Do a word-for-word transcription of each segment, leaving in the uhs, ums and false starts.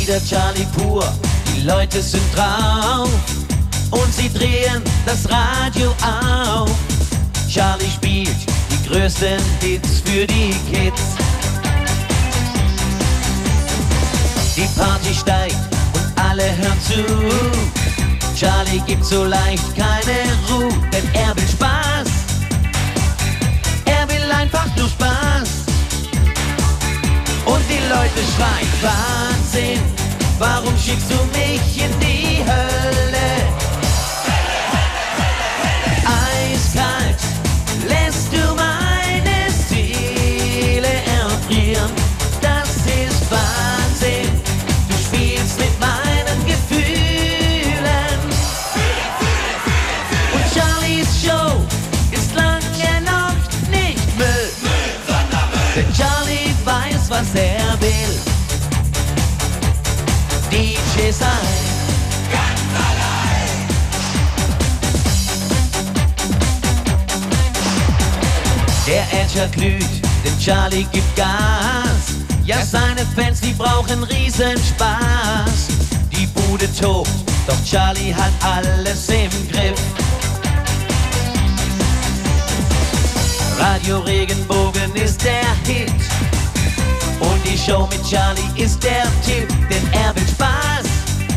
wieder Charlie pur. Die Leute sind drauf und sie drehen das Radio auf. Charlie spielt die größten Hits für die Kids. Die Party steigt und alle hören zu. Charlie gibt so leicht keine Ruhe, denn er will Spaß. Er will einfach nur Spaß. Und die Leute schreien Wahnsinn, warum schickst du mich in die Hölle? Eiskalt lässt du meine Seele erfrieren. Das ist Wahnsinn, du spielst mit meinen Gefühlen. Und Charlies Show ist lange noch nicht Müll, denn Charlie weiß, was er will. D J sein, ganz allein. Der Äther glüht, denn Charlie gibt Gas. Ja, seine Fans, die brauchen Riesenspaß. Die Bude tobt, doch Charlie hat alles im Griff. Radio Regenbogen ist der Hit. Und die Show mit Charlie ist der Tipp, denn er will Spaß.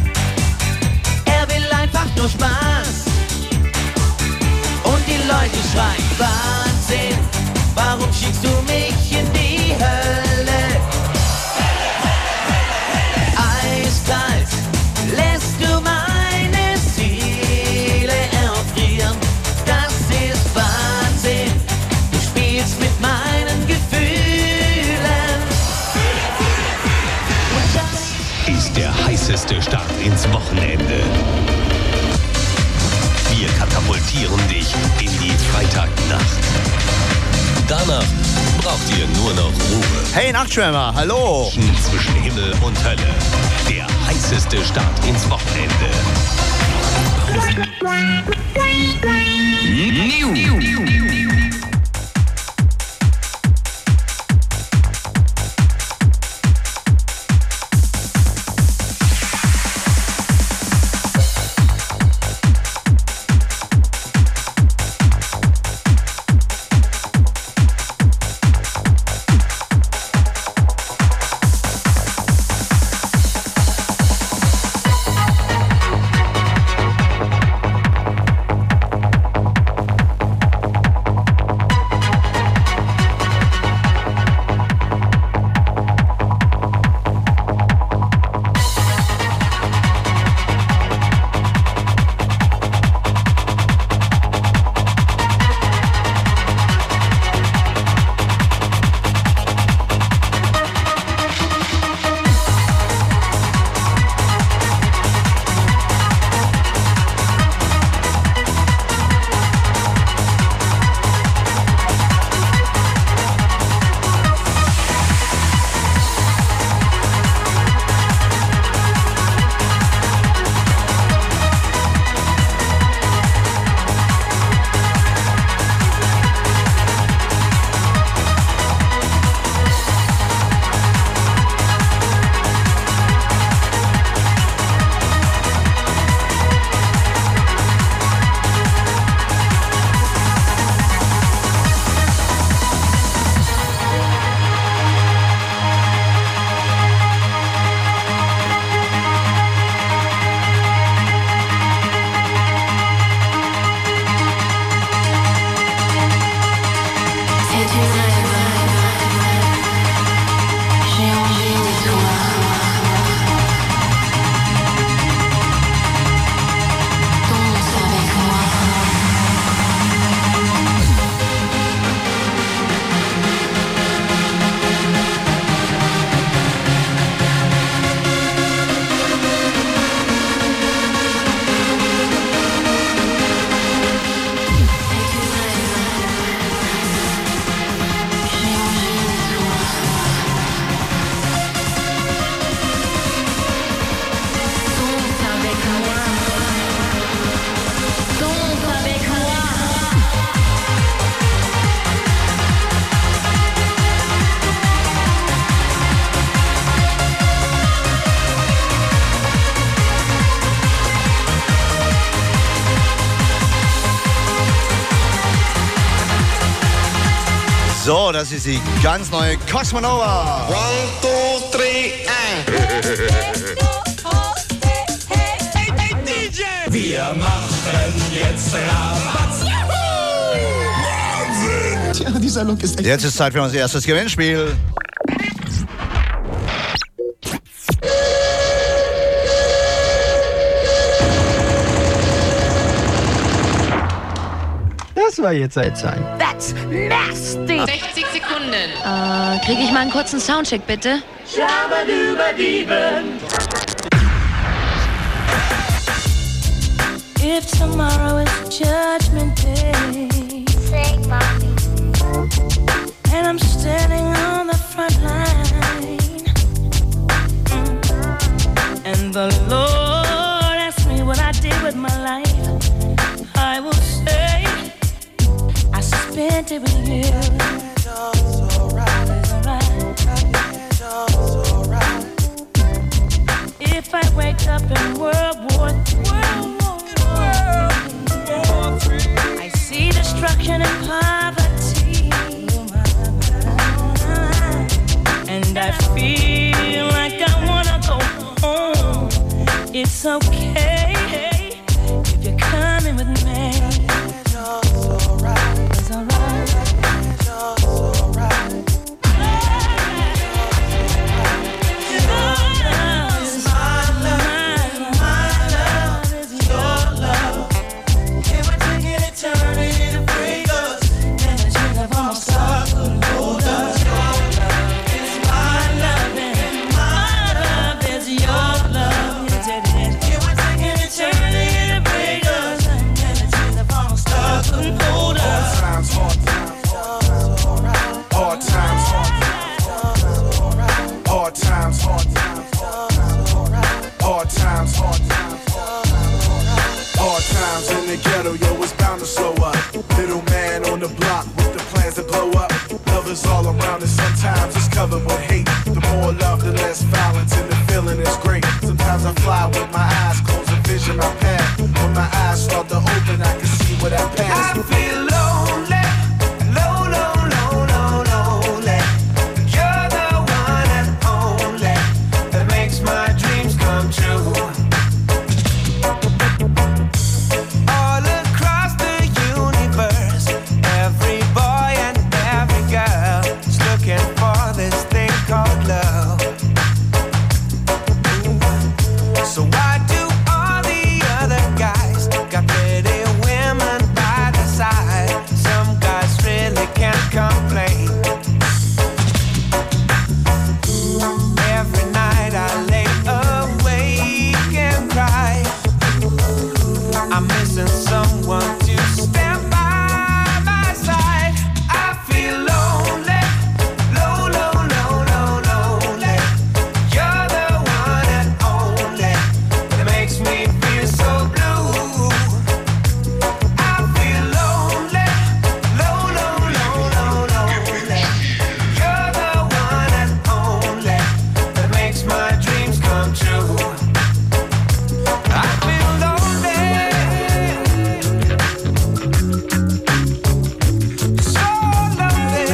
Er will einfach nur Spaß. Und die Leute schreien Wahnsinn, warum schickst du mich in die Hölle? Eiskalt lässt du meine Seele erfrieren. Das ist Wahnsinn, du spielst mit meinen Gefühlen. Ist der heißeste Start ins Wochenende. Wir katapultieren dich in die Freitagnacht. Danach braucht ihr nur noch Ruhe. Hey Nachtschwärmer, hallo! Zwischen Himmel und Hölle. Der heißeste Start ins Wochenende. New. So, das ist die ganz neue Cosmonova. One, two, three, and. Wir machen jetzt Rabatz. Wahnsinn! Tja, dieser Look ist echt... Jetzt ist Zeit für unser erstes Gewinnspiel. Das war jetzt seltsam. That's nasty. sechzig Sekunden. Äh, kriege ich mal einen kurzen Soundcheck, bitte? If tomorrow is Judgment Day, sing, mommy. And I'm standing on the front line, mm. and the Lord asks me what I did with my life, I will say I spent it with you. It's alright. If I wake up in World War Three, I see destruction and poverty, and I feel like I wanna go home. It's okay if you're coming with me. It's alright. It's alright. It's alright. All around us, sometimes it's covered with hate. The more love, the less violence, and the feeling is great. Sometimes I fly with my eyes closed and vision my path. When my eyes start to open, I can see what I pass. I feel lonely, low, low, low, low, lonely. You're the one and only that makes my dreams come true. All across the universe, every boy and every girl is looking for this thing called love. So why do all the other guys got pretty women by the side? Some guys really can't complain. Every night I lay awake and cry. I'm missing someone to stand by my side. I feel lonely, low, low, low, low, lonely. You're the one and only that makes me feel so blue. I feel lonely, low, low, low, low, lonely. You're the one and only that makes my dreams come true. I feel lonely, so lonely.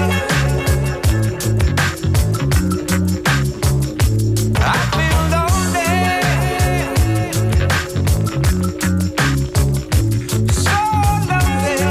I feel lonely, so lonely.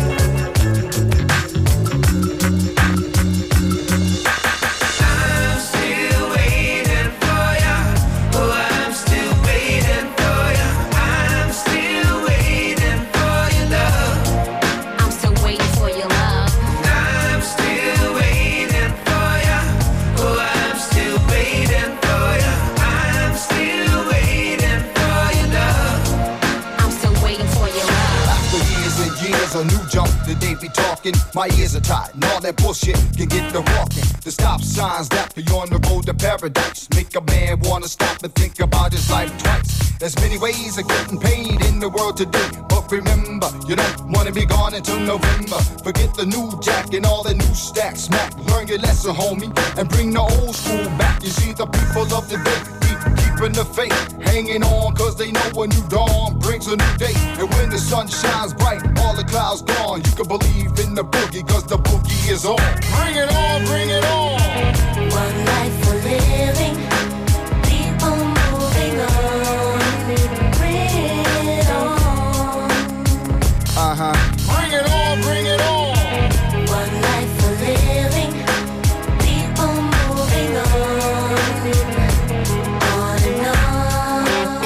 I'm still waiting for ya. Oh, I'm still waiting for ya. I'm still waiting for your love. I'm still waiting for your love. I'm still waiting for ya. Oh, I'm still waiting for ya. I'm still waiting for your love. I'm still waiting for your love. After years and years, a new jump that they be talking. My ears are tied, and all that bullshit can get the walking. The stop signs that be on the road to paradise make a man wanna stop and think about his life twice. There's many ways of getting paid in the world today, but remember, you don't wanna be gone until November. Forget the new jack and all the new stacks. Smack, learn your lesson, homie, and bring the old school back. You see, the people of the day keep keeping the faith. hanging on cause they know a new dawn brings a new day. And when the sun shines bright, all the clouds gone. You can believe in the boogie cause the boogie is on. Bring it on, bring it on. One life for living, people moving on. Bring it on. Uh-huh. Bring it on, bring it on. One life for living, people moving on. On and on.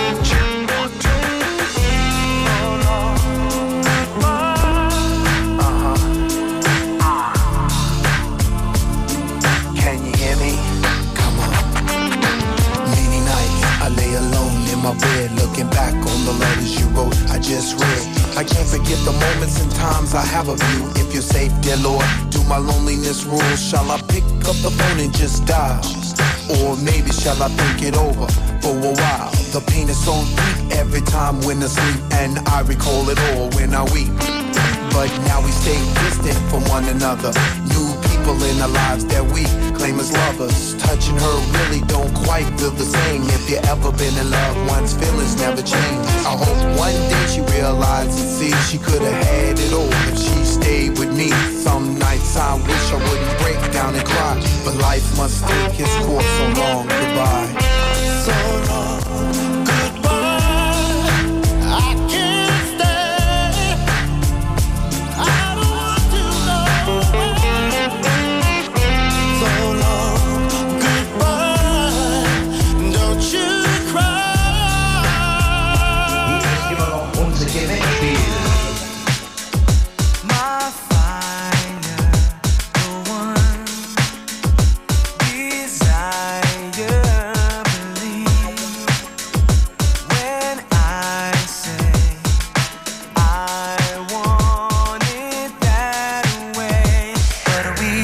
Uh-huh. Can you hear me? Come on. Many nights I lay alone in my bed, looking back on the letters you wrote, I just read. I can't forget the moments and times I have of you. If you're safe, dear Lord, do my loneliness rule? Shall I pick up the phone and just dial? Or maybe shall I think it over for a while? The pain is so deep every time when I sleep, and I recall it all when I weep. But now we stay distant from one another. New people in our lives that we claim as lovers. Touching her really don't quite feel the same. If you ever been in love, one's feelings never change. I hope one day she realizes and sees she could have had it all if she stayed with me. Some nights I wish I wouldn't break down and cry, but life must take its course. So long, goodbye. So long, goodbye. I can't stay. I don't want to know. So long, goodbye. Don't you cry. Hier ist immer noch unser Gewinnspiel. My fire, the one desire, believe when I say I want it that way. But we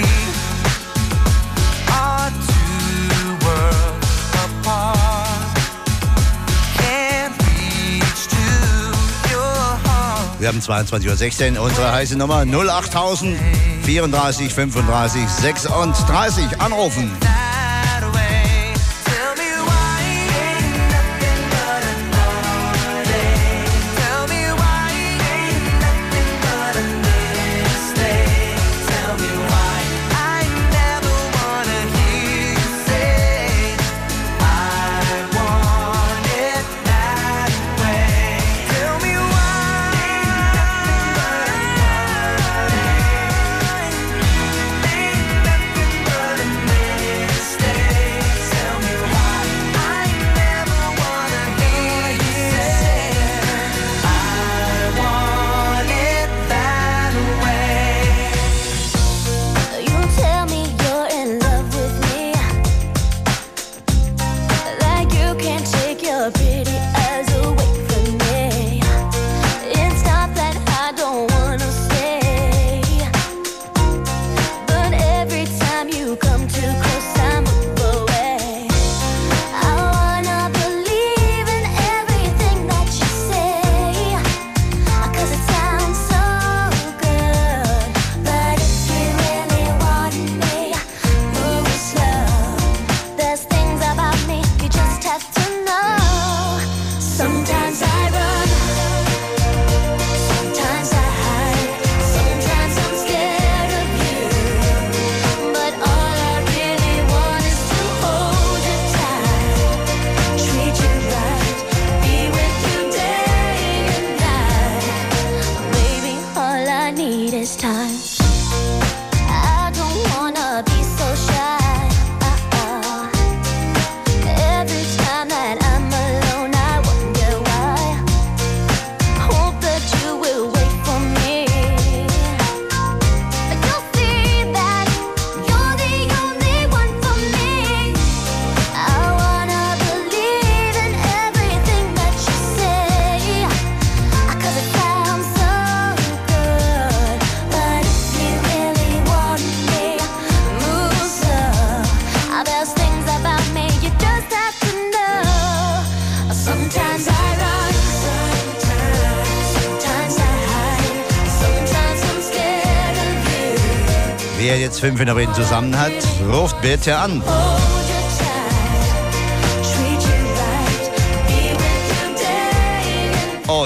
are two worlds apart, can't reach to your heart. Wir haben zweiundzwanzig Uhr sechzehn, unsere heiße Nummer null acht tausend vierunddreißig fünfunddreißig sechsunddreißig. Anrufen. That way. Tell me why ain't nothing but another day. Tell me why ain't nothing but a mistake. Tell me why I never wanna hear you say I want it that way. Tell me why ain't nothing but another day. Ain't nothing but a mistake. Tell me why I never wanna hear you say I want it that way. You tell me you're in love with me, like you can't take your pretty eyes away from me. It's not that I don't wanna stay, but every time you come too close, I move away. I wanna believe in everything that you say, 'cause it sounds so good. But if you really want me, move slow. There's things about me you just have to know. Sometimes I run, sometimes I hide, sometimes I'm scared of you. But all I really want is to hold you tight, treat you right, be with you day and night. Baby, all I need is time. I don't wanna be so shy. Uh-uh. Every time that I'm alone, I wonder why. Hope that you will wait for me. You'll see that you're the only one for me. I wanna believe in everything that you say, 'cause it sounds so good. But if you really want me, move slow. There's things about me you just have to know. Sometimes I run, sometimes I hide, sometimes I'm scared of you. Wer jetzt fünf in der Reden zusammen hat, ruft bitte an. Hold you tight, treat you right, be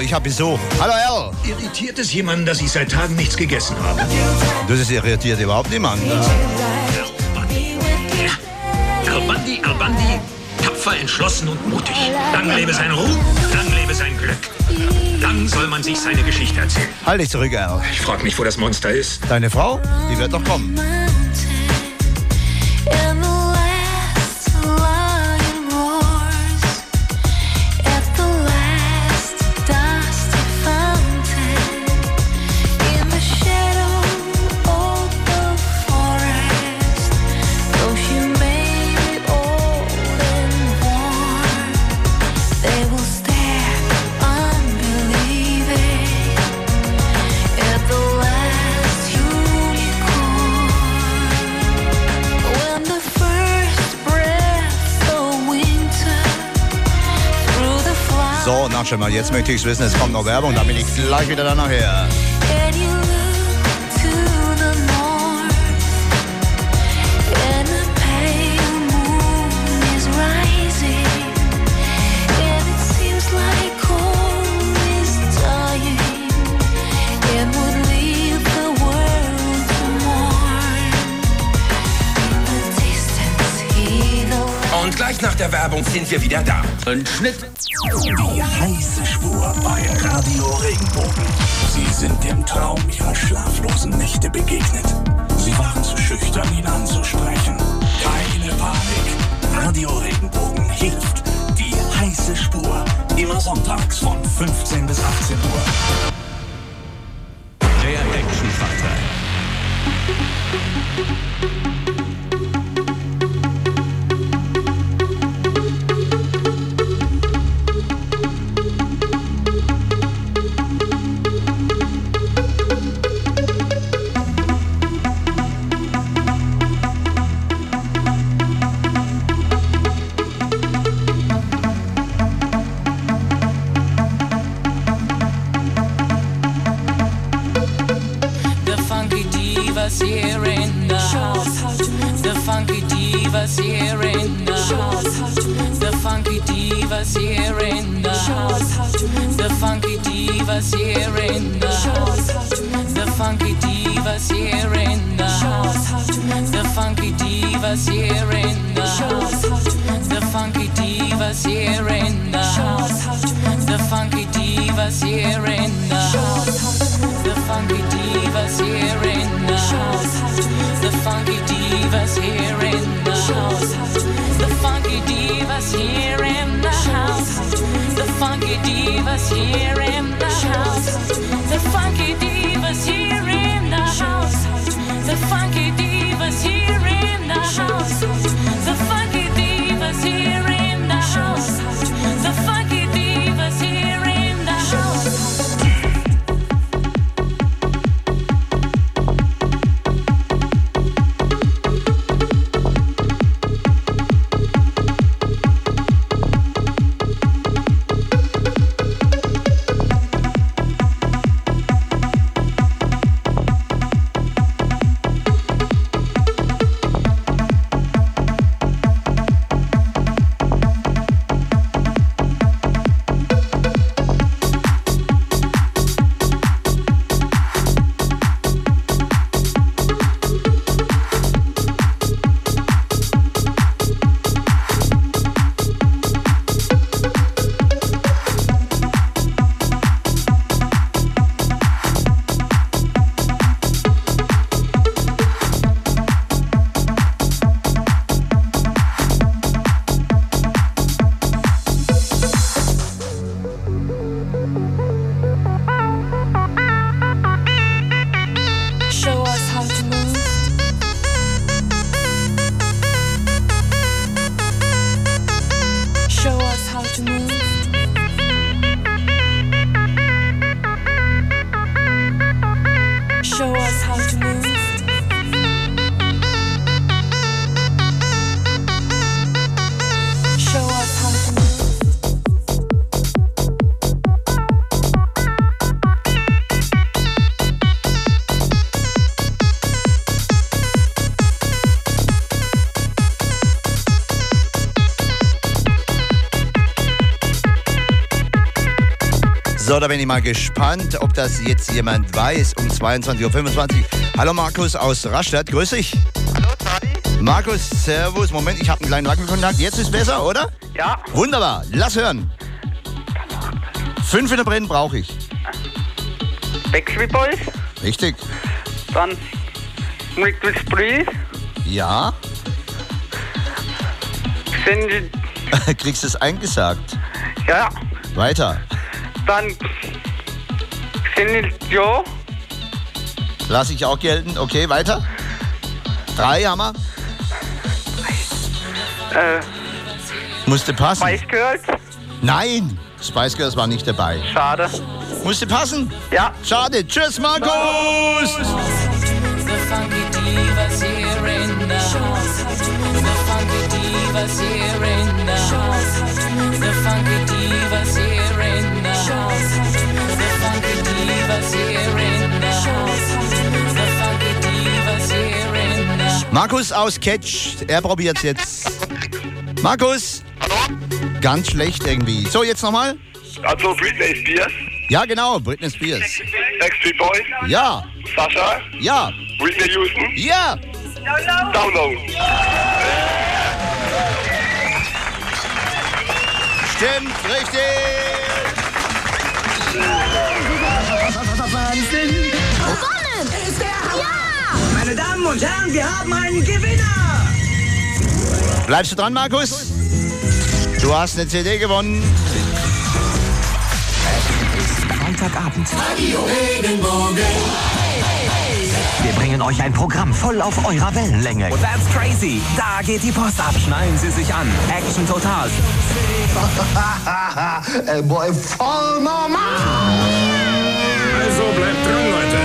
ich habe Besuch. Hallo Al. Irritiert es jemanden, dass ich seit Tagen nichts gegessen habe? Das ist irritiert überhaupt niemanden. Al Bundy, Al Bundy, tapfer, entschlossen und mutig. Lang lebe sein Ruhm, lang lebe sein Glück. Lang soll man sich seine Geschichte erzählen. Halt dich zurück, Al. Ich frage mich, wo das Monster ist. Deine Frau? Die wird doch kommen. So, nachher mal, jetzt möchte ich wissen, es kommt noch Werbung, dann bin ich gleich wieder da nachher. Und gleich nach der Werbung sind wir wieder da. Und Schnitt. Die heiße Spur bei Radio Regenbogen. Sie sind dem Traum ihrer schlaflosen Nächte begegnet. Sie waren zu schüchtern, ihn anzusprechen. Keine Panik. Radio Regenbogen hilft. Die heiße Spur. Immer sonntags von fünfzehn bis achtzehn Uhr. Der Actionfighter. Here in the house, the funky divas here in the house, the funky divas here in the house, the funky divas here in the house, the funky divas here in the house, the funky divas here in the house, the funky divas here in the house, the funky divas here in the house, the funky divas here in the house, the funky divas here in the house, the funky divas here in the house, the funky divas here in the house, the funky divas here in the house, the funky divas here in the house, the funky divas here in the house, the funky divas here in the house. So, da bin ich mal gespannt, ob das jetzt jemand weiß um zweiundzwanzig Uhr fünfundzwanzig. Hallo Markus aus Rastatt, grüß dich. Hallo Tadi. Markus, servus. Moment, ich habe einen kleinen Wackelkontakt. Jetzt ist besser, oder? Ja. Wunderbar, lass hören. Fünf in der Brenn brauche ich. Backstreet Boys. Richtig. Dann Liquid Breeze. Ja. Sind Kriegst du es eingesagt? Ja. Weiter. Dann sind Joe. Lass ich auch gelten. Okay, weiter. Drei haben wir. Äh, Musste passen. Spice Girls. Nein, Spice Girls war nicht dabei. Schade. Musste passen? Ja. Schade. Tschüss, Markus! The funky divas here in the house. The funky divas here in the house. The funky divas here in the house. The funky divas here in the house. The funky divas here in the house. Markus aus Ketsch, er probiert jetzt. Markus? Ganz schlecht irgendwie. So, jetzt nochmal. Also Britney Spears. Ja, genau, Britney Spears. Backstreet Boys. Ja. Sascha. Ja. Whitney Houston. Ja. Down Low. Stimmt, richtig. Wahnsinn! Gewonnen! Ist der Hammer! Ja! Meine Damen und Herren, wir haben einen Gewinner! Bleibst du dran, Markus? Du hast eine C D gewonnen. Freitagabend. Radio Regenbogen. Wir bringen euch ein Programm voll auf eurer Wellenlänge. Oh, that's crazy. Da geht die Post ab. Schnallen Sie sich an. Action total. Ey, boy, voll normal. Also bleibt dran, Leute.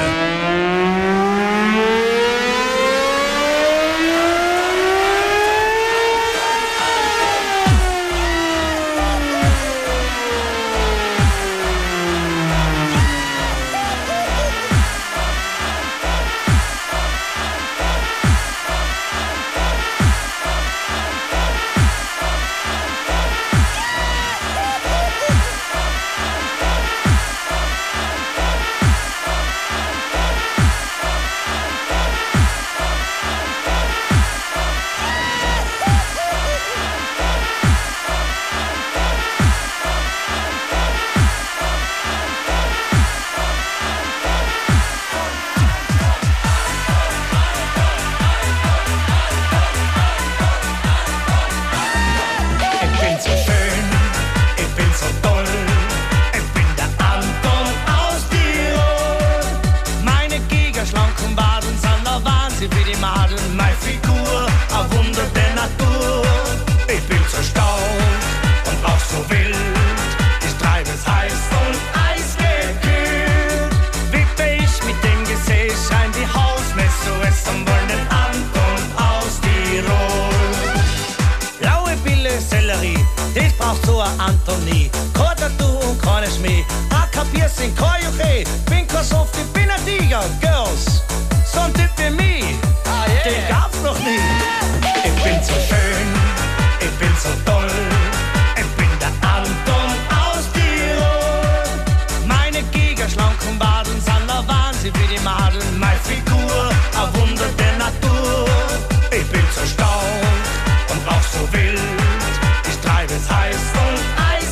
Anthony, Korda du und keine Schmäh, A K Piercing, Koyoche, Pinkers auf die Pinatiger, Girls, so ein Typ wie mich, den gab's noch nie. Ich bin so schön, ich bin so toll, ich bin der Anton aus Tirol. Meine gigaschlanken Wadeln sind der Wahnsinn wie die Madeln, meine Figur, ein Wunder der Natur. Ich bin so stark und auch so wild, ich treibe es heiß und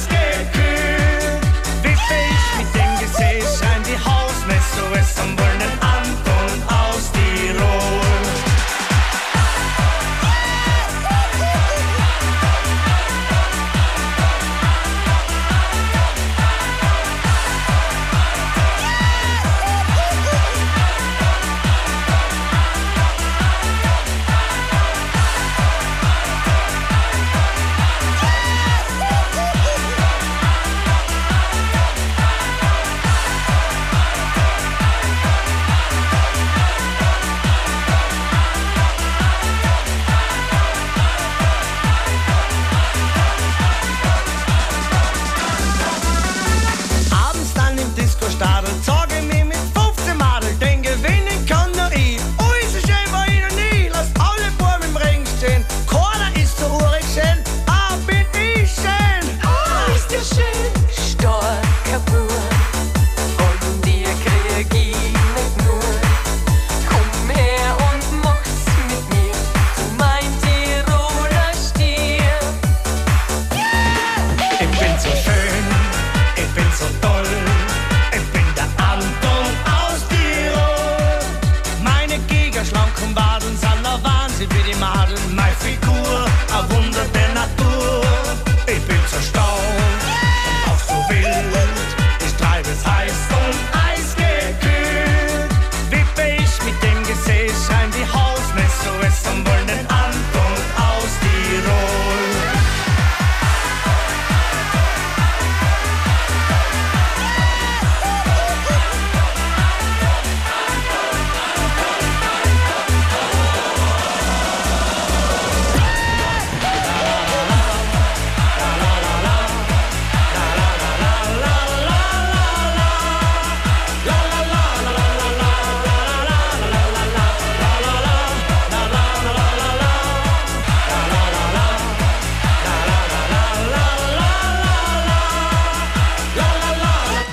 eisgekühlt. Wie ich mit dem Gesicht scheint die Hausmesse, es am wollen den Anton aus Tirol.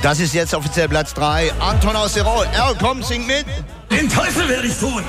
Das ist jetzt offiziell Platz drei. Anton aus Tirol. Er kommt, singt mit. Den Teufel werde ich tun.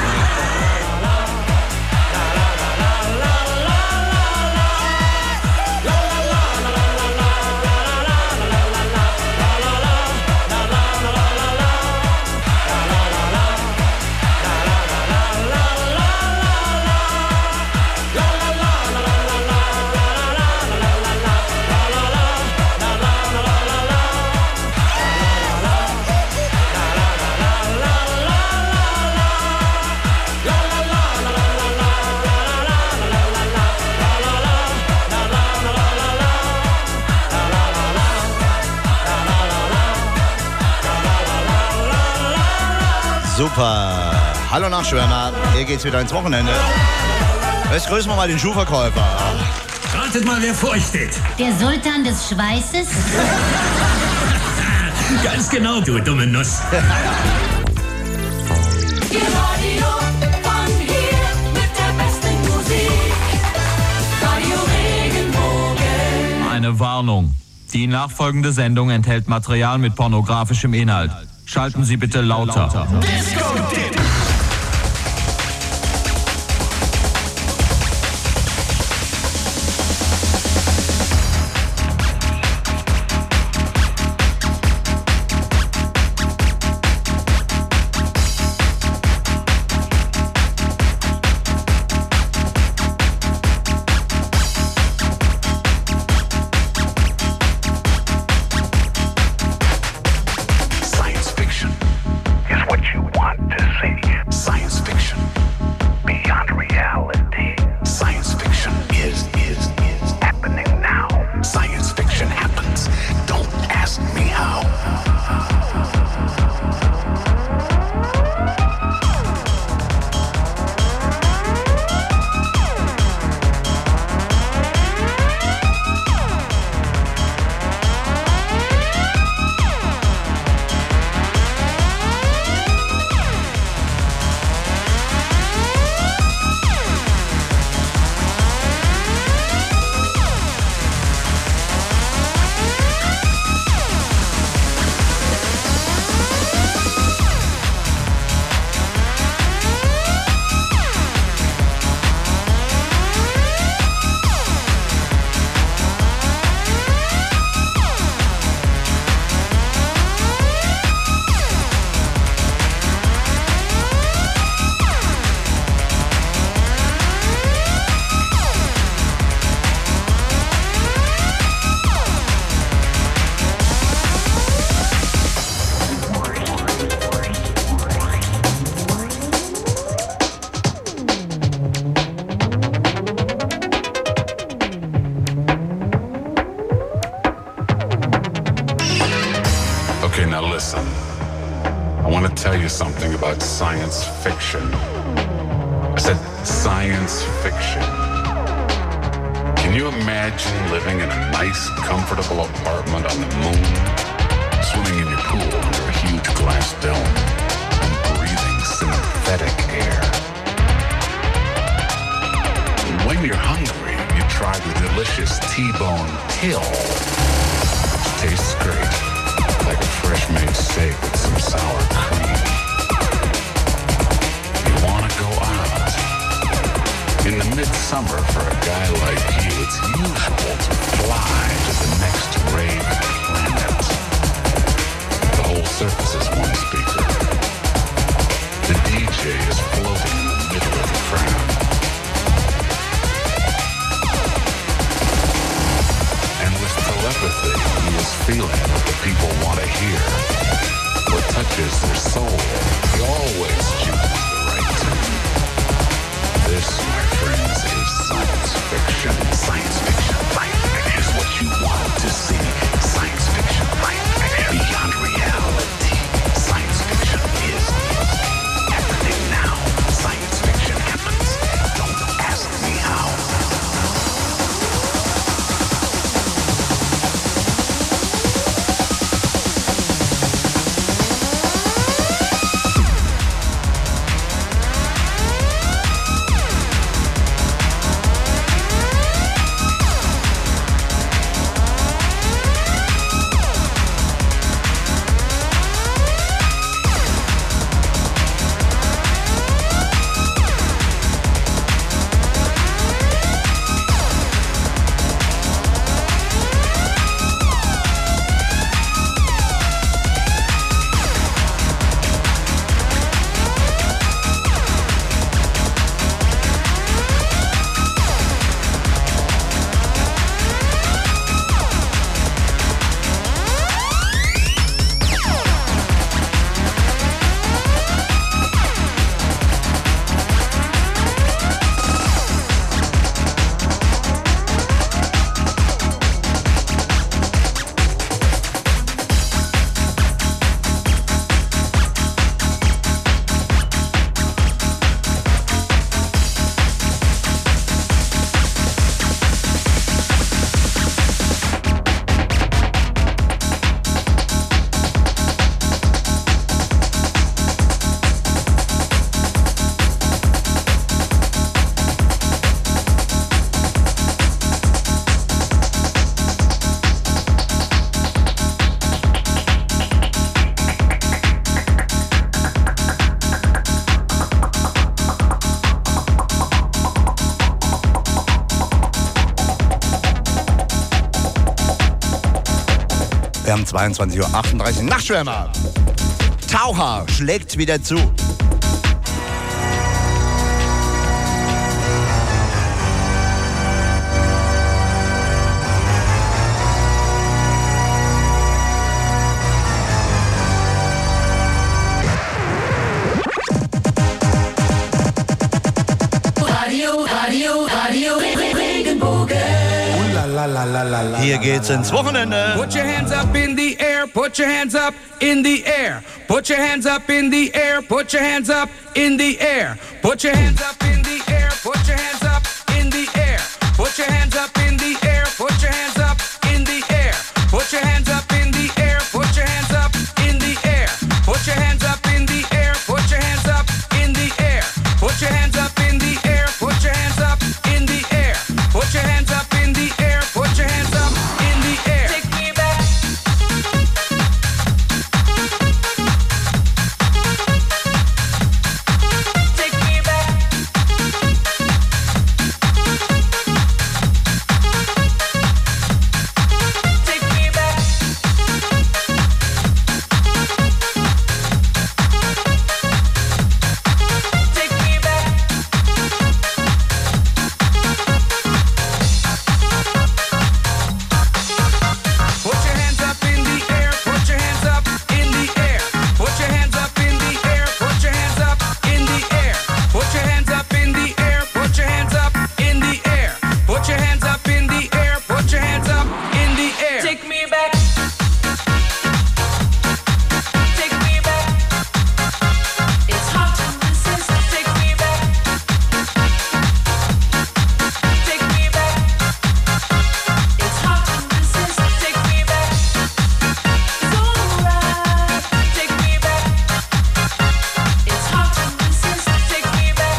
Super. Hallo Nachschwärmer. Hier geht's wieder ins Wochenende. Jetzt grüßen wir mal den Schuhverkäufer. Ratet mal, wer vor euch steht. Der Sultan des Schweißes? Ganz genau, du dumme Nuss. Ihr Radio von hier mit der besten Musik. Radio Regenbogen. Eine Warnung. Die nachfolgende Sendung enthält Material mit pornografischem Inhalt. Schalten Sie bitte lauter. Disco-Dip. Okay, now listen. I want to tell you something about science fiction. I said science fiction. Can you imagine living in a nice, comfortable apartment on the moon, swimming in your pool under a huge glass dome, and breathing synthetic air? When you're hungry, you try the delicious T-bone hill, which tastes great, like a fresh-made steak with some sour cream. You want to go out. In the midsummer, for a guy like you, it's usual to fly to the next rave planet. The whole surface is one speaker. The D J is floating in the middle of the crowd. And with telepathy, he is feeling what the people want to hear. What touches their soul. He always chooses the right tune. This, my friends, is science fiction. Science fiction. Science fiction is what you want to see. Science fiction. Science fiction. Beyond reality. Science fiction is happening now. Science fiction happens. Don't ask me how. Wir haben zweiundzwanzig Uhr achtunddreißig. Nachtschwärmer. Taucher schlägt wieder zu. Hier geht's ins Wochenende. Put your hands up in the air, put your hands up in the air. Put your hands up in the air, put your hands up in the air. Put your hands up in the air, put your hands up in the air. Put your hands up in the air, put your hands up in the air. Put your hands up in the air, put your hands up in the air. Put your hands up in the air, put your hands up in the air. Put your hands up in the air, put your hands up in the air. Put your hands up in the air, put your hands up in the air. Take me back. Take me back. Take me back. Take me back. Put your hands up in the air, put your hands up in the air. Put your hands up in the air, put your hands up in the air. Put your hands up in the air, put your hands up in the air. Put your hands up in the air, put your hands up in the air. Take me back. Take me back. It's hard to resist. Take me back. Take me back. It's hard to resist. Take me back. It's alright. Take me back. It's hard to resist. Take me back.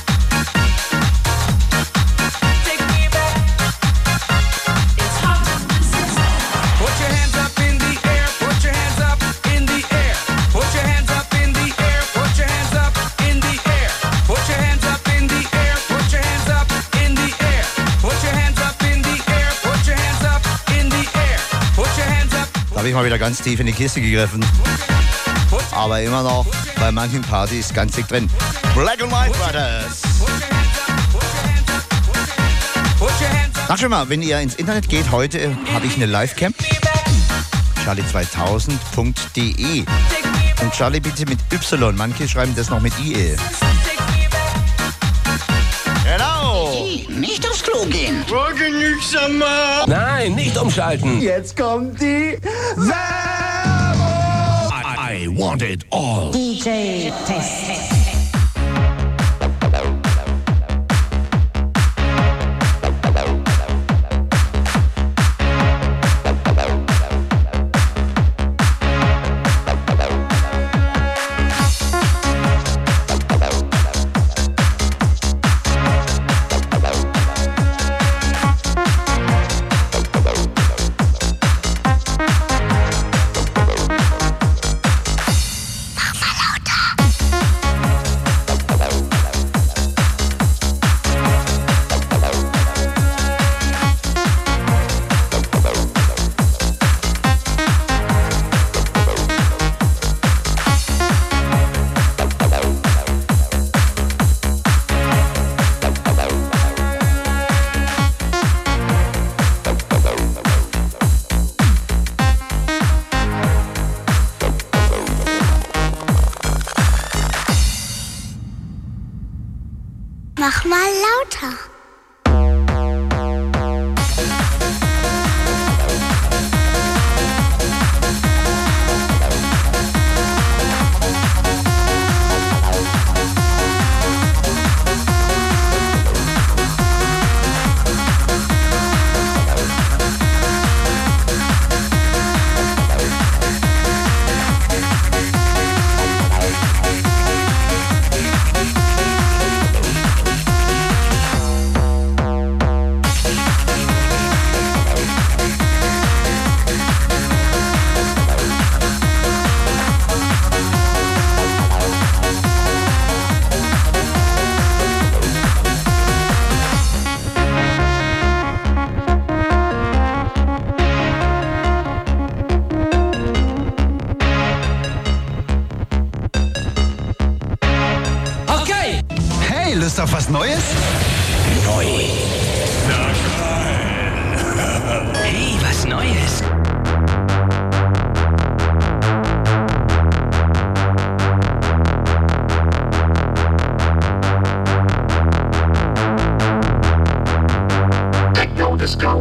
Take me back. It's hard to resist. Put your hands up in the air. Put your hands up in the air. Put your hands up in the air. Put your hands up in the air. Put your hands up in the air. Put your hands up in the air. Put your hands up in the air. Put your hands up in the air. Put your hands up. Da habe ich mal wieder ganz tief in die Kiste gegriffen. Aber immer noch bei manchen Partys ganz dick drin. Black and White Brothers. Sag schon mal, wenn ihr ins Internet geht, heute habe ich eine Live-Cam. charlie zweitausend punkt de. Und Charlie bitte mit Y. Manche schreiben das noch mit I E. Genau. Nicht aufs Klo gehen. Nein, nicht umschalten. Jetzt kommt die Werbung. I, I want it all. D J Test. Mach mal lauter. Lust auf was Neues? Neu. Hey, was Neues. Techno Disco.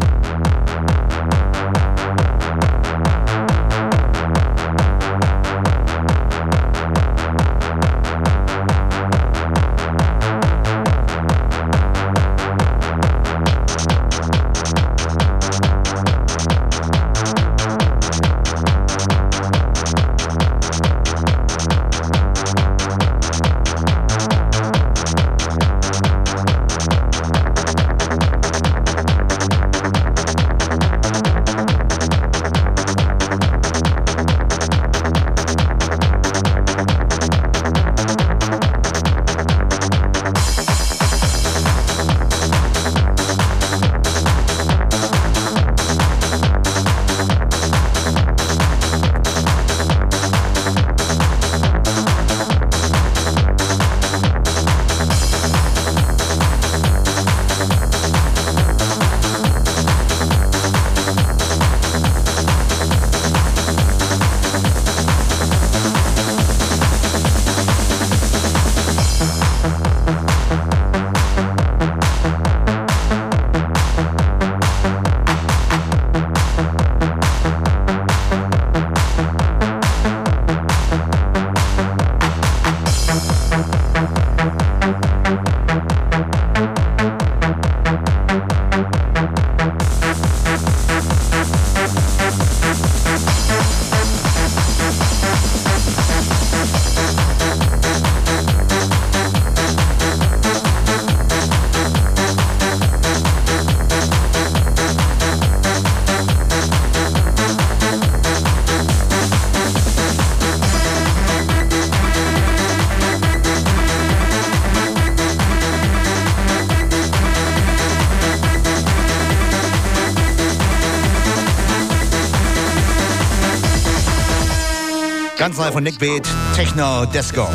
Ganz neu von Nick Beat, Techno Disco.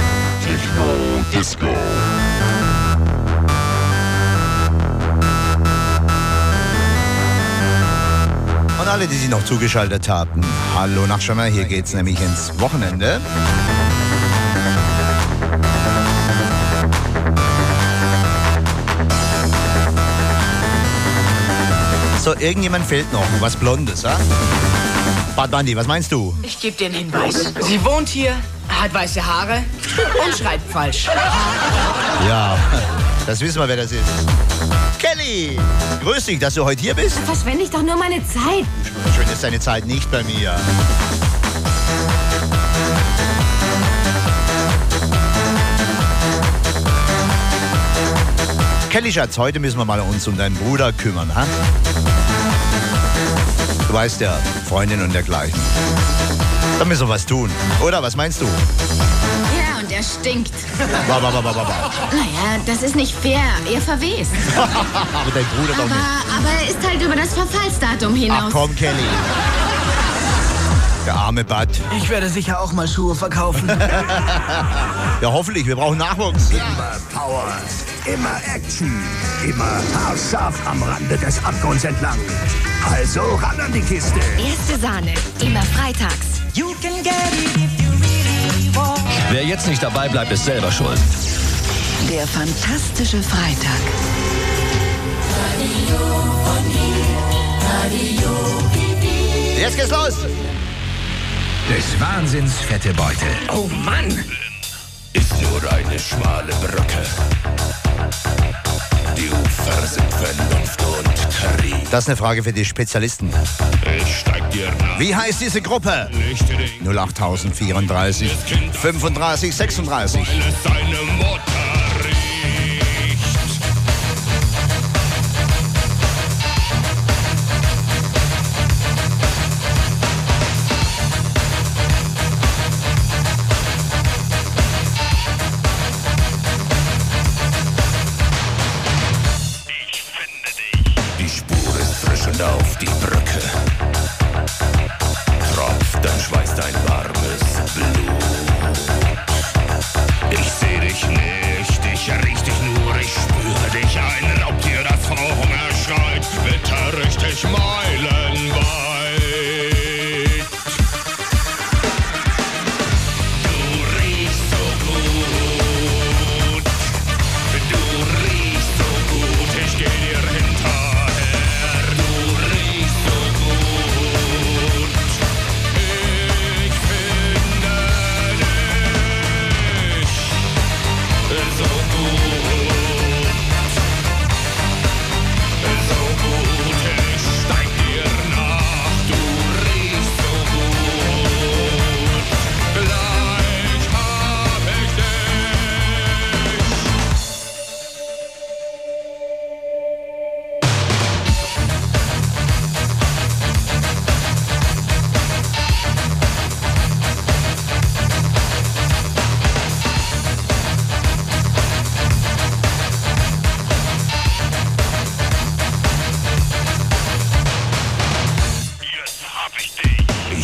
Techno Disco. Und alle, die sich noch zugeschaltet haben, hallo Nachschammer, hier geht's nämlich ins Wochenende. So, irgendjemand fehlt noch, was Blondes, ha? Bad Bandi, was meinst du? Ich gebe dir einen Hinweis. Sie wohnt hier, hat weiße Haare und schreibt falsch. Ja, das wissen wir, wer das ist. Kelly, grüß dich, dass du heute hier bist. Verschwende ich doch nur meine Zeit. Schön ist deine Zeit nicht bei mir. Kelly, Schatz, heute müssen wir mal uns um deinen Bruder kümmern, ha? Du weißt ja, Freundin und dergleichen. Da müssen wir was tun, oder? Was meinst du? Ja, und er stinkt. Wa, wa, wa, wa, wa. Naja, das ist nicht fair. Er verwest. Aber dein Bruder doch Aber, nicht. aber er ist halt über das Verfallsdatum hinaus. Ach komm, Kelly. Der arme Bud. Ich werde sicher auch mal Schuhe verkaufen. Ja, hoffentlich. Wir brauchen Nachwuchs. Immer Power, immer Action, immer haarscharf am Rande des Abgrunds entlang. Also ran an die Kiste. Erste Sahne, immer freitags. You can get it if you really want. Wer jetzt nicht dabei bleibt, ist selber schuld. Der fantastische Freitag. Radio von hier, Radio Bibi. Jetzt geht's los. Des Wahnsinns fette Beute. Oh Mann! Ist nur eine schmale Brücke. Die Ufer sind Vernunft und Krieg. Das ist eine Frage für die Spezialisten. Ich steig dir nach. Wie heißt diese Gruppe? null acht vierunddreißig, fünfunddreißig, sechsunddreißig. Weil es seine Mutter riecht. Die Spur ist frisch und auf die Brücke tropft, dann schweißt ein warmes Blut. Ich seh dich nicht, ich riech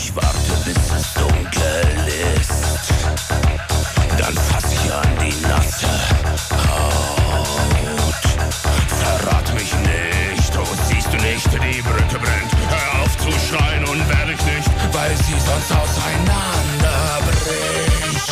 Ich warte, bis es dunkel ist. Dann fass ich an die nasse Haut. Verrat mich nicht, und siehst du nicht, die Brücke brennt. Hör auf zu schreien und werde ich nicht, weil sie sonst auseinanderbricht.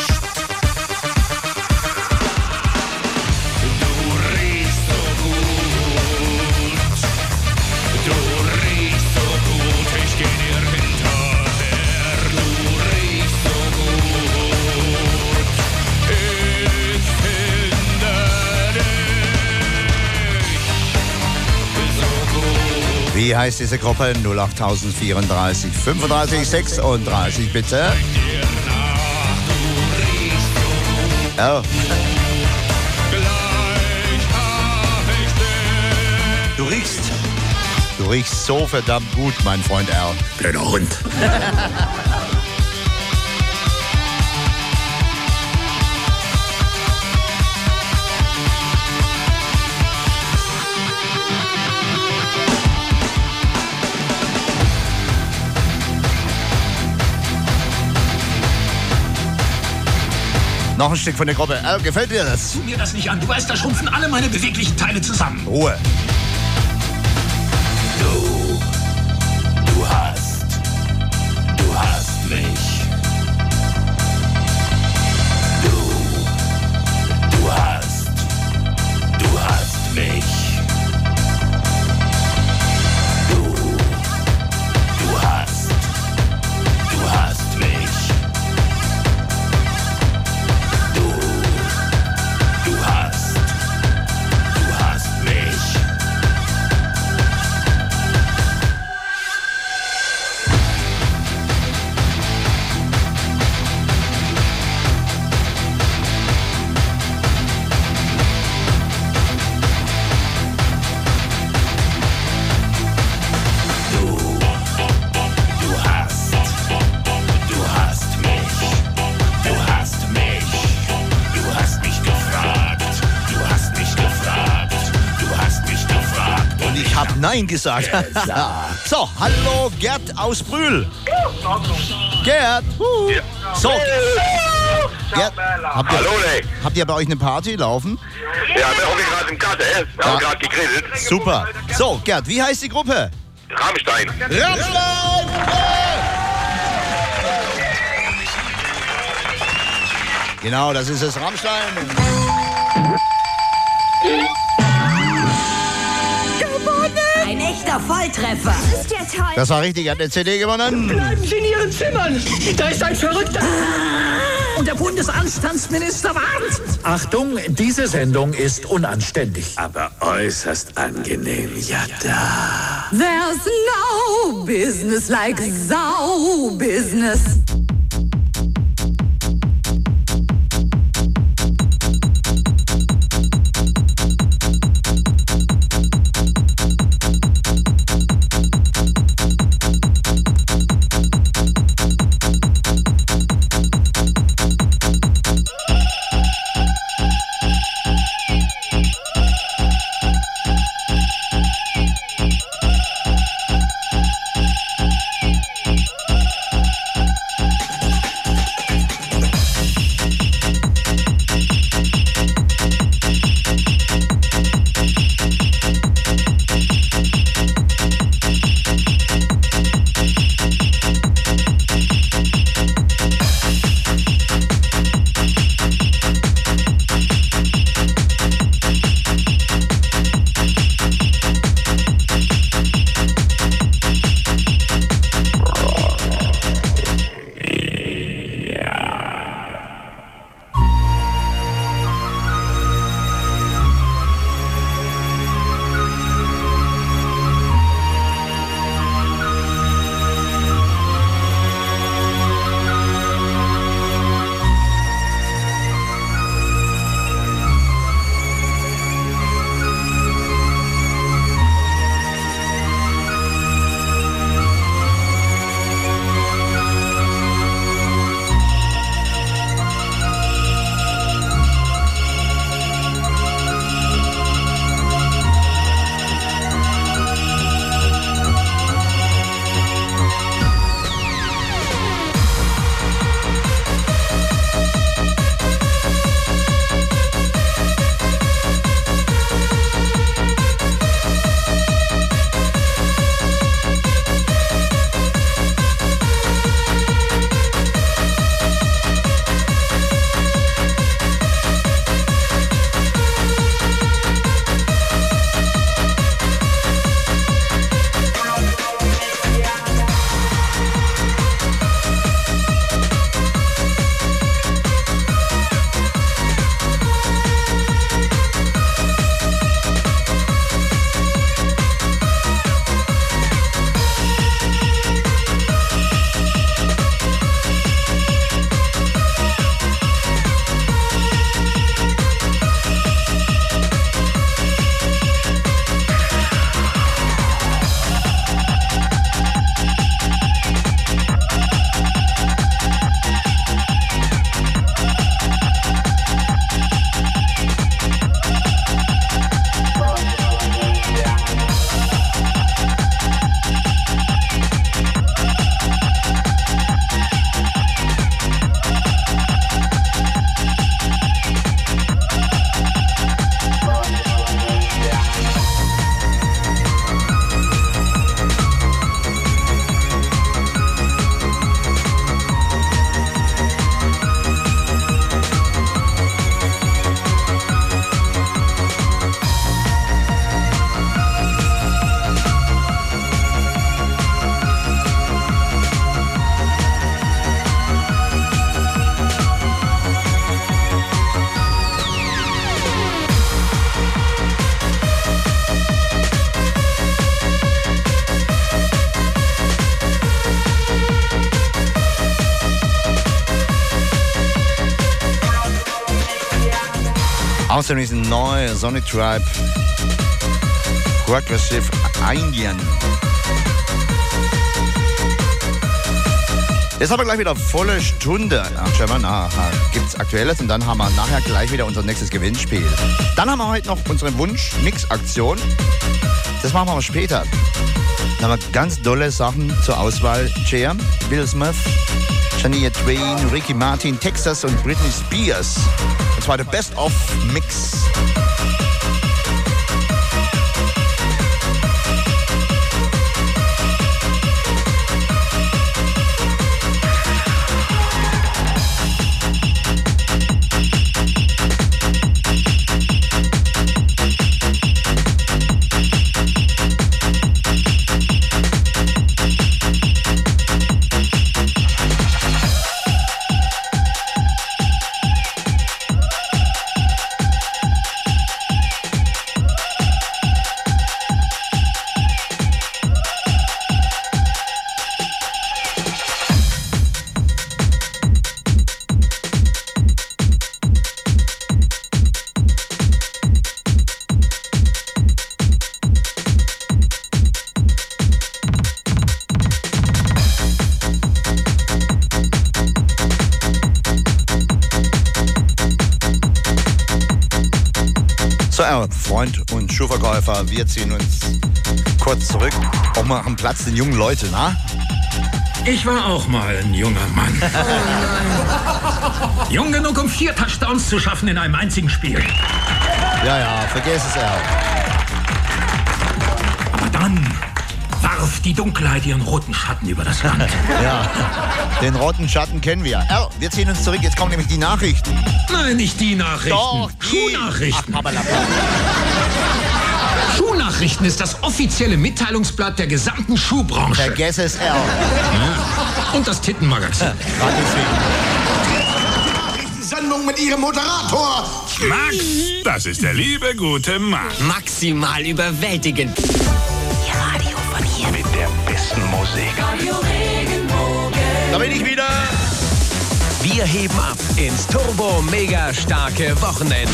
Du riechst so gut, du riechst so gut, ich geh dir hinterher. Du riechst so gut, ich finde dich so gut. Wie heißt diese Gruppe? null acht vierunddreißig fünfunddreißig sechsunddreißig, bitte. Oh. Du riechst. Du riechst so verdammt gut, mein Freund Al. Blöder Hund. Noch ein Stück von der Gruppe. Al, gefällt dir das? Tu mir das nicht an. Du weißt, da schrumpfen alle meine beweglichen Teile zusammen. Ruhe. Du, du hast, du hast mich. Du, du hast, du hast mich. Du, du hast, du hast mich. Du, du hast, du hast mich. Nein gesagt. So, hallo Gerd aus Brühl. Gerd. Uh. So. Gerd, habt ihr, Hallo, ey. habt ihr bei euch eine Party laufen? Ja, wir haben gerade im Garten, ey. Wir haben gerade gegrillt. Super. So, Gerd, wie heißt die Gruppe? Rammstein. Rammstein! Genau, das ist es, Rammstein. Ein echter Volltreffer. Das ist ja toll. Das war richtig, er hat eine C D gewonnen. Bleiben Sie in Ihren Zimmern. Da ist ein Verrückter. Und der Bundesanstandsminister warnt. Achtung, diese Sendung ist unanständig. Aber äußerst angenehm, ja da. There's no business like Sau business. Außerdem ist ein neuer Sonic Tribe Progressive Indian. Jetzt haben wir gleich wieder volle Stunde. Ach, schau mal nach. Gibt's Aktuelles und dann haben wir nachher gleich wieder unser nächstes Gewinnspiel. Dann haben wir heute noch unsere Wunsch-Mix-Aktion. Das machen wir aber später. Dann haben wir ganz dolle Sachen zur Auswahl. Cher, Will Smith, Shania Twain, Ricky Martin, Texas und Britney Spears. Und zwar der Best-of-Mix. Freund und Schuhverkäufer, wir ziehen uns kurz zurück und machen Platz den jungen Leuten, na? Ich war auch mal ein junger Mann. Oh nein. Jung genug, um vier Touchdowns zu schaffen in einem einzigen Spiel. Ja, ja, vergiss es, Al. Aber dann warf die Dunkelheit ihren roten Schatten über das Land. Ja, den roten Schatten kennen wir. Al, wir ziehen uns zurück, jetzt kommen nämlich die Nachrichten. Nein, nicht die Nachrichten. Doch, Schuhnachrichten. Ach, Schuhnachrichten ist das offizielle Mitteilungsblatt der gesamten Schuhbranche. Vergiss es, Al. Ja. Und das Tittenmagazin. Die Sendung mit ihrem Moderator. Max, das ist der liebe, gute Max. Maximal überwältigend. Ihr Radio von hier. Mit der besten Musik. Radio Regenbogen. Da bin ich wieder. Wir heben ab ins turbo-mega-starke Wochenende.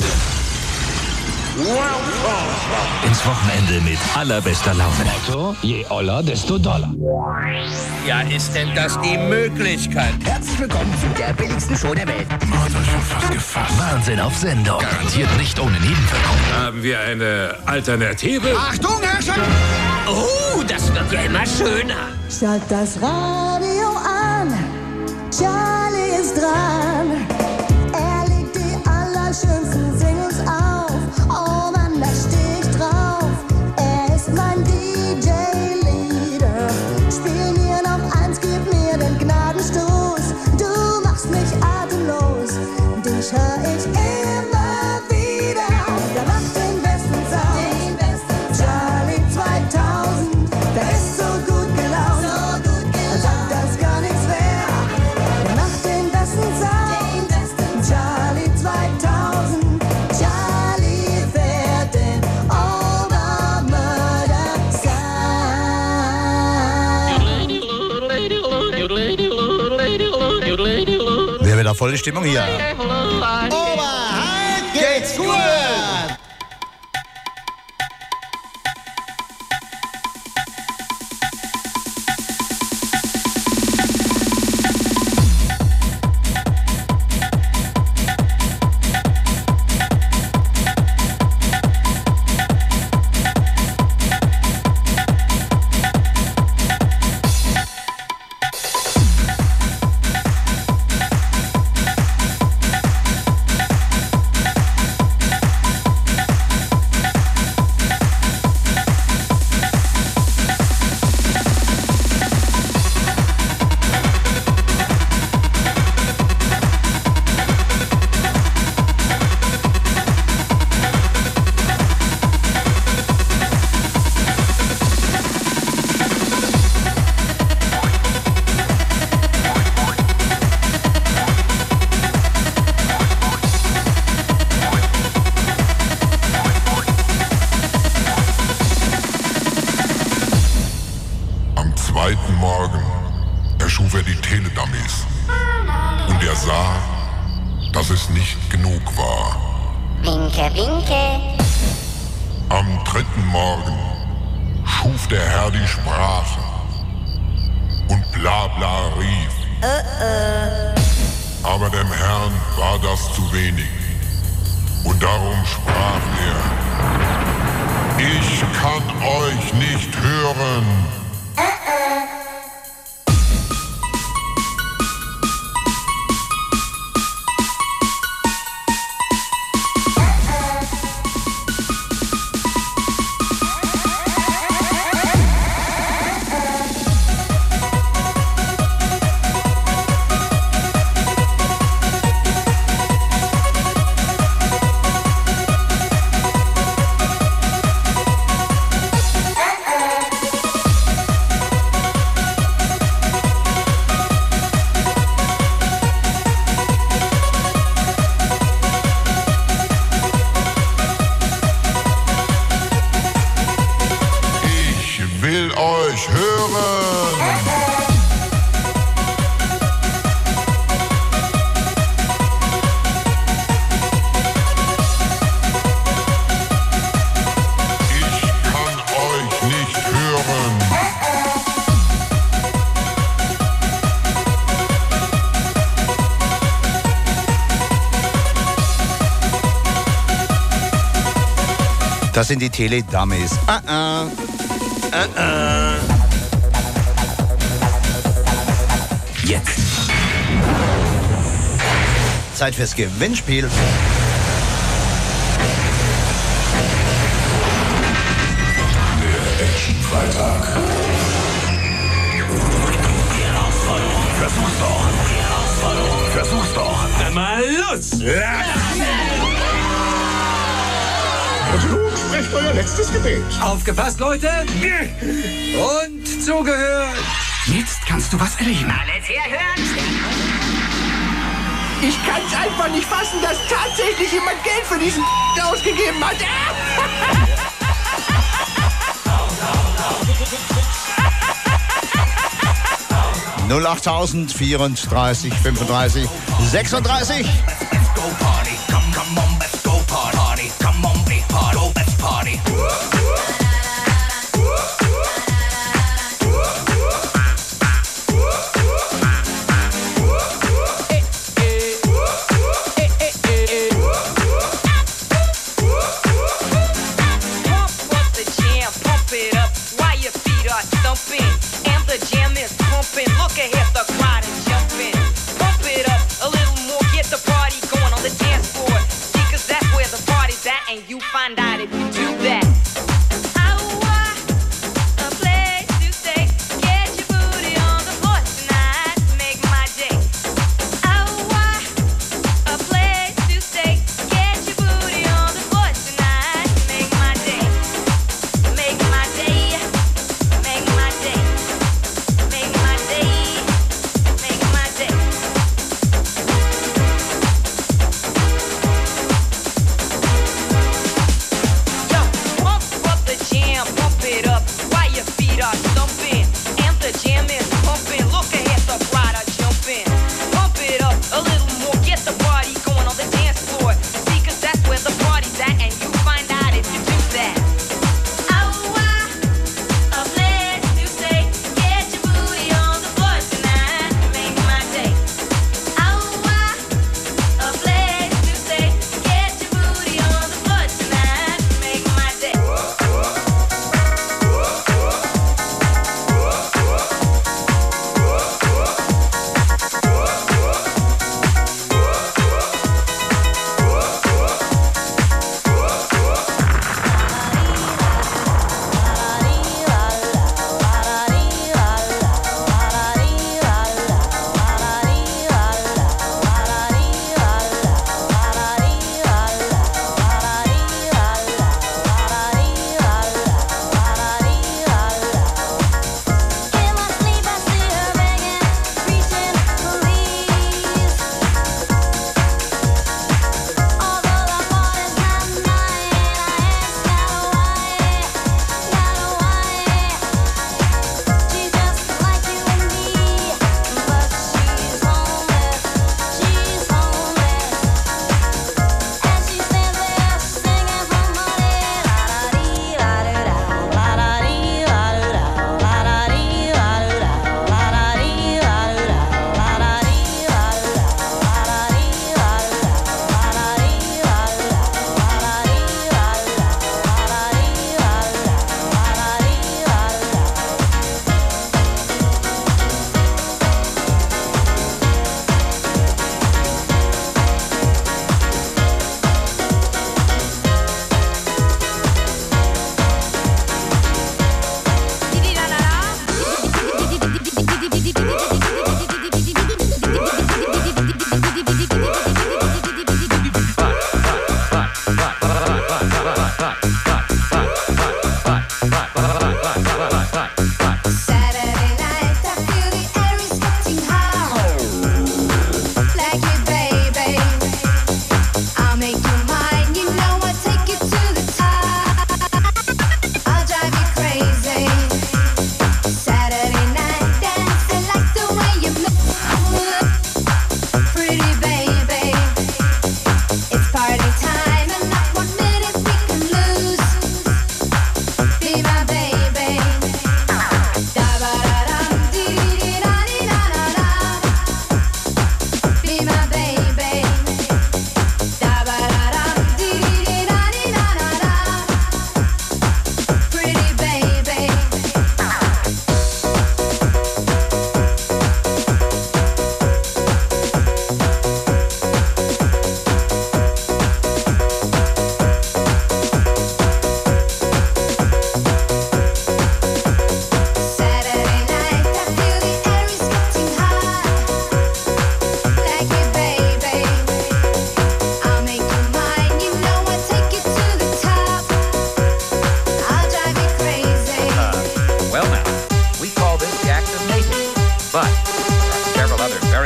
Ins Wochenende mit allerbester Laune. Motto, je oller, desto doller. Ja, ist denn das die Möglichkeit? Herzlich willkommen zu der billigsten Show der Welt. Oh, das ist schon fast gefasst. Wahnsinn auf Sendung. Garantiert nicht ohne Nebenwirkung. Haben wir eine Alternative? Achtung, Herr Chef! Oh, das wird ja immer schöner. Schalt das Radio an, Charlie ist dran. Er legt die allerschönsten Singles auf. Oh Mann, da steh ich drauf. Er ist mein D J-Leader. Spiel mir noch eins, gib mir den Gnadenstoß. Du machst mich atemlos. Dich hör ich immer wieder. Der macht den besten Sound. Charlie zweitausend, der ist so gut gelaunt. Als ob das gar nichts wär. Der macht den besten Sound. Charlie zweitausend. Charlie fährt den Obermörder Sound. Wir haben wieder volle Stimmung hier. Oberhalb geht's gut! dass es nicht genug war. Winke, winke. Am dritten Morgen schuf der Herr die Sprache und bla bla rief. Uh -uh. Aber dem Herrn war das zu wenig. Und darum sprach er: Ich kann euch nicht hören. Uh -uh. Das sind die Teledummies. Ah, ah. Ah, ah. Jetzt. Zeit fürs Gewinnspiel. Der Action-Freitag. Versuch's doch. Versuch's doch. Na mal los! Und nun sprecht euer letztes Gebet. Aufgepasst, Leute! Und zugehört! Jetzt kannst du was erleben. Alles herhören! Ich kann's einfach nicht fassen, dass tatsächlich jemand Geld für diesen ausgegeben hat. null achttausend vierunddreißig fünfunddreißig sechsunddreißig. Let's go party. Come, come on, let's go party. Come on, be party. Go, let's party. Look ahead, the crowd is jumping. Pump it up a little more, get the party going on the dance floor. See, cause that's where the party's at, and you find out if you do that.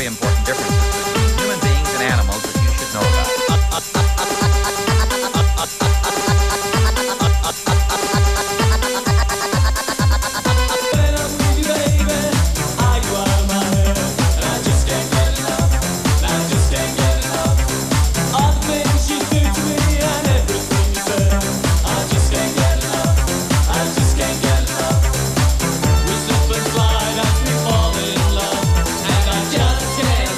very important differences between human beings and animals that you should know about. Just can't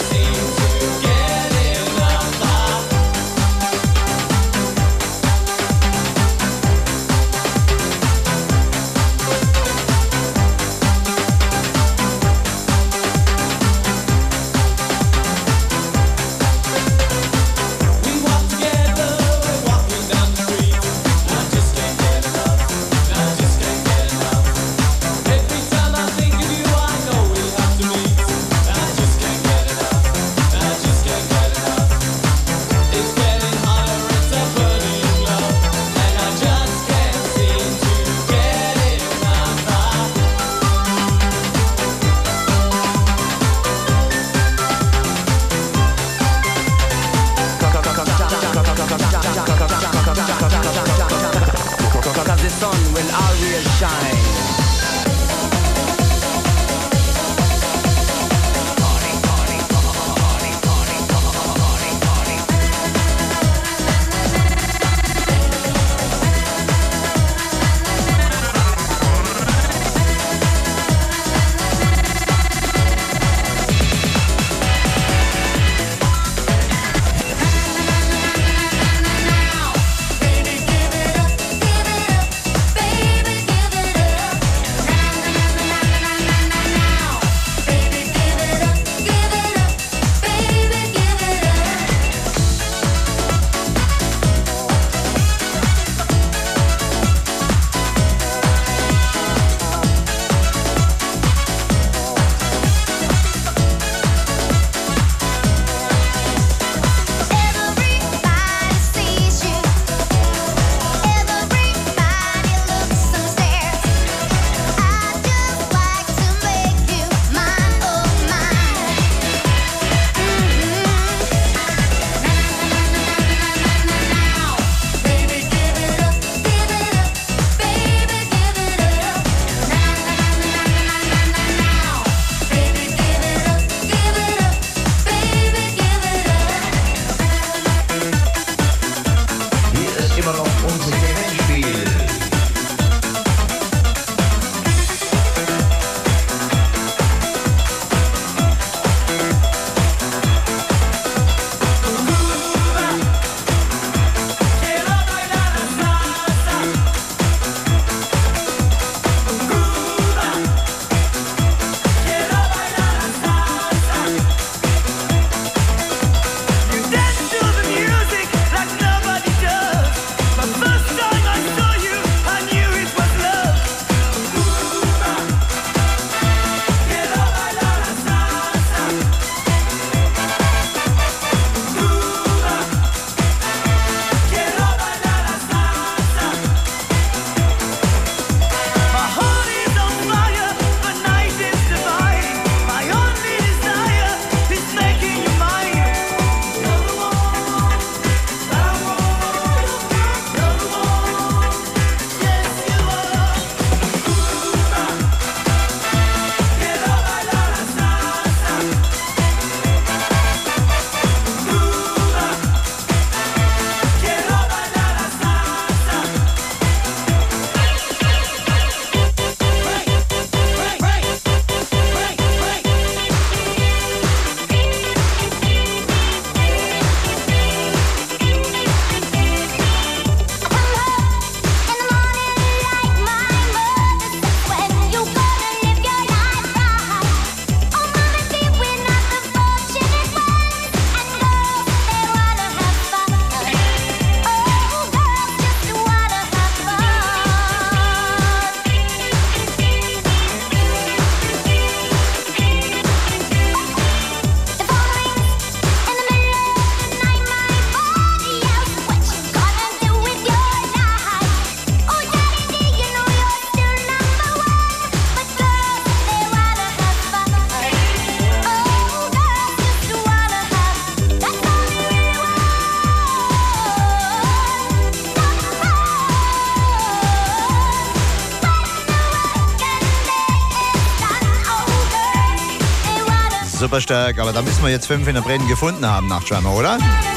super stark, aber da müssen wir jetzt fünf in der Brennen gefunden haben, Nachtschwärmer, oder?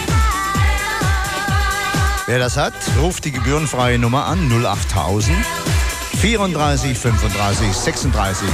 Wer das hat, ruft die gebührenfreie Nummer an, null achttausend vierunddreißig fünfunddreißig sechsunddreißig.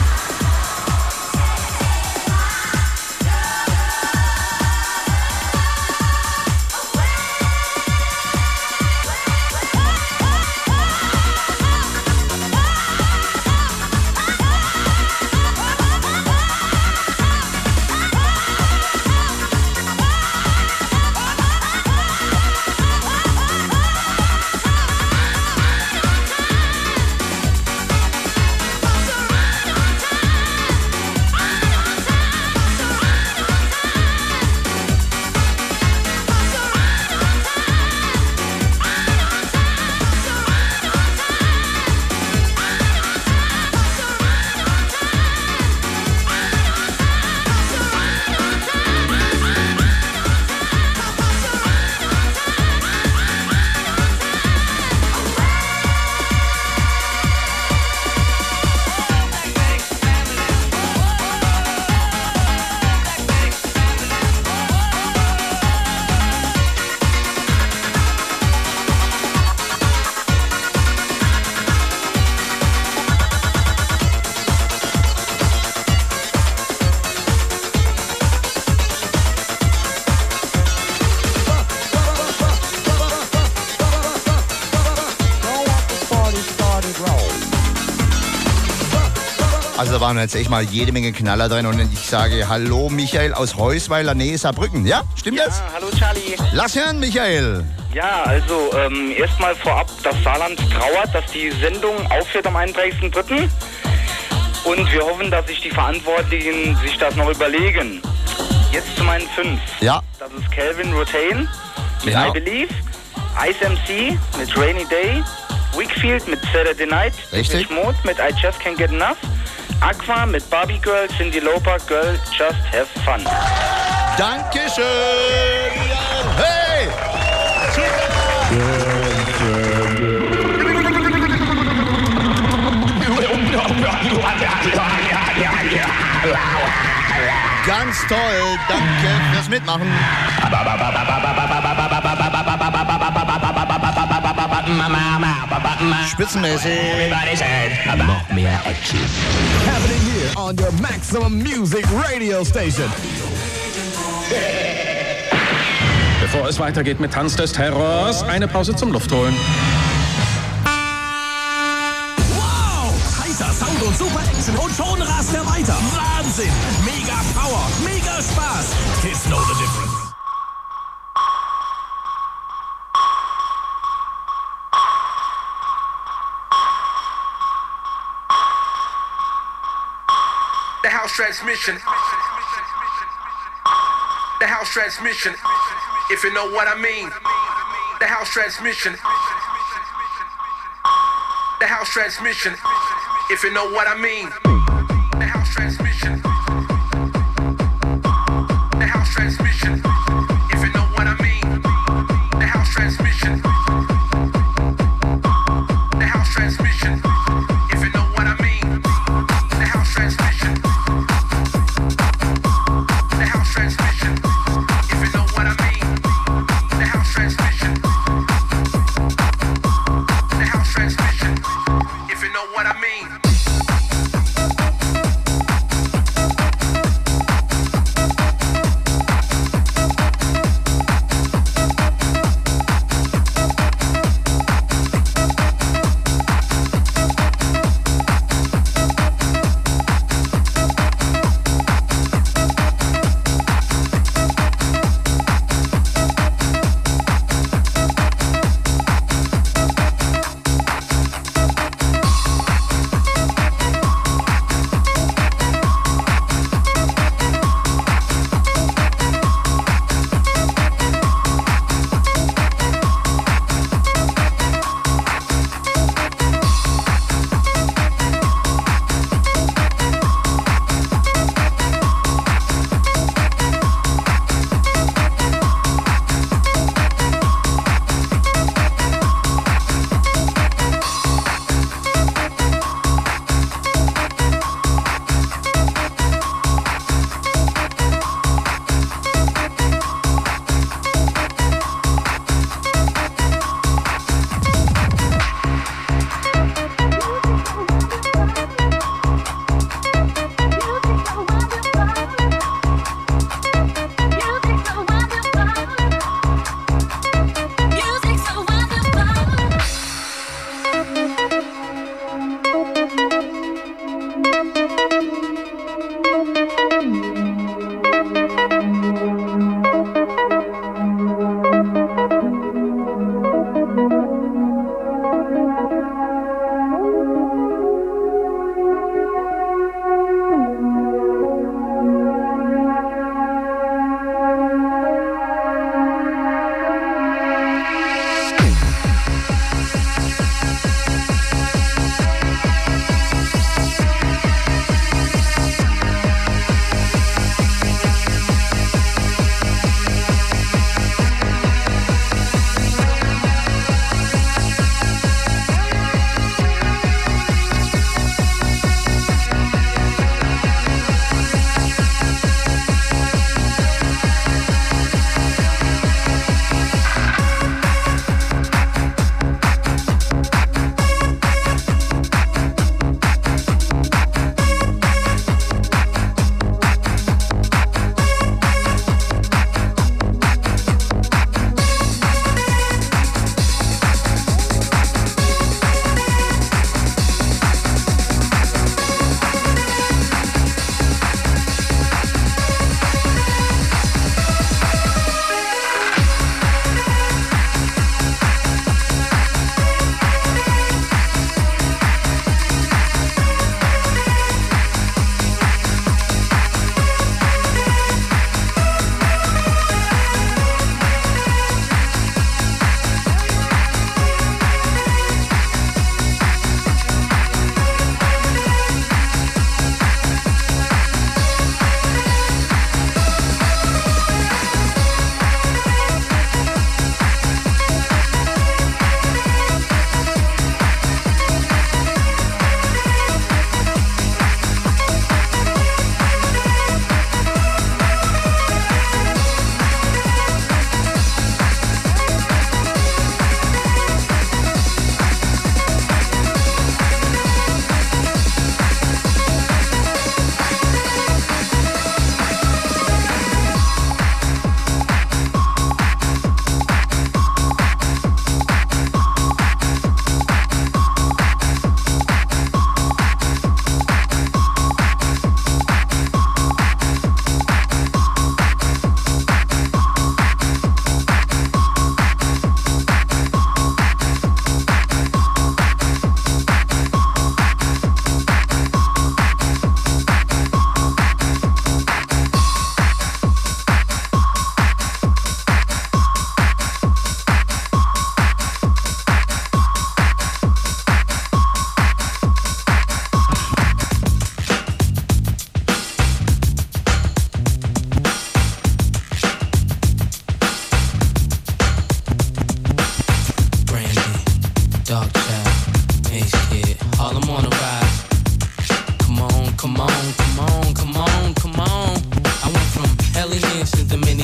Also da waren jetzt echt mal jede Menge Knaller drin und ich sage Hallo Michael aus Heusweiler, Nähe Saarbrücken. Ja, stimmt ja, das? Hallo Charlie. Lass hören, Michael. Ja, also ähm, erstmal vorab, das Saarland trauert, dass die Sendung aufhört am einunddreißigsten dritten Und wir hoffen, dass sich die Verantwortlichen sich das noch überlegen. Jetzt zu meinen fünf. Ja. Das ist Calvin Rotain mit Genau. I Believe, Ice M C mit Rainy Day, Wakefield mit Saturday Night, Richtig. Mode mit I Just Can't Get Enough, Aqua mit Barbie Girl, Cyndi Lauper, Girl, Just Have Fun. Dankeschön. Hey. Ganz toll, danke fürs Mitmachen. Spitzenmäßig. Noch mehr Action. Happening here on your Maximum Music Radio Station. Bevor es weitergeht mit Tanz des Terrors, eine Pause zum Luftholen. Wow! Heißer Sound und super Action und schon rast er weiter. Wahnsinn! Mega Power, mega Spaß. Kids know the difference. The house transmission. The house transmission. If you know what I mean. The house transmission. The house transmission. If you know what I mean. The house transmission. The house transmission. If you know what I mean. The house transmission. The house transmission. If you know what I mean. The house transmission. The house transmission. If you know what I mean. The house transmission. The house transmission. If you know what I mean.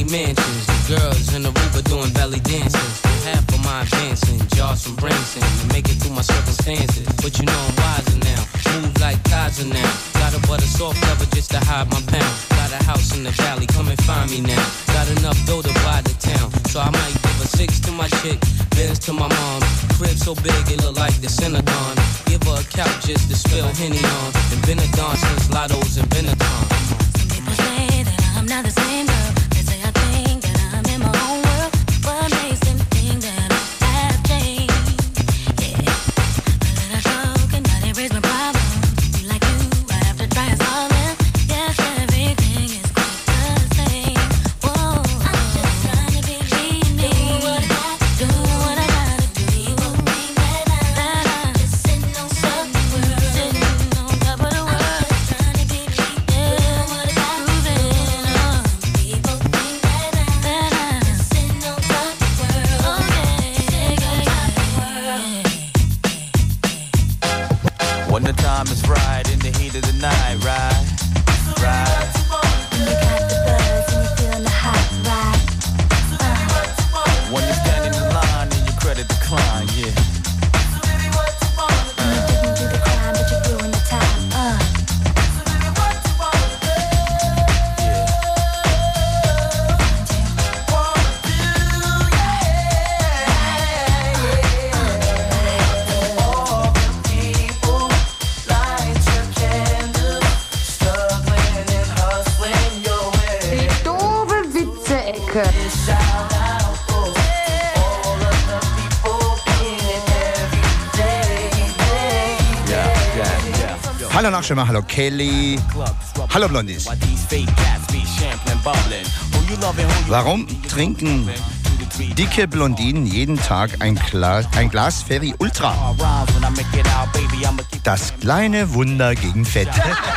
mansions. The girls in the Aruba doing belly dances. Half of my advancing, jaws from Branson. And make it through my circumstances. But you know I'm wiser now. Move like Kaiser now. Got a butter soft cover just to hide my pound. Got a house in the valley, come and find me now. Got enough dough to buy the town. So I might give a six to my chick, Benz to my mom. Crib so big it look like the Synagogue. Give her a couch just to spill Henny on. And been a dawn since Lotto's and Benetton. Some people say that I'm not the same girl. They say I think that I'm in my own world. What makes them think that I have changed? Yeah, a little joke and now they raise my problems. Be like you, I have to try and solve them. Yes, everything is quite the same. Whoa, I'm just trying to be me. Do what I got, do what I gotta do. People think that I'm just sitting on top of the world, sitting on top of the world. Trying to be me, yeah, what I got, moving on. People think that I'm just sitting on top of the world, okay, sitting on top of the world. When the time is right, in the heat of the night, right, right. You got the buzz and you feeling the hot ride. When you're standing in line and your credit decline, yeah. You didn't do the crime, but you're doing the time. Uh. Die doofe Witze-Ecke. Hallo Nachschimmer, hallo Kelly, hallo Blondies. Warum trinken dicke Blondinen jeden Tag ein Glas, ein Glas Ferry Ultra? Das kleine Wunder gegen Fett.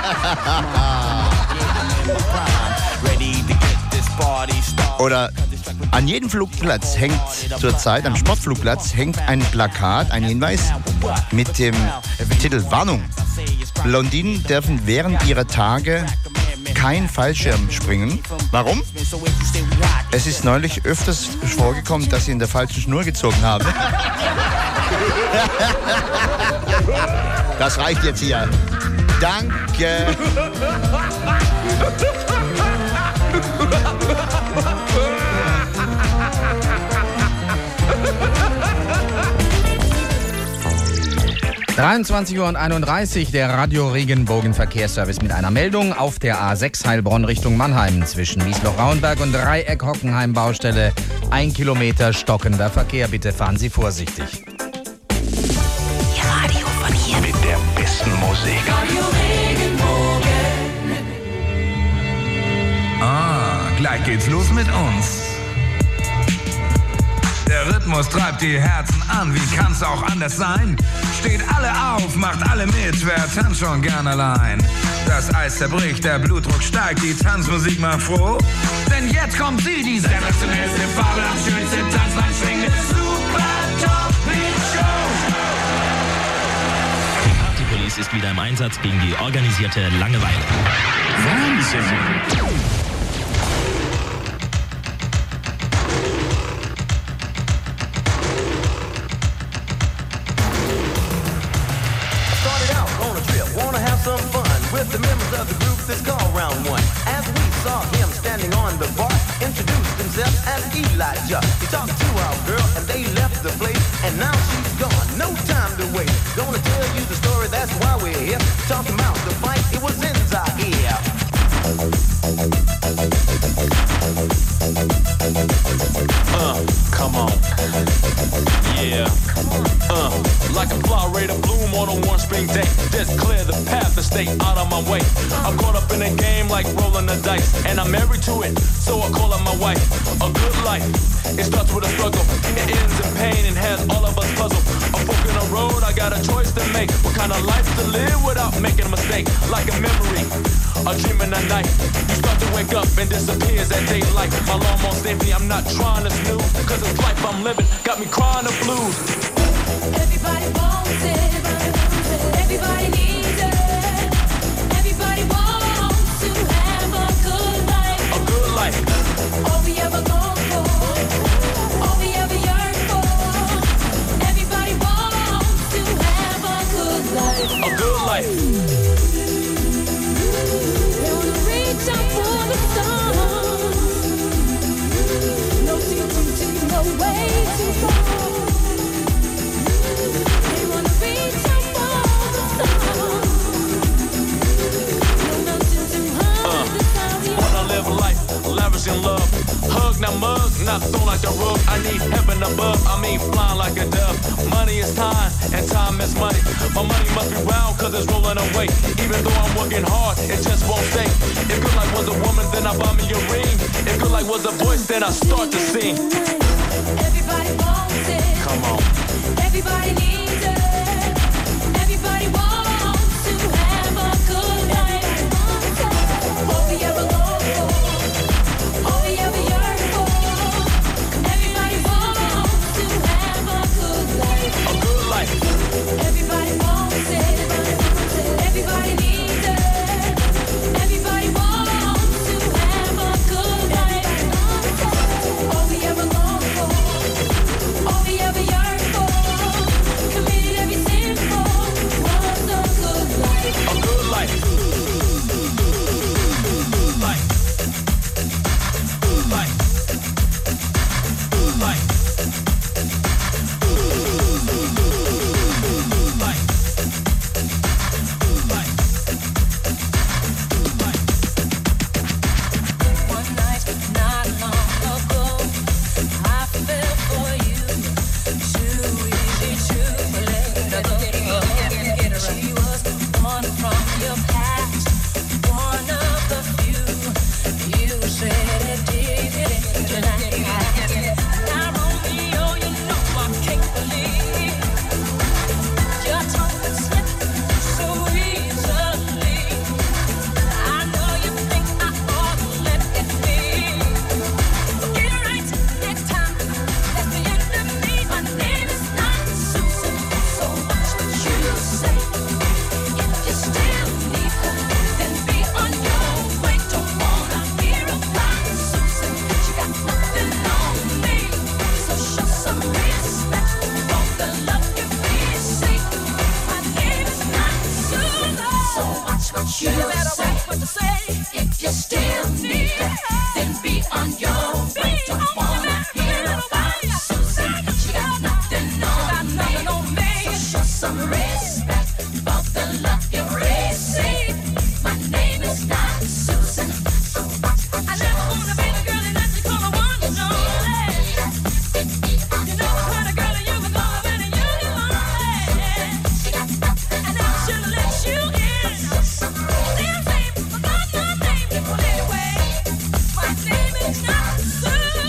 Oder an jedem Flugplatz hängt zurzeit, am Sportflugplatz, hängt ein Plakat, ein Hinweis mit dem Titel Warnung. Blondinen dürfen während ihrer Tage kein Fallschirm springen. Warum? Es ist neulich öfters vorgekommen, dass sie in der falschen Schnur gezogen haben. Das reicht jetzt hier. Danke. dreiundzwanzig Uhr einunddreißig, der Radio Regenbogen Verkehrsservice mit einer Meldung auf der A sechs Heilbronn Richtung Mannheim zwischen Wiesloch-Rauenberg und Dreieck-Hockenheim-Baustelle. Ein Kilometer stockender Verkehr, bitte fahren Sie vorsichtig. Ihr Radio von hier. Mit der besten Musik. Radio Regenbogen. Ah, gleich geht's los mit uns. Der Rhythmus treibt die Herzen an, wie kann's auch anders sein? Steht alle auf, macht alle mit, wer tanzt schon gern allein? Das Eis zerbricht, der Blutdruck steigt, die Tanzmusik macht froh. Denn jetzt kommt sie, die sensationellste, fabelhaft schönste Tanzlein schwingende Super Top Beat Show. Die Party Police ist wieder im Einsatz gegen die organisierte Langeweile. Wahnsinn! The members of the group that's called Round One. As we saw him standing on the bar, introduced himself as Elijah. He talked to our girl and they left the place, and now she's gone. No time to wait. Gonna tell you the story, that's why we're here. Talking about the fight, it was in Zaire. Uh, come on. Yeah. Uh, like a flower ready to bloom on a warm spring day. Just clear the path and stay out of my way. I'm caught up in a game like rolling the dice, and I'm married to it, so I call her my wife. A good life, it starts with a struggle. It ends in pain and has all of us puzzled. A fork in the road, I got a choice to make. What kind of life to live without making a mistake? Like a memory, a dream in the night. You start to wake up and disappears at daylight. My alarm won't save me, I'm not trying to snooze, cause this life I'm living got me crying the blues. Everybody wants it, everybody needs it. Everybody wants to have a good life. A good life. All we ever now mug, not thrown like the rug. I need heaven above, I mean flying like a dove. Money is time, and time is money. My money must be round, cause it's rolling away. Even though I'm working hard, it just won't stay. If good life was a woman, then I buy me a ring. If good life was a voice, then I start to sing. Everybody wants it. Come on. Everybody needs it. Everybody wants to have a good life. All we ever long for, all we ever yearn for. Everybody wants to have a good life. A good life. Everybody wants it. Everybody needs it. Everybody wants to have a good life. All we ever long for, all we ever yearn for. Committed every sin for was a good life. A good life. Life. Life. Life. One night, not long ago, I fell for you. Too easy to let go. She was one from your past, one of the few. You said it didn't tonight. Now Romeo, you know I can't believe your tongue would slip so easily. I know you think I ought to let it be. Get it right next time. That's the end of me. My name is not Susan. So watch what you say. If you still need her, then be on your way. Don't wanna hear about Susan. She got nothing on me. So show some respect for the love you receive. My name is not Susan. So watch what you say. If you still need her, then be on your way. Don't wanna hear about Susan. She got nothing on me. So show some respect for the love you receive. My name is not Susan. So watch what I never wanna be the girl that you call a one and only. You know the kind of girl that you would love and you only. And I should let you in. Still same, but not my name. People anyway. My name is not Susan.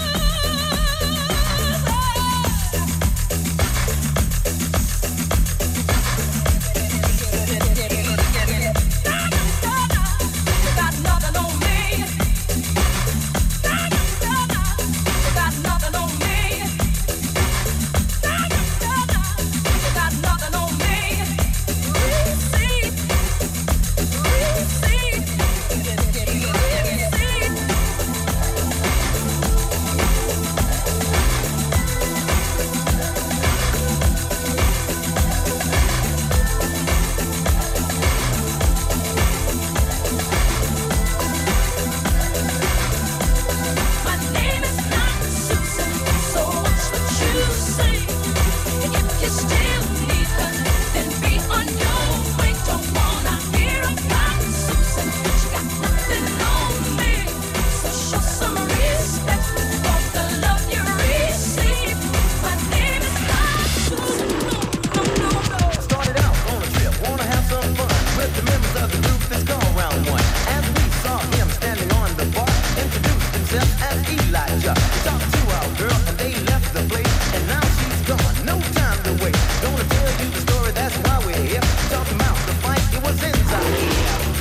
Got nothing on me. Got nothing on me. Got nothing on me. Receive, receive, receive. My name is not Susan, so watch what you say. If you still need her, then be on your way. Don't wanna hear about Susan. She got nothing on me. So show some respect for the love you receive. My name is not Susan. No, no, no, no. Started out on a trip, wanna have some fun with the members of the group that's called Round One. As we saw him standing on the bar, introduced himself as Elijah. He talked to our girl and they left the place, and now she's gone. No time to wait. Gonna tell you the story, that's why we're here. Talking about the fight, it was in Zaire.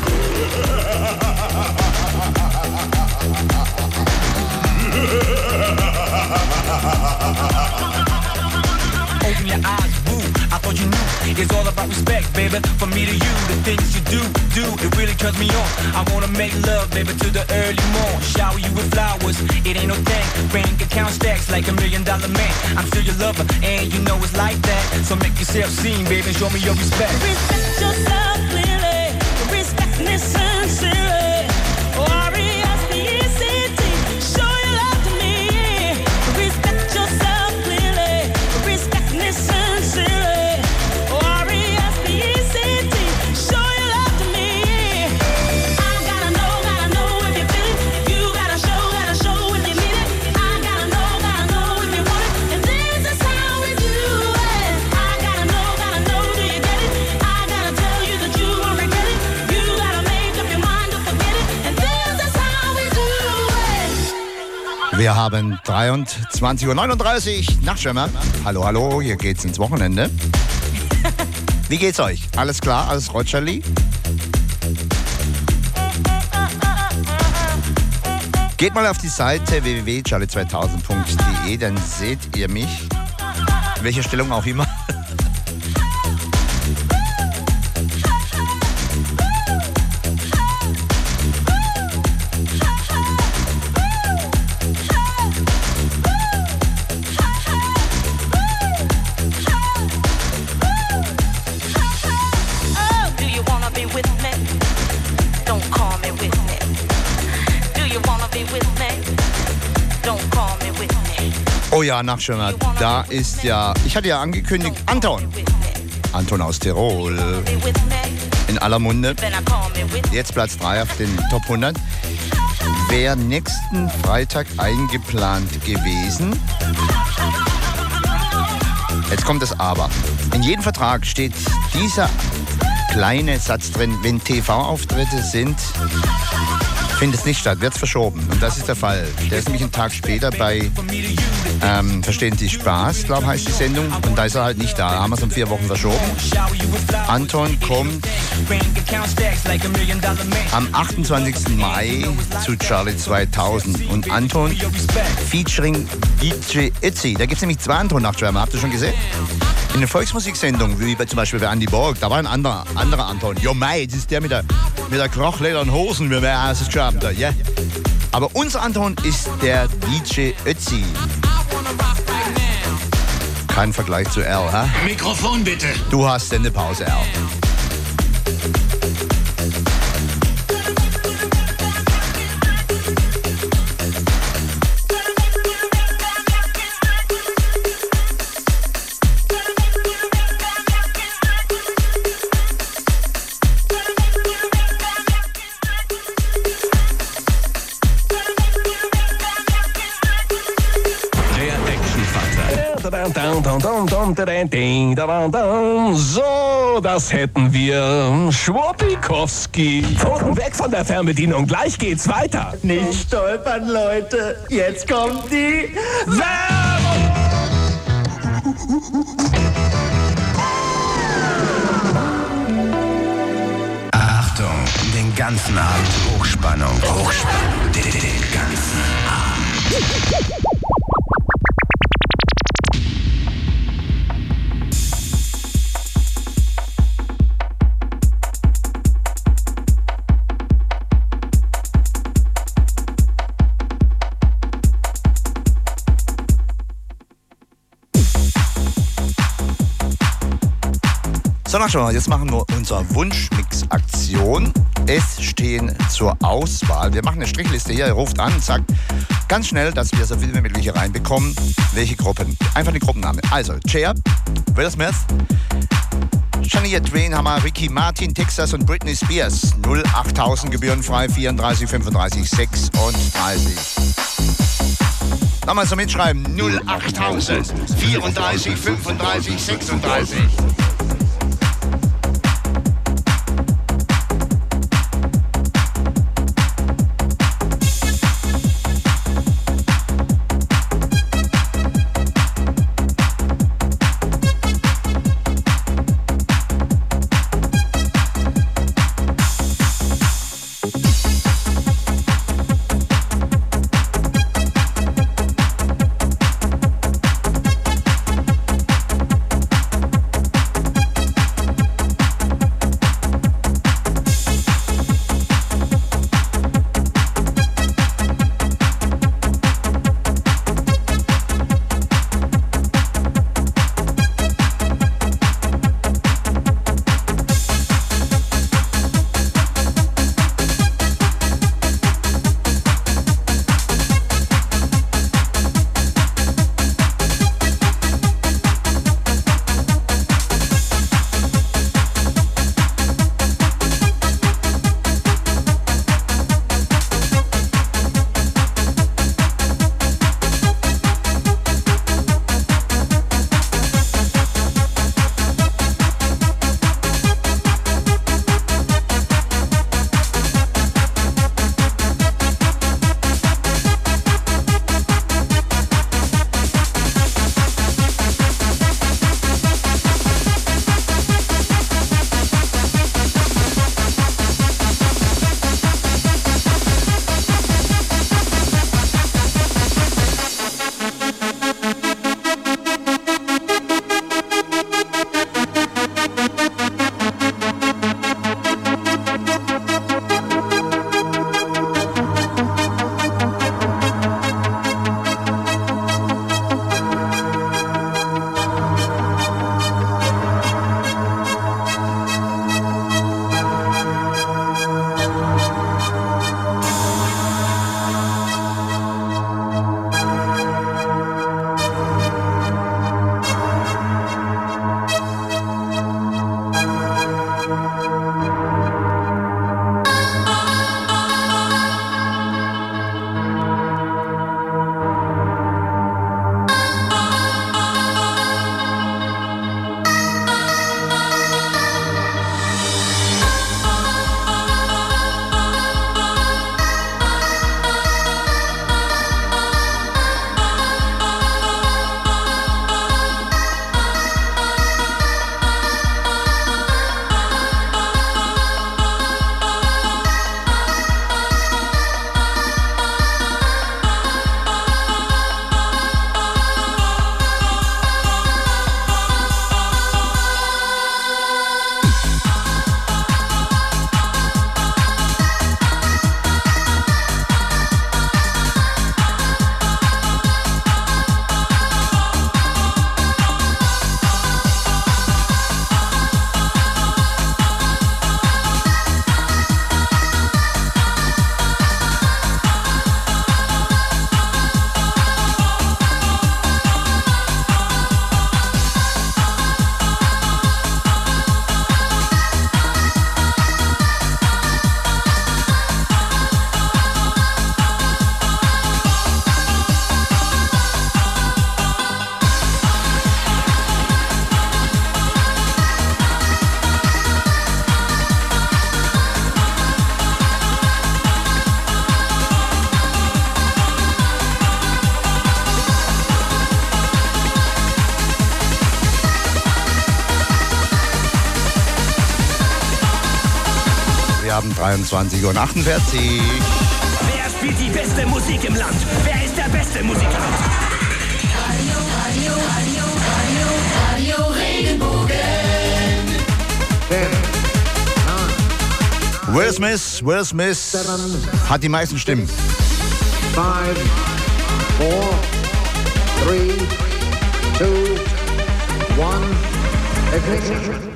Open your eyes, woo, I thought you knew. It's all about respect, baby, from me to you. The things you do, do, it really turns me on. I wanna make love, baby, to the early morn. Shower you with flowers, it ain't no thing. Bank account stacks like a million dollar man. I'm still your lover, and you know it's like that. So make yourself seen, baby, and show me your respect. Respect yourself clearly. Respect me sincerely. R E S P E C T. Show your love to me. Respect yourself clearly. Respect me sincerely. R E S P E C T. Show your love to me. I gotta know, gotta know if you feel it. You gotta show, gotta show if you mean it. I Wir haben dreiundzwanzig Uhr neununddreißig, Nachtschwärmer. Hallo, hallo, hier geht's ins Wochenende. Wie geht's euch? Alles klar, alles Rotscherli? Geht mal auf die Seite w w w punkt charlie zweitausend punkt d e, dann seht ihr mich, in welcher Stellung auch immer. Oh ja, Nachtschwärmer, da ist ja, ich hatte ja angekündigt, Anton. Anton aus Tirol. In aller Munde. Jetzt Platz drei auf den Top hundert. Wäre nächsten Freitag eingeplant gewesen. Jetzt kommt das Aber. In jedem Vertrag steht dieser kleine Satz drin, wenn T V-Auftritte sind, findet es nicht statt, wird es verschoben. Und das ist der Fall. Der ist nämlich einen Tag später bei ähm, Verstehen Sie Spaß, glaube ich, heißt die Sendung. Und da ist er halt nicht da. Da haben wir es um vier Wochen verschoben. Anton kommt am achtundzwanzigsten Mai zu Charlie zweitausend. Und Anton featuring D J Ötzi. Da gibt es nämlich zwei Anton-Nachtschwärmer. Habt ihr schon gesehen? In den Volksmusiksendungen, wie bei, zum Beispiel bei Andy Borg, da war ein anderer, anderer Anton. Jo mei, das ist der mit der, mit der krochledernen Hosen, wie wir es geschrieben haben. Ja. Aber unser Anton ist der D J Ötzi. Kein Vergleich zu Al, ha? Mikrofon bitte. Du hast denn eine Pause, Al. So, das hätten wir. Schwuppikowski. Pfoten weg von der Fernbedienung, gleich geht's weiter. Nicht stolpern, Leute. Jetzt kommt die Werbung. Achtung, den ganzen Abend Hochspannung. Hochspannung, den, den ganzen Abend. So, Nachtschwärmer, jetzt machen wir unsere Wunschmix-Aktion. Es stehen zur Auswahl. Wir machen eine Strichliste hier. Ihr ruft an und sagt ganz schnell, dass wir so viel wie möglich hier reinbekommen. Welche Gruppen? Einfach die Gruppenname. Also, Cher, Will Smith, Shania Twain, Hammer, Ricky Martin, Texas und Britney Spears. null achttausend gebührenfrei, vierunddreißig fünfunddreißig sechsunddreißig. Nochmal so mitschreiben. null achttausend vierunddreißig fünfunddreißig sechsunddreißig. dreiundzwanzig Uhr achtundvierzig. Wer spielt die beste Musik im Land? Wer ist der beste Musikant? Radio, Radio, Radio, Radio Regenbogen. Will Smith, Will Smith hat die meisten Stimmen. Five, four, three, two, one, ignition.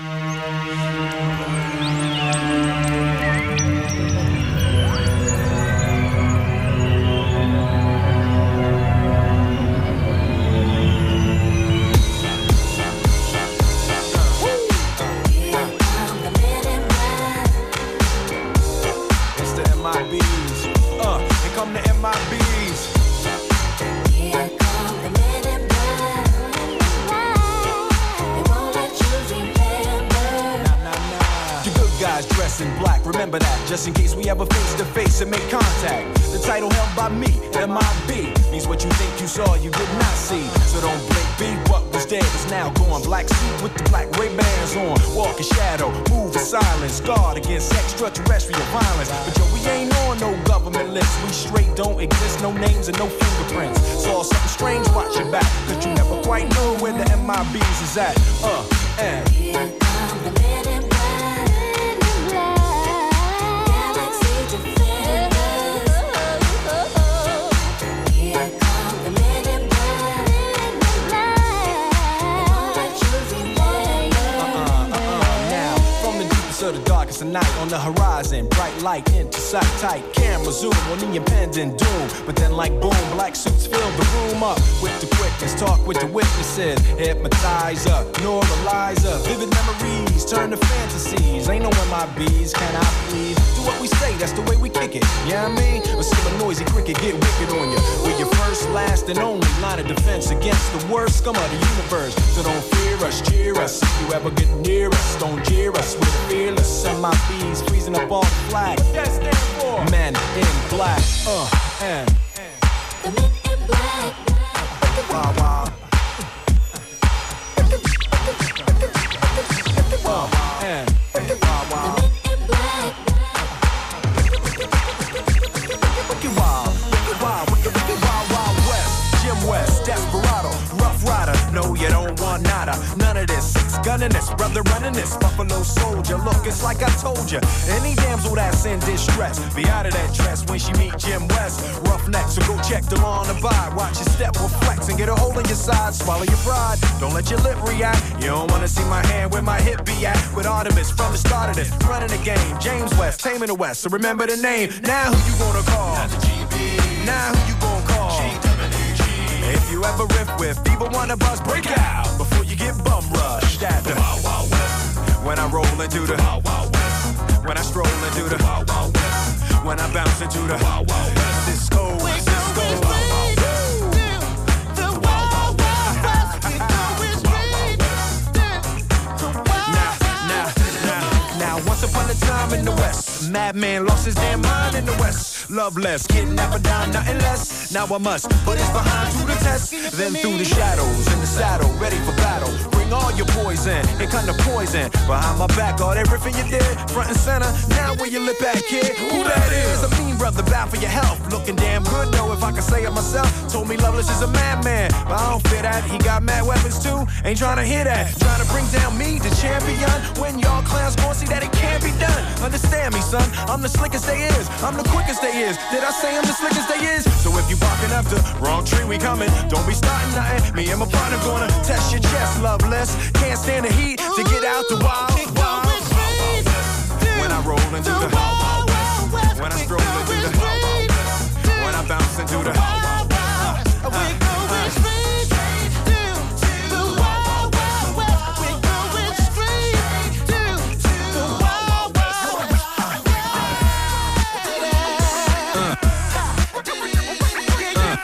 In black, remember that, just in case we ever face to face and make contact. The title held by me, M I B, means what you think you saw, you did not see. So don't blink, be what was dead is now gone. Black suit with the black Ray-Bans on, walk in shadow, move in silence, guard against extraterrestrial violence. But yo, we ain't on no government list, we straight don't exist, no names and no fingerprints. Saw something strange, watch your back, cause you never quite know where the M I Bs is at. Uh, and here come the men in black. To the darkest of night on the horizon, bright light into sight, tight camera zoom on the impending doom. But then like boom, black suits fill the room up with the quickness, talk with the witnesses, hypnotizer, normalizer, vivid memories turn to fantasies. Ain't no M I Bs, can I please do what we say? That's the way we kick it. Yeah, you know what I mean, or see a noisy cricket get wicked on you. We're your first, last, and only line of defense against the worst scum of the universe. So don't fear us, cheer us. If you ever get near us, don't jeer us. We're fearless. M I Bs freezing up all the flag. What that stand for? Men in black. Uh, and. The men in black. Wow, wow. Wow, wow. And. Wow, wow. The men in black. Wicked wild. Wicked wild. Wicked, wicked wild, wild west. Jim West. Desperado. Rough rider. No, you don't want nada. None of this. Gunning this, brother running this, Buffalo Soldier. Look, it's like I told ya. Any damsel that's in distress, be out of that dress when she meet Jim West. Roughneck, so go check the law on the vibe. Watch your step will flex and get a hole in your side. Swallow your pride, don't let your lip react. You don't wanna see my hand where my hip be at. With Artemis from the start of this, running the game. James West, taming the West, so remember the name. Now who you gonna call? Not the G B. Now who you gonna call? G W G. If you ever riff with either one of us, break out before you get bum rushed at the Wild Wild West. When I roll into the Wild Wild West. When I stroll into the Wild Wild West. When I bounce into the Wild Wild West. Cisco, Cisco, Wild Wild West. The Wild Wild West. We going straight down the Wild Now, now, now, now. Once upon a time in the West, madman lost his damn mind in the West. Loveless, kidnapper down, nothing less. Now I must put his behind to the test. Then through the shadows, in the saddle, ready for battle. Bring all your poison, it kind of poison. Behind my back, all everything you did, front and center. Now where you lip at, kid? Who that is? A mean brother, bad for your health. Looking damn good though, if I can say it myself. Told me Loveless is a madman, but I don't fear that. He got mad weapons too, ain't trying to hear that. Trying to bring down me, the champion. When y'all clowns gon' see that it can't be done. Understand me, son, I'm the slickest they is. I'm the quickest they is. Did I say I'm the slickest they is? So if you barking up the wrong tree, we coming. Don't be starting nothing. Me and my partner gonna test your chest, Loveless. Can't stand the heat to get out the wild, wild, wild, wild west. When I roll into the wild, wild west. When I stroll into the wild, wild west. When I bounce into the wild, wild west. Uh, uh, uh.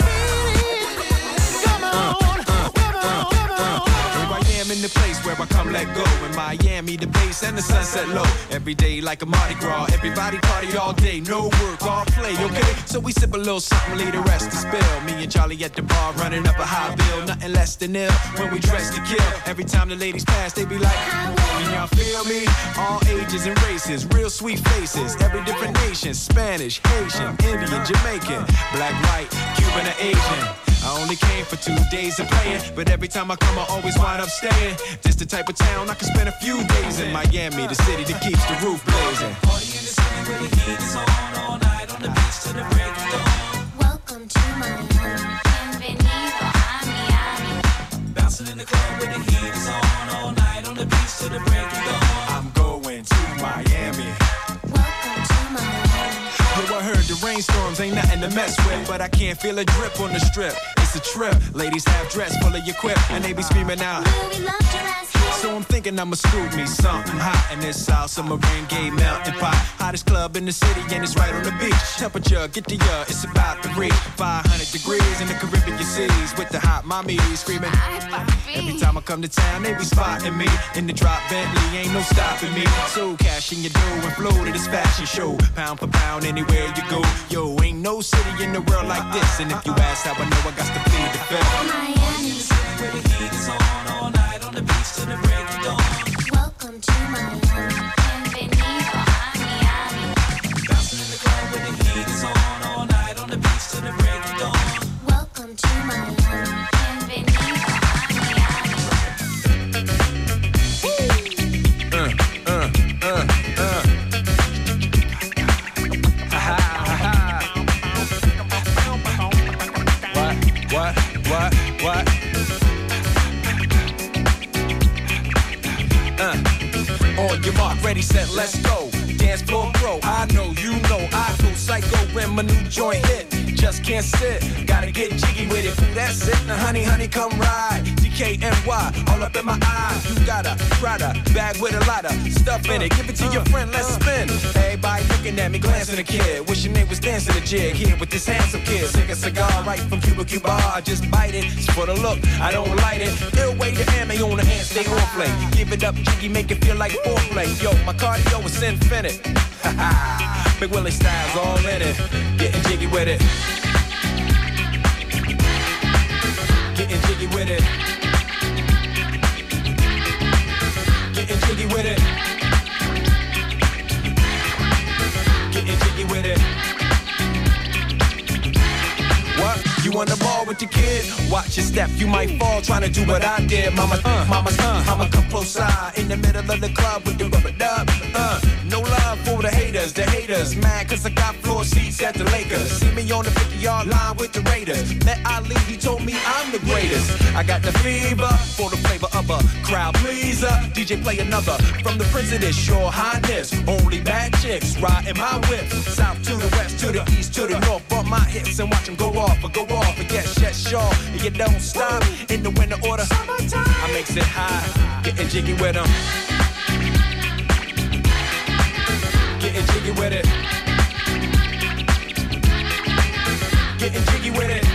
In the place where I come let go. In Miami, the bass and the sunset low. Every day like a Mardi Gras. Everybody party all day, no work, all play, okay? So we sip a little something, leave the rest to spill. Me and Charlie at the bar running up a high bill. Nothing less than ill when we dress to kill. Every time the ladies pass, they be like, can y'all feel me? All ages and races, real sweet faces. Every different nation, Spanish, Haitian, Indian, Jamaican, black, white, Cuban, or Asian. I only came for two days of playing, but every time I come I always wind up staying. Just the type of town I can spend a few days in. Miami, the city that keeps the roof blazing. Party in the city where the heat is on, all night on the beach till the break of dawn. Welcome to Miami. Bienvenido a Miami. Bouncing in the club where the heat is on, all night on the beach till the break of dawn. I'm going to Miami. Welcome to Miami. Yo, I heard the rainstorms ain't nothing to mess with, but I can't feel a drip on the strip. It's a trip. Ladies have dress full of your quip, and they be screaming out. We love your ass here. So I'm thinking I'ma scoop me something hot in this South Summer rain gay melting pot. Hottest club in the city, and it's right on the beach. Temperature, get the uh, it's about to reach five hundred degrees in the Caribbean seas with the hot mommy screaming. Every time I come to town, they be spotting me in the drop Bentley, ain't no stopping me. So cash in your dough and flow to this fashion show, pound for pound anywhere you go. Yo, ain't no city in the world like this, and if you ask how I know, I got to plead the fifth. Miami. Where the heat is on, all night on the beach till the break of dawn. Welcome to Miami. Bienvenido a Miami. Bouncing in the club where the heat is on, all night on the beach till the break of dawn. Welcome to Miami. Bienvenido a Miami. Uh, uh, uh, uh. Ha ha ha ha. What, what, what, what? Uh. On your mark, ready, set, let's go. Dance floor bro, I know, you know, I go psycho when my new joint hit. Just can't sit, gotta get jiggy with it. Ooh, that's it, now honey, honey, come ride. D K N Y, all up in my eye. You got a Prada bag with a lot of stuff in it. Give it to your friend, let's spin. Everybody looking at me, glancing a kid. Wishing they was dancing a jig here with this handsome kid. Sick a cigar right from Cuba Cuba. I just bite it, it's for the look, I don't light it. Ill way to ammo on the hand, stay on play. Give it up, jiggy, make it feel like foreplay. Yo, my cardio is infinite. Ha ha, Big Willie style's all in it. Getting jiggy with it. Getting jiggy with it. Getting jiggy with it. Getting jiggy with it. What? You on the ball with your kid? Watch your step, you might fall trying to do what I did. Mama, uh, mama, uh, mama, come close side in the middle of the club with the rubber dub. Uh, no love for the haters, the haters mad cause I got floor seats at the Lakers. See me on the fifty-yard line with the Raiders. Met Ali, he told me I'm the greatest. I got the fever for the flavor of a crowd pleaser. D J play another from the Prince of this Your Highness. Only bad chicks riding my whip. South to the west, to the east, to the north. Bump my hips and watch them go off or go off and get shut short. And you don't stop in the winter order. I makes it high, getting jiggy with them. Getting jiggy with it. Getting jiggy with it.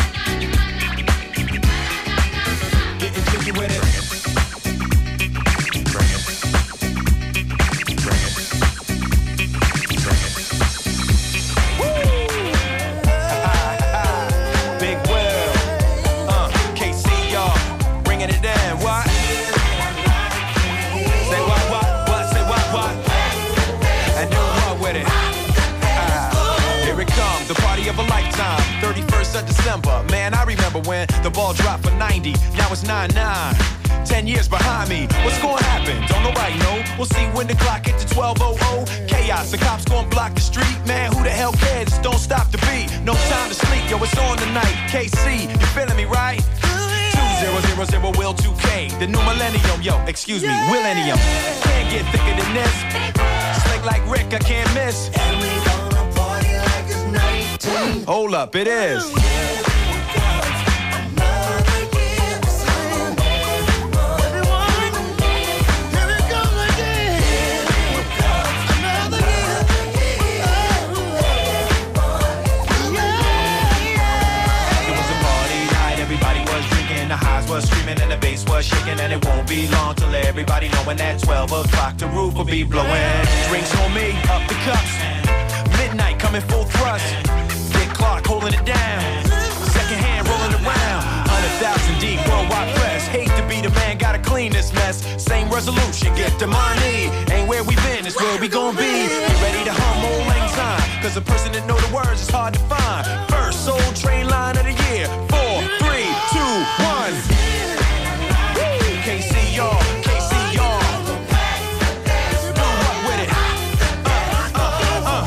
Getting jiggy with it. Bring it. Bring it. Bring it. Woo! Big Will. Uh, K C y'all. Bringing it down. What? Say what, what, what, say what, what? And do what with it? Ah, here it comes, the party of a lifetime. thirty-first of December, man, I remember when the ball dropped for ninety. Now it's nine nine. Ten years behind me, what's gonna happen? Don't nobody know. We'll see when the clock hits to twelve oh oh. Chaos, the cops gonna block the street. Man, who the hell cares? Just don't stop the beat. No time to sleep, yo, it's on tonight. K C, you feeling me, right? two zero zero zero Will two K, the new millennium, yo, excuse me, Willennium. Can't get thicker than this. Slick like Rick, I can't miss. And we gonna party like it's nineteen. Hold up, it is. was screaming and the bass was shaking, and it won't be long till everybody knowing that twelve o'clock the roof will be blowing. Drinks on me, up the cups. Midnight coming full thrust. Big Clark holding it down. Second hand rolling around. Hundred thousand deep, worldwide press. Hate to be the man, gotta clean this mess. Same resolution, get the money. Ain't where we been, it's where we gon' be. Get ready to hum Old Lang Syne, cause a person that know the words is hard to find. First Soul Train line of the year. Four, three, two, one. Woo! Can't see y'all, can't see y'all. Do what with it? Uh, uh, uh.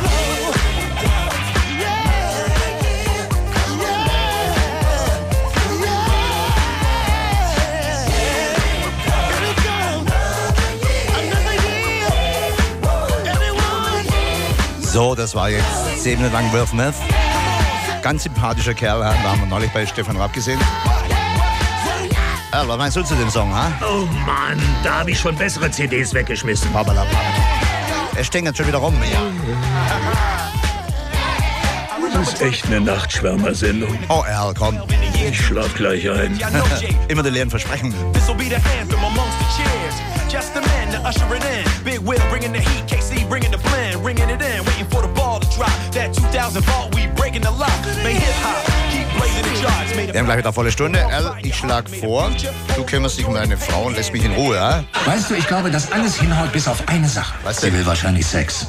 So, das war jetzt zehn Minuten lang Will Smith. Ganz sympathischer Kerl, da haben wir neulich bei Stefan Raab gesehen. Ja, was meinst du zu dem Song, ha? Oh Mann, da habe ich schon bessere C Ds weggeschmissen. Er stängert schon wieder rum, ja. Das ist echt eine Nachtschwärmer-Sendung. Oh, Erl, komm. Ich schlaf gleich ein. Immer die leeren Versprechen. This'll be the anthem amongst the cheers. Just the men to usher it in. Big Will bringing the heat, K C bringing the blend, bringing it in, waiting for the ball to drop. That two thousand volt, we breaking the lock. Make hip hop, keep blazing the charts. Wir haben gleich wieder volle Stunde. Erl, ich schlag vor, du kümmerst dich um deine Frau und lässt mich in Ruhe, ja? Weißt du, ich glaube, dass alles hinhaut bis auf eine Sache. Was Sie will wahrscheinlich Sex.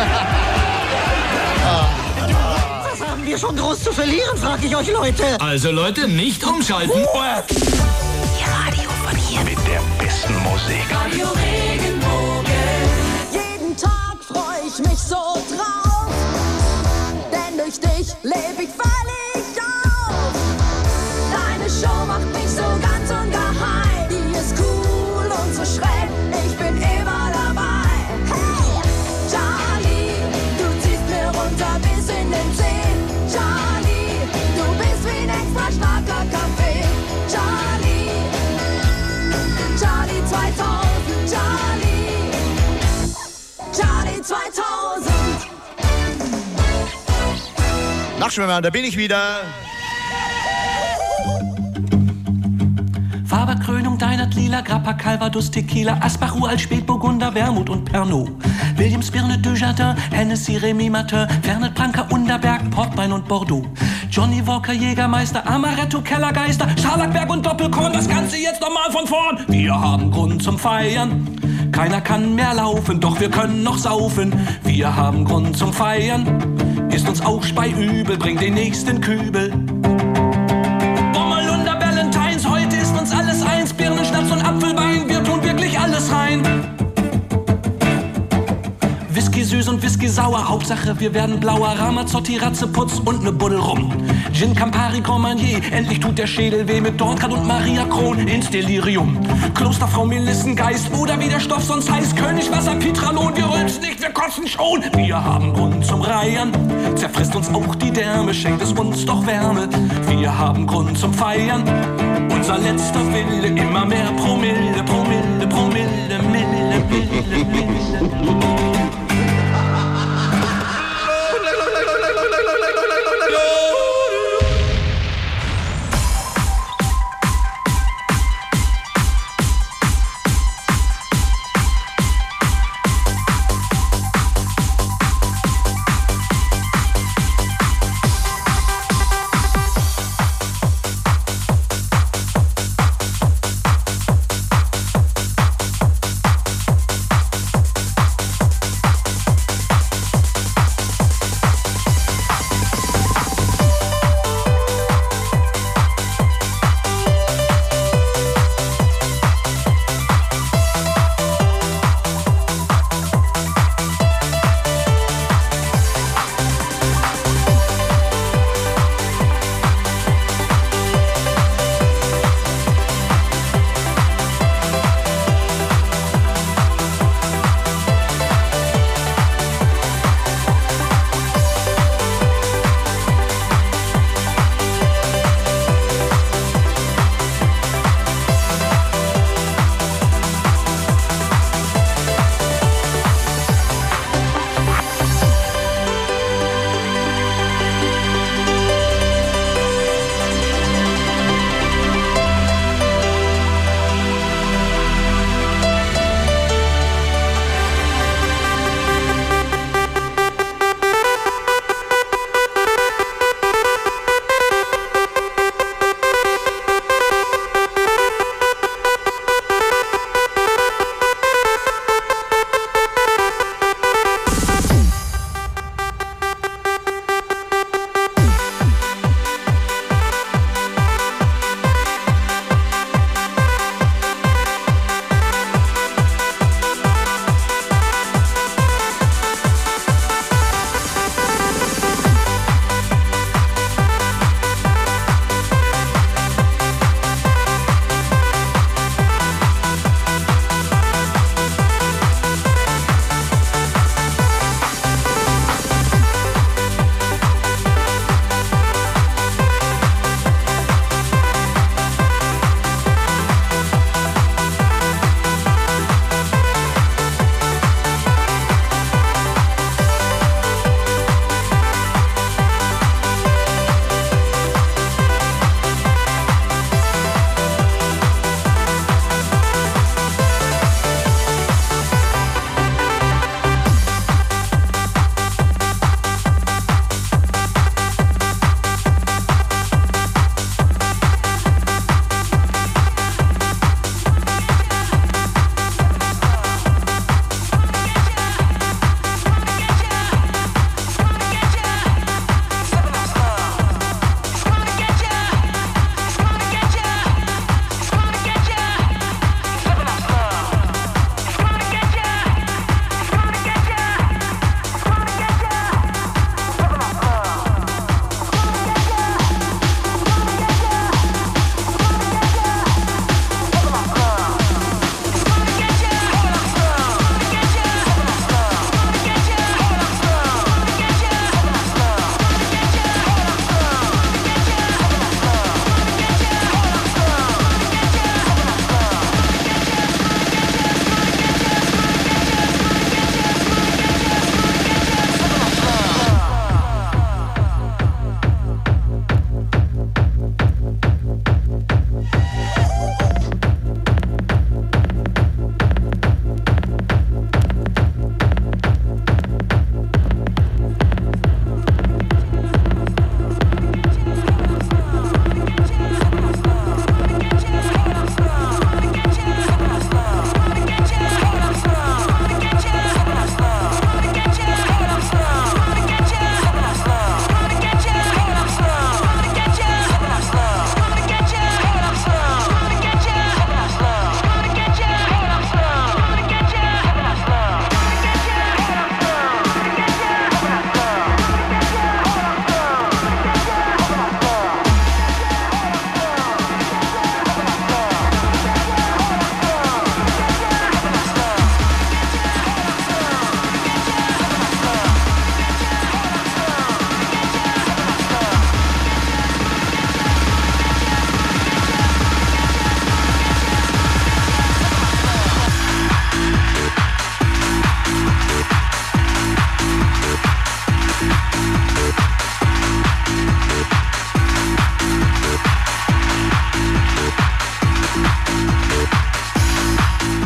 Was haben wir schon groß zu verlieren, frag ich euch, Leute. Also Leute, nicht umschalten. Ihr Radio von hier. Mit der besten Musik. Radio Regenbogen. Jeden Tag freu ich mich so drauf, denn durch dich leb ich völlig auf. Deine Show macht mich so ganz ungeheim. Die ist cool und so schräg, ich bin immer dabei. Hey, Charlie, du ziehst mir runter bis in den Zeh. Charlie, du bist wie ein extra starker Kaffee. Charlie, Charlie zweitausend, Charlie, Charlie zweitausend. Nachtschwimmer, da bin ich wieder. Farberkrönung Deinert, Lila, Grappa, Calvados, Tequila, Asbach, Uralt, Spätburgunder, Wermut und Pernod. Williams, Birne, Dujardin, Hennessy, Remy Martin, Fernet, Branca, Underberg, Portwein und Bordeaux. Johnny Walker, Jägermeister, Amaretto, Kellergeister, Scharlachberg und Doppelkorn, das Ganze jetzt nochmal von vorn. Wir haben Grund zum Feiern. Keiner kann mehr laufen, doch wir können noch saufen. Wir haben Grund zum Feiern. Ist uns auch speiübel, bring den nächsten Kübel. Bommerlunder, Valentines, heute ist uns alles eins. Birnen, Schnaps und Apfelwein, wir tun wirklich alles rein. Whisky süß und Whisky sauer, Hauptsache wir werden blauer. Ramazzotti, Ratzeputz und ne Buddel rum. Gin, Campari, Grand Marnier, endlich tut der Schädel weh mit Dornkart und Maria Kron ins Delirium. Klosterfrau, Melissengeist oder wie der Stoff sonst heißt. Königwasser, Pitralon, wir rülpsen nicht, wir kotzen schon. Wir haben Grund zum Reiern, zerfrisst uns auch die Därme, schenkt es uns doch Wärme. Wir haben Grund zum Feiern, unser letzter Wille, immer mehr Promille, Promille, Promille, Mille, Mille, Mille.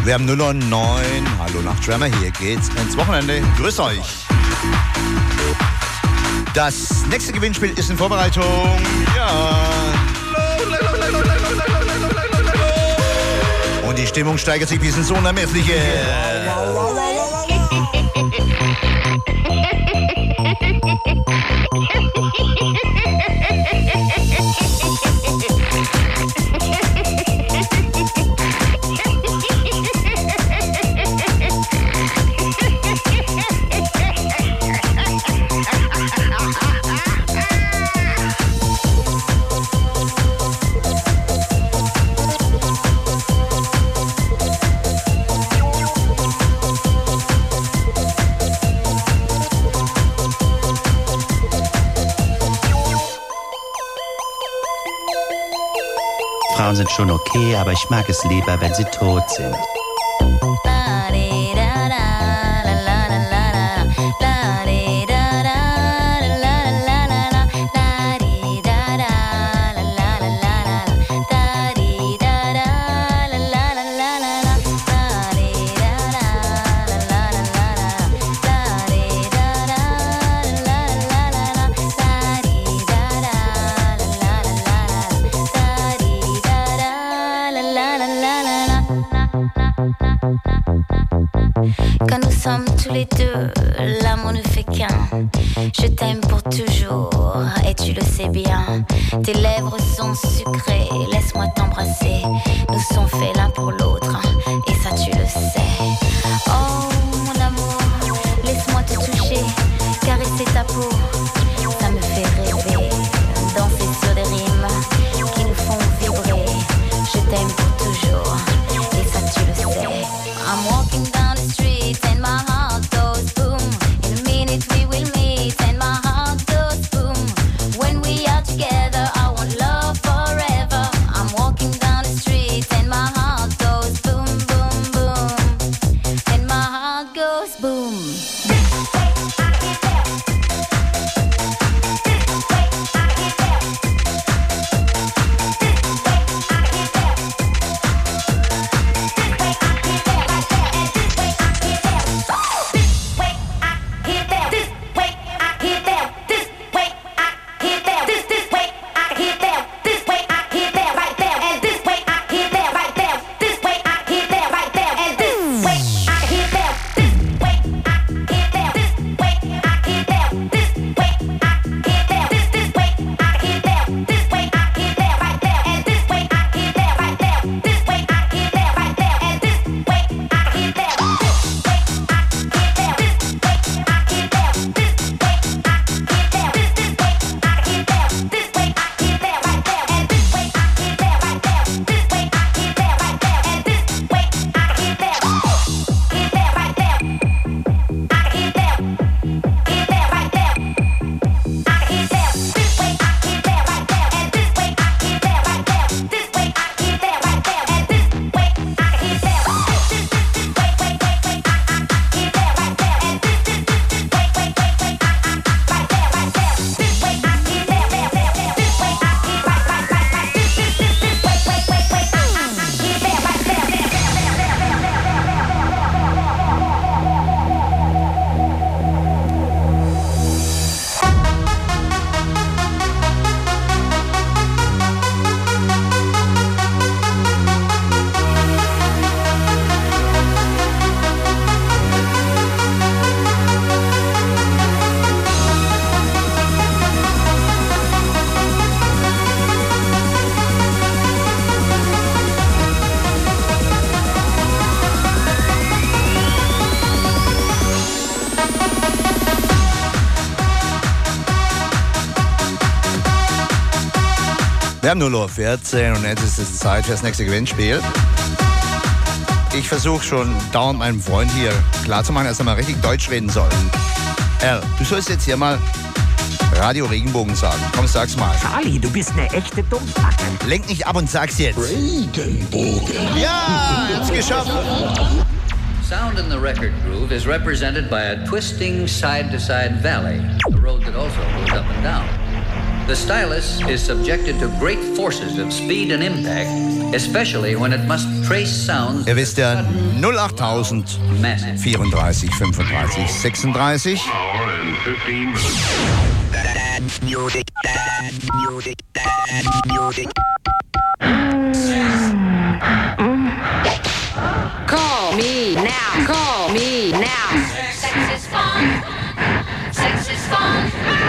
Wir haben null Uhr neun. Hallo Nachtschwärmer, hier geht's ins Wochenende. Grüß euch. Das nächste Gewinnspiel ist in Vorbereitung. Ja. Und die Stimmung steigert sich bis ins Unermessliche. Frauen sind schon okay, aber ich mag es lieber, wenn sie tot sind. Quand nous sommes tous les deux, l'amour ne fait qu'un. Je t'aime pour toujours, et tu le sais bien. Tes lèvres sont sucrées, laisse-moi t'embrasser. Nous sommes faits l'un pour l'autre, et ça tu le sais. Oh mon amour, laisse-moi te toucher, caresser ta peau. Ça me fait rêver, danser sur des rimes qui nous font vibrer. Je t'aime pour toujours, et ça tu le sais. I'm walking down the street and my heart goes boom. In a minute we will meet and my heart goes boom. When we are together I want love forever. I'm walking down the street and my heart goes boom, boom, boom. And my heart goes boom. Wir haben null Uhr vierzehn und jetzt ist es Zeit für das nächste Gewinnspiel. Ich versuche schon dauernd meinem Freund hier klarzumachen, dass er mal richtig Deutsch reden soll. Al, du sollst jetzt hier mal Radio Regenbogen sagen. Komm, sag's mal. Charlie, du bist eine echte Dummfacke. Lenk nicht ab und sag's jetzt. Regenbogen. Ja, jetzt geschafft. Sound in the record groove is represented by a twisting side-to-side valley, a road that also goes up and down. The stylus is subjected to great forces of speed and impact, especially when it must trace sounds. Ihr wisst ja, null acht tausend vierunddreißig fünfunddreißig sechsunddreißig. Call me now, call me now. Sex is fun. Sex is fun.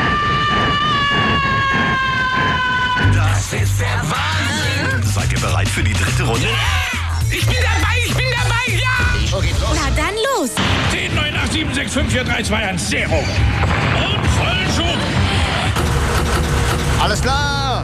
Das ist der Wahnsinn. Seid ihr bereit für die dritte Runde? Ich bin dabei, ich bin dabei, ja! So geht's los. Na dann los. zehn, neun, acht, sieben, sechs, fünf, vier, drei, zwei, eins, zero. Und vollen Schub. Alles klar!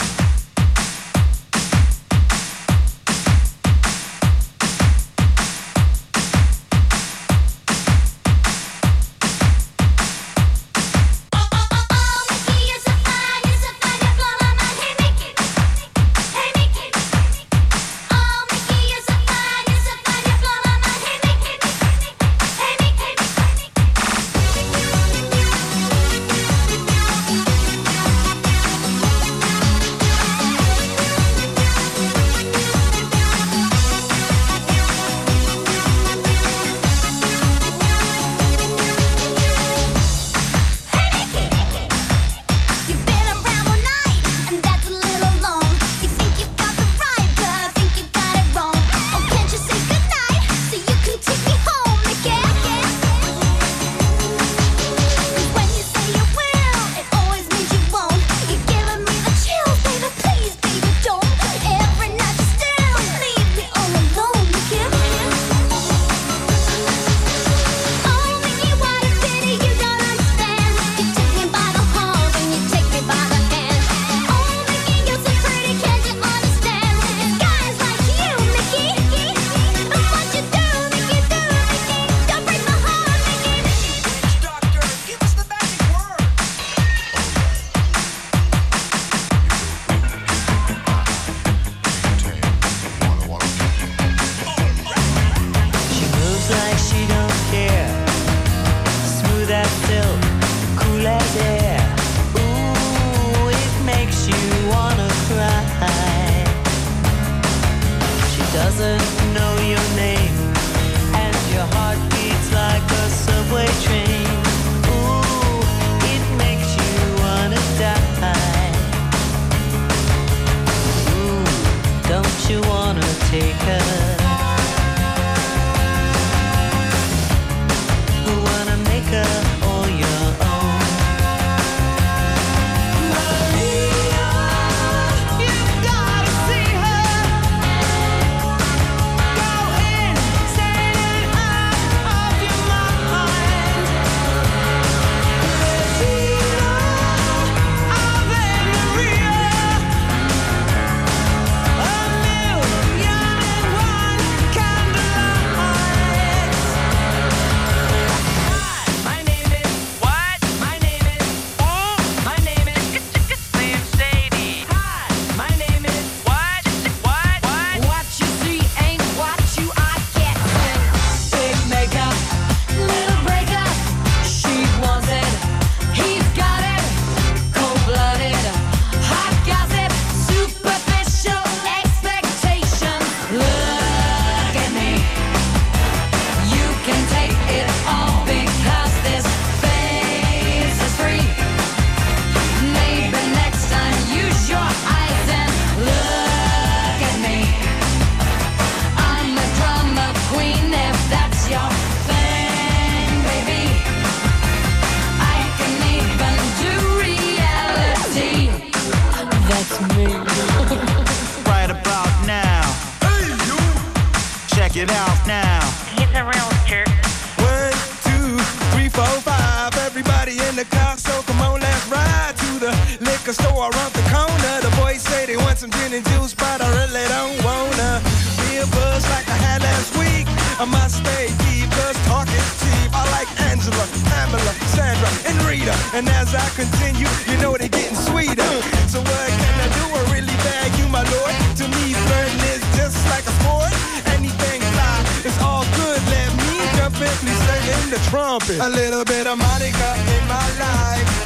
And as I continue, you know they're getting sweeter. So what can I do? I really bag you, my lord. To me, flirting is just like a sport. Anything fly, it's all good. Let me jump in, please sing in the trumpet. A little bit of Monica in my life.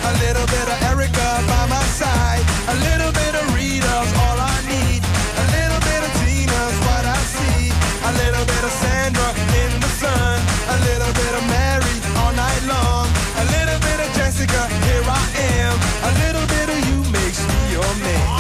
A little bit of Erica by my side. A little bit of Rita's all I need. A little bit of Tina's what I see. A little bit of Sandra in the sun. A little bit of Mary all night long. A little bit of Jessica, here I am. A little bit of you makes me your man.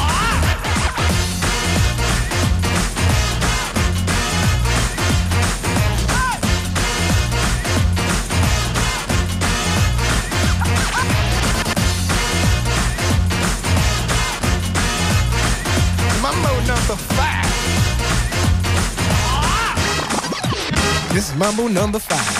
Mambo number five. This is Mambo number five.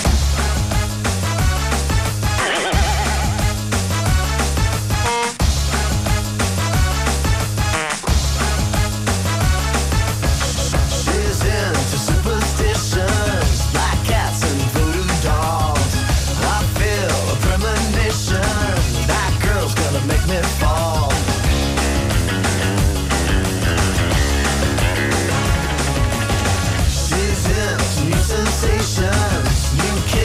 She's into superstitions, black cats and voodoo dolls. I feel a premonition, that girl's gonna make me fall. She's into new sensations, new kids.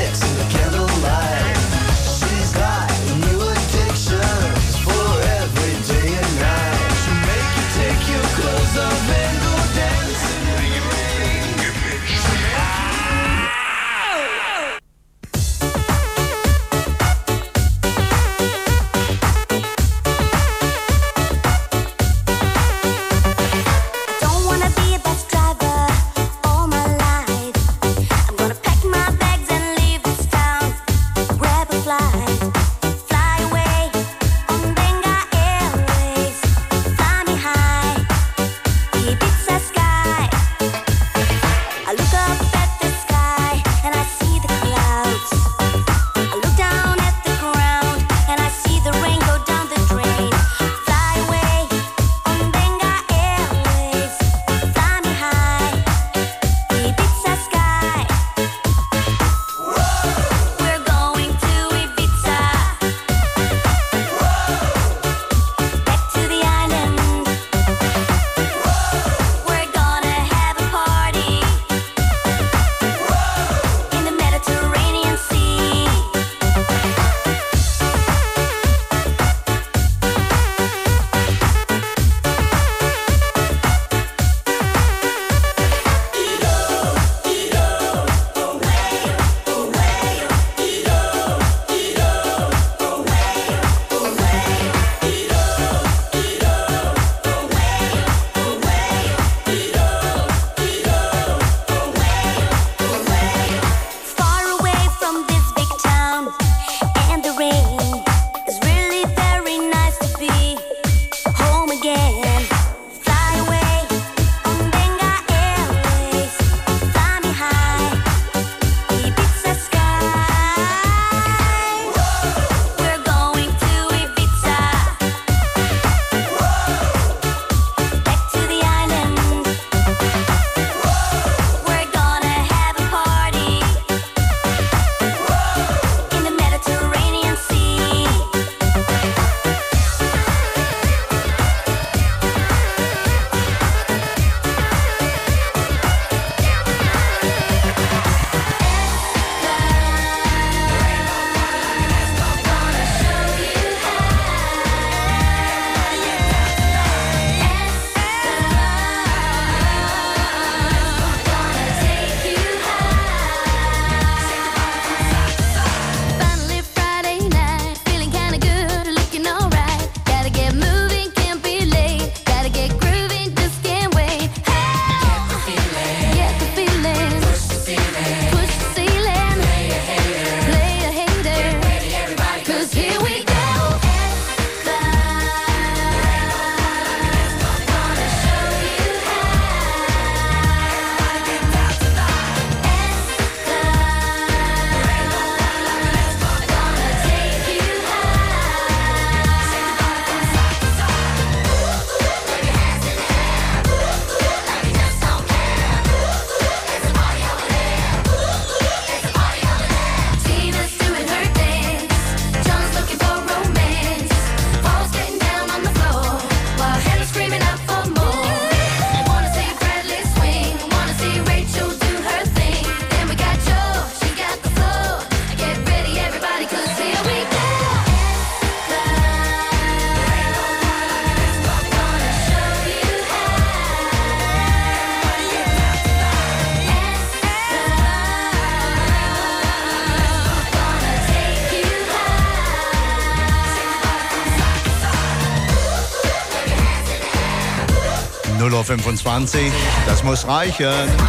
null Uhr fünfundzwanzig, das muss reichen.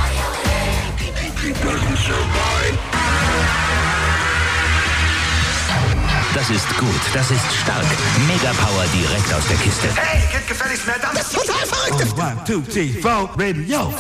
Das ist gut, das ist stark. Mega Power direkt aus der Kiste. Hey, geht gefälligst mehr Dampf. Das ist total verrückt. Oh, one, two, three, four, Radio.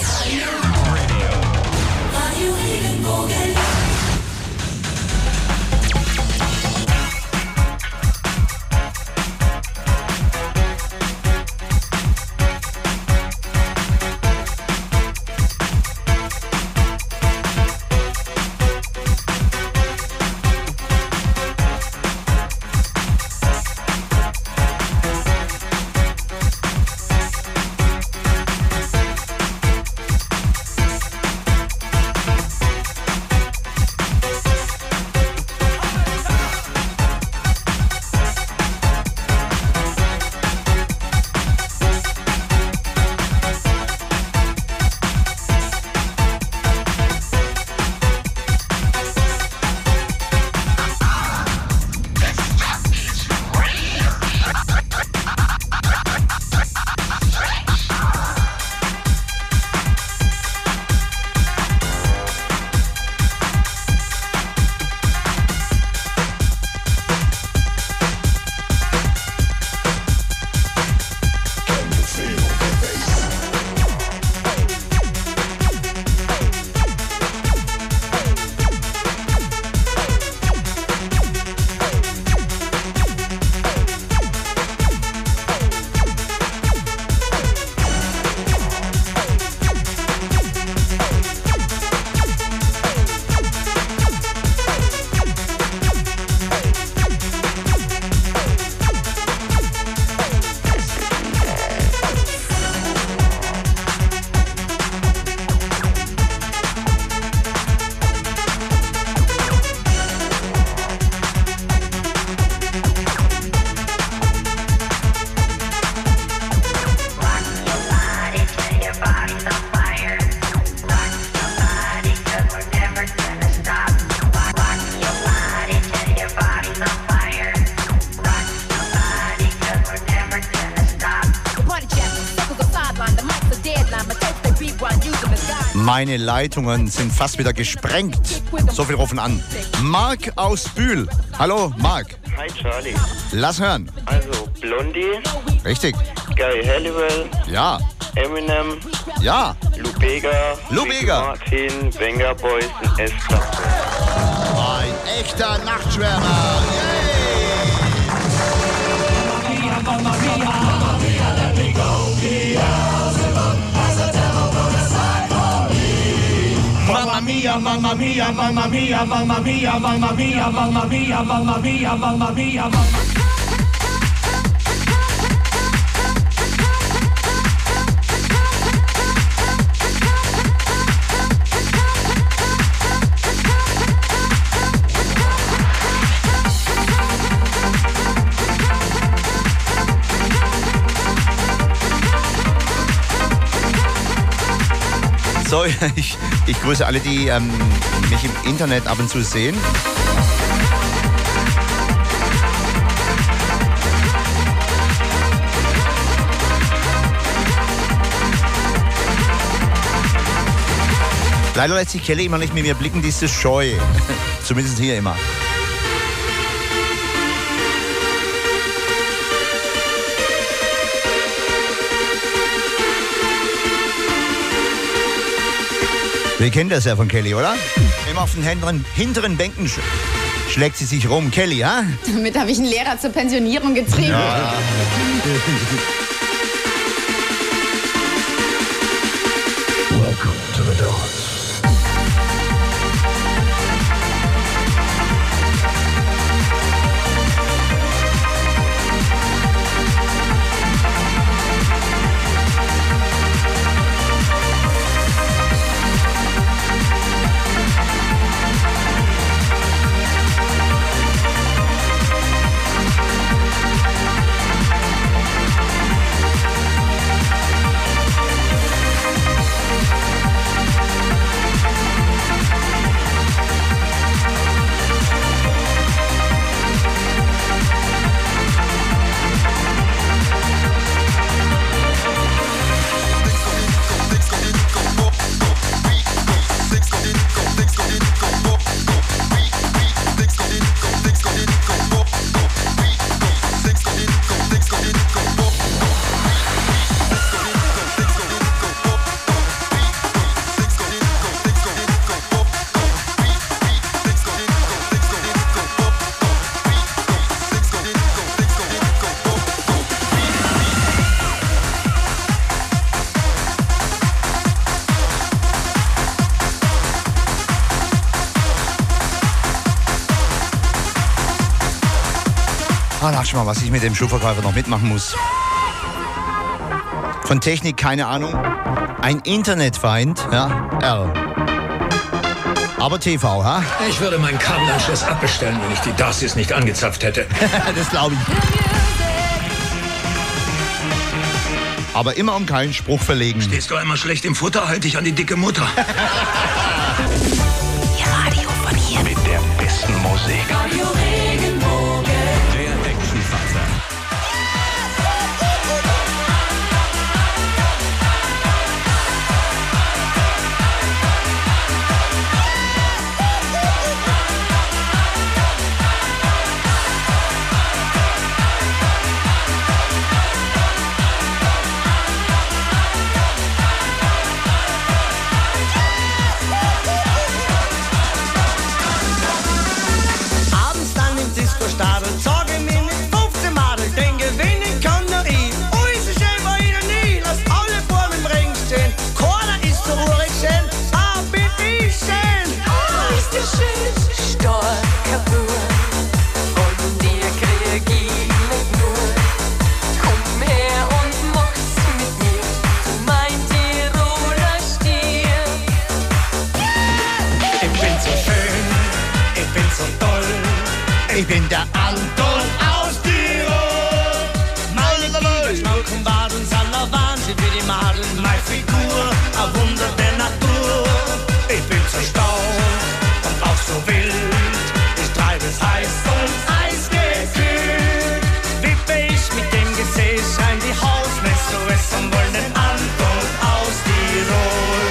Meine Leitungen sind fast wieder gesprengt. So viel rufen an. Mark aus Bühl. Hallo, Mark. Hi, Charlie. Lass hören. Also, Blondie. Richtig. Gary Halliwell. Ja. Eminem. Ja. Lou Bega. Lou Bega. Martin, Venga Boys und S-Klasse. Ein echter Nachtschwärmer. Mamma mia, mamma mia, let me go. Beelzebub has a devil put aside for me. Mamma mia, mamma mia, mamma mia, mamma mia, mamma mia, mamma mia, mamma mia, mamma mia, mamma. So, ich, ich grüße alle, die ähm, mich im Internet ab und zu sehen. Leider lässt sich Kelly immer nicht mit mir blicken, die ist scheu. Zumindest hier immer. Wir kennen das ja von Kelly, oder? Immer auf den hinteren, hinteren Bänken sch schlägt sie sich rum. Kelly, ha? Damit habe ich einen Lehrer zur Pensionierung getrieben. Ja. Welcome to the dance. sag schon mal, was ich mit dem Schuhverkäufer noch mitmachen muss. Von Technik keine Ahnung. Ein Internetfeind, ja, R. Aber T V, ha? Ich würde meinen Kabelanschluss abbestellen, wenn ich die Darcys nicht angezapft hätte. Das glaube ich. Aber immer um keinen Spruch verlegen. Stehst du einmal schlecht im Futter, halt dich an die dicke Mutter. Ihr Radio von hier. Mit der besten Musik. Radio Regenbogen. Der Actionvater. Ich bin der Anton aus Tirol. Meine Liebe, schlanken Baden sind ein Wahnsinn wie die Madeln. Meine Figur, ein Wunder der Natur. Ich bin so stolz und auch so wild. Ich treibe es heiß und eisgekühlt. Wippe ich mit dem Gesäß rein die Hausmesse, es und wollen den Anton aus Tirol.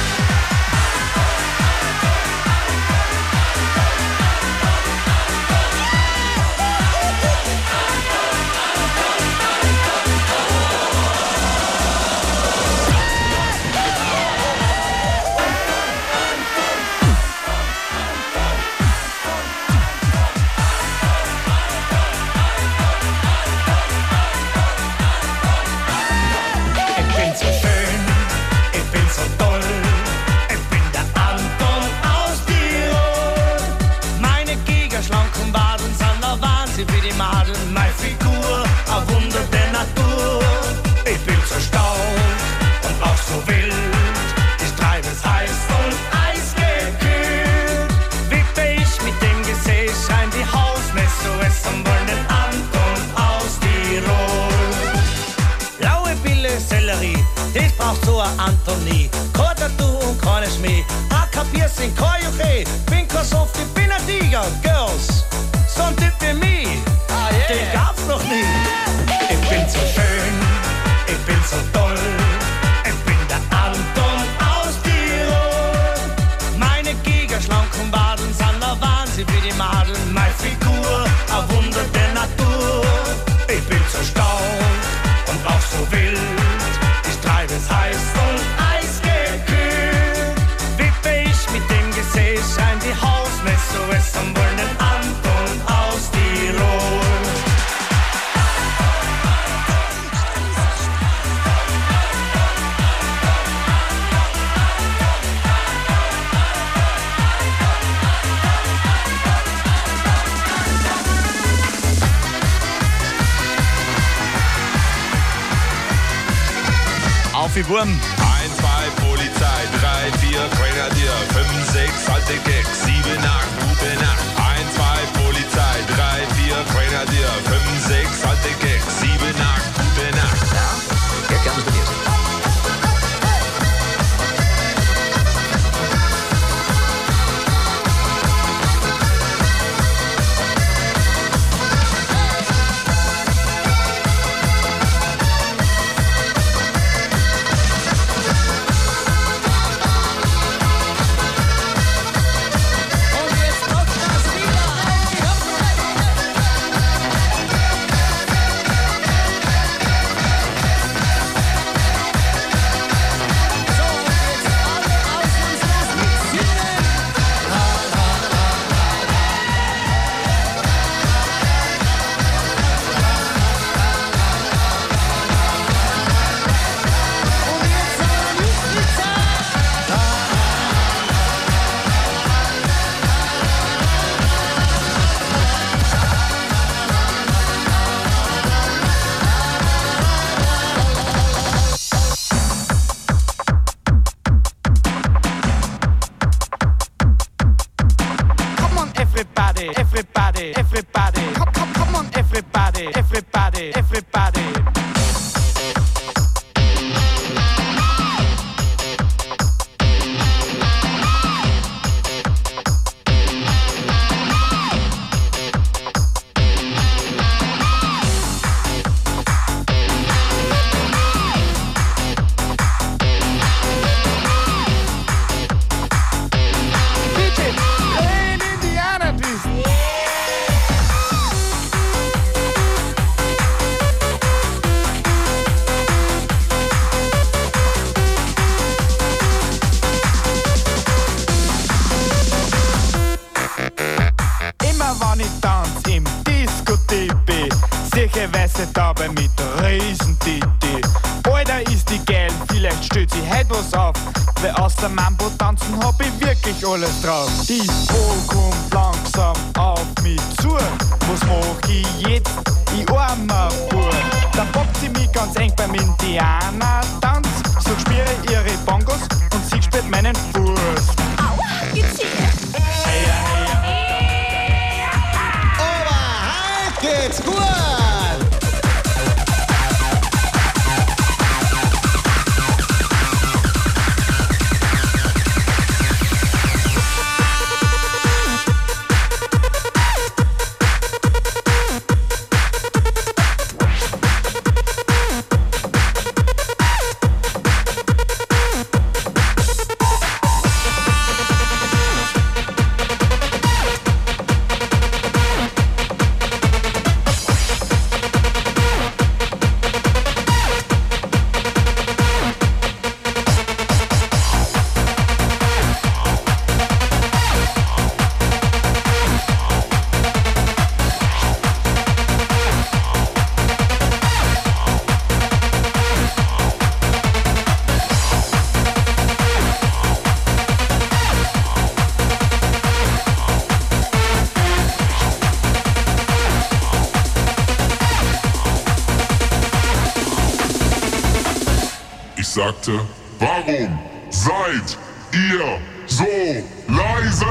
Wie die Madeln, meine Figur, ein Wunder der Natur. Ich bin so stolz und auch so wild. Ich treibe es heiß und eisgekühlt. Wippe ich mit dem Gesäß rein die Hausmesse, es am wollen den Anton aus Tirol. Blaue Pille, Sellerie, das braucht so ein Antonie. Kein Tattoo und keine Schmäh, kein Piercing, kein Juche. Bin kein Soft, ich bin ein Tiger, Girls. So ein Typ wie mich, ah, yeah. Den gab's noch nie. Ich bin so schön, ich bin so toll. Ich bin der Anton aus Tirol. Meine Giga, schlanken Baden sind ein Wahnsinn wie die Madeln. Meine Figur, ein Wunder der Natur. Ich bin so stolz und auch so wild. Ich treibe es heiß und eisgekühlt. Wippe ich mit dem Gesäß rein die Hausmesse, es am wollen den Anton aus Tirol. Auf die Wurm. eins, zwei, Polizei, drei, vier, Grenadier, fünf, sechs, alte Gags, sieben, acht, gute Nacht. eins, zwei, Polizei, drei, vier, Grenadier, fünf, sechs, alte Gags, sieben, acht, gute Nacht. Ja, hier kannst du dir sagen. Und jetzt kommt das weil vielleicht stellt sie heute was auf. Weil aus der Mambo tanzen hab ich wirklich alles drauf. Die Pol kommt langsam auf mich zu. Was mach ich jetzt? Ich armer Bub. Da packt sie mich ganz eng beim Indianer-Tanz. So spüre ich ihre Bongos und sie spürt meinen Fuß. Aua, geht's hier? Geht's gut! Sagte, warum seid ihr so leise?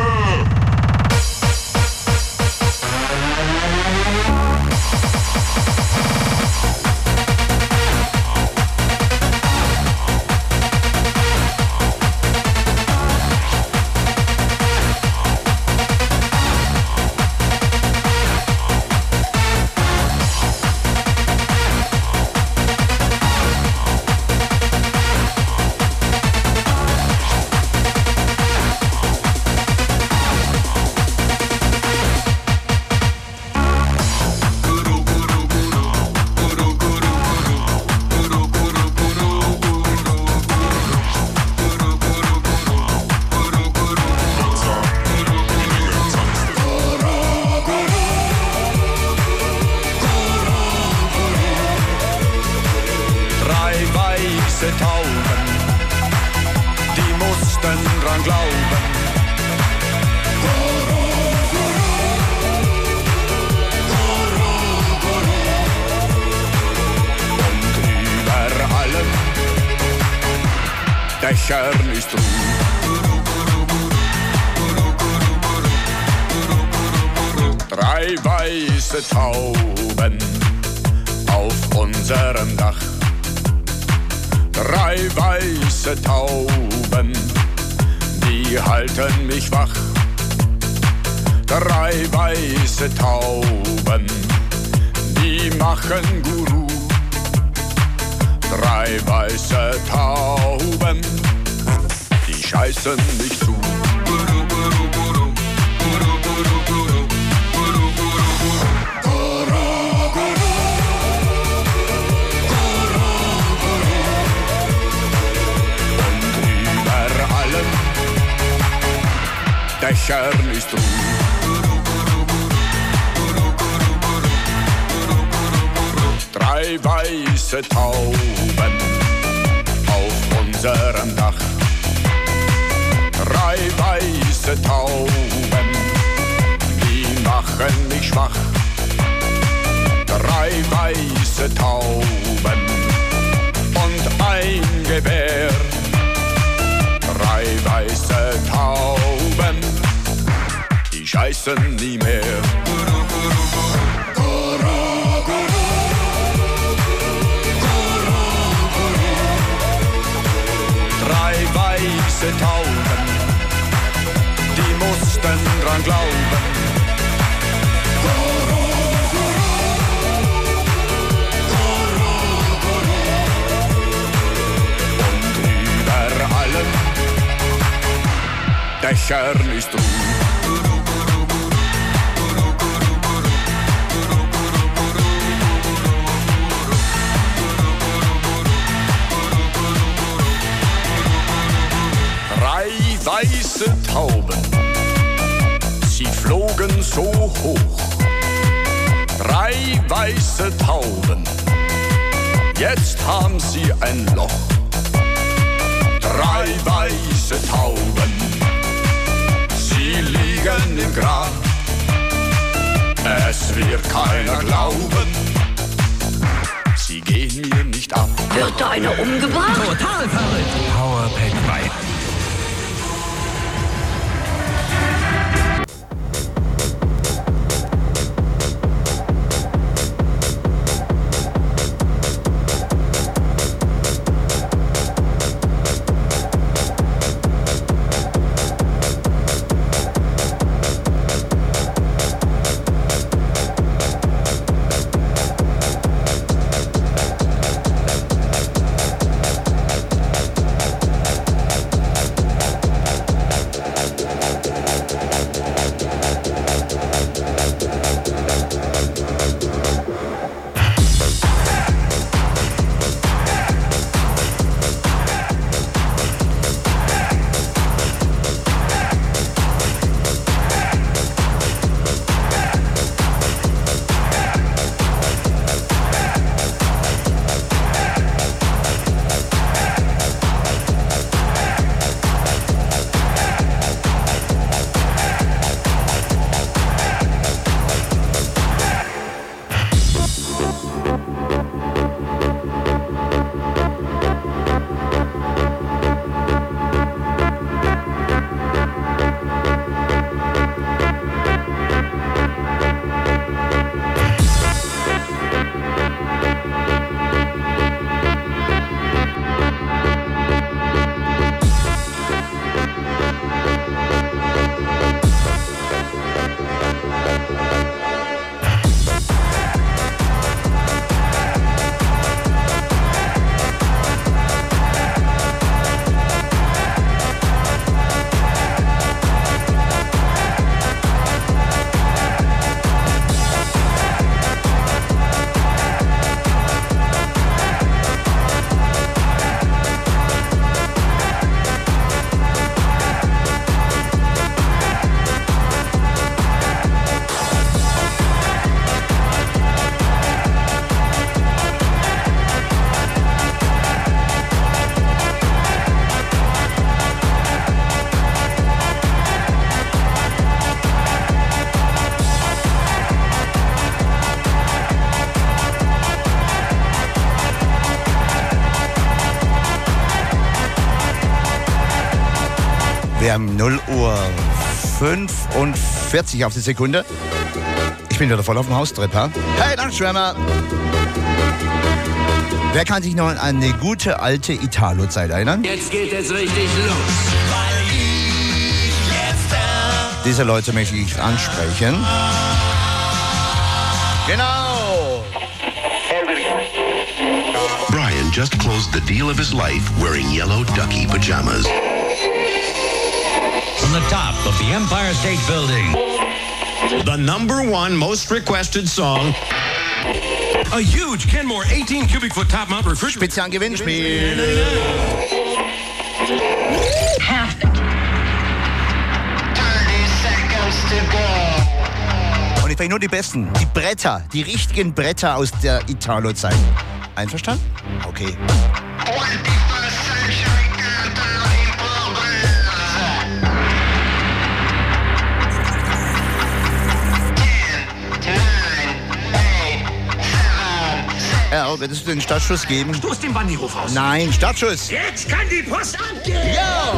Dächern ist Ruhe. Drei weiße Tauben auf unserem Dach. Drei weiße Tauben, die halten mich wach. Drei weiße Tauben, die machen Guru. Drei weiße Tauben, die scheißen mich zu. Und über allen Dächern ist Ruhe. Drei weiße Tauben auf unserem Dach. Drei weiße Tauben, die machen mich schwach. Drei weiße Tauben und ein Gewehr. Drei weiße Tauben, die scheißen nie mehr. Drei weiße Tauben, die mussten dran glauben. Und über allen Dächern ist Ruhe. Drei weiße Tauben, sie flogen so hoch. Drei weiße Tauben, jetzt haben sie ein Loch. es wird keiner glauben. Sie gehen mir nicht ab. Wird da einer umgebracht? Total verrückt. Powerpack drei. Wir haben null Uhr fünfundvierzig auf die Sekunde. Ich bin wieder voll auf dem Haustrip, ha? Hey, Nachtschwärmer! Wer kann sich noch an eine gute alte Italo-Zeit erinnern? Jetzt geht es richtig los. Diese Leute möchte ich ansprechen. Genau! Brian just closed the deal of his life wearing yellow ducky pajamas. From the top of the Empire State Building, the number one most requested song. A huge Kenmore eighteen cubic foot top mount refrigerator. Spezialgewinnspiel. Und ich bringe nur die besten, die Bretter, die richtigen Bretter aus der Italo-Zeit. Einverstanden? Okay. Ja, würdest du den Startschuss geben? Stoß den Bandihof aus. Nein, Startschuss. Jetzt kann die Post abgehen. Ja!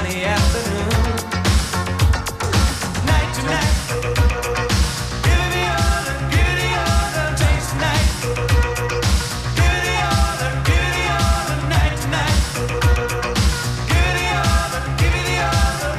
sunny afternoon. Night to night. Give me all the, give me all the taste tonight. Give me all the, give me all the night tonight. Give me all the, give me all the.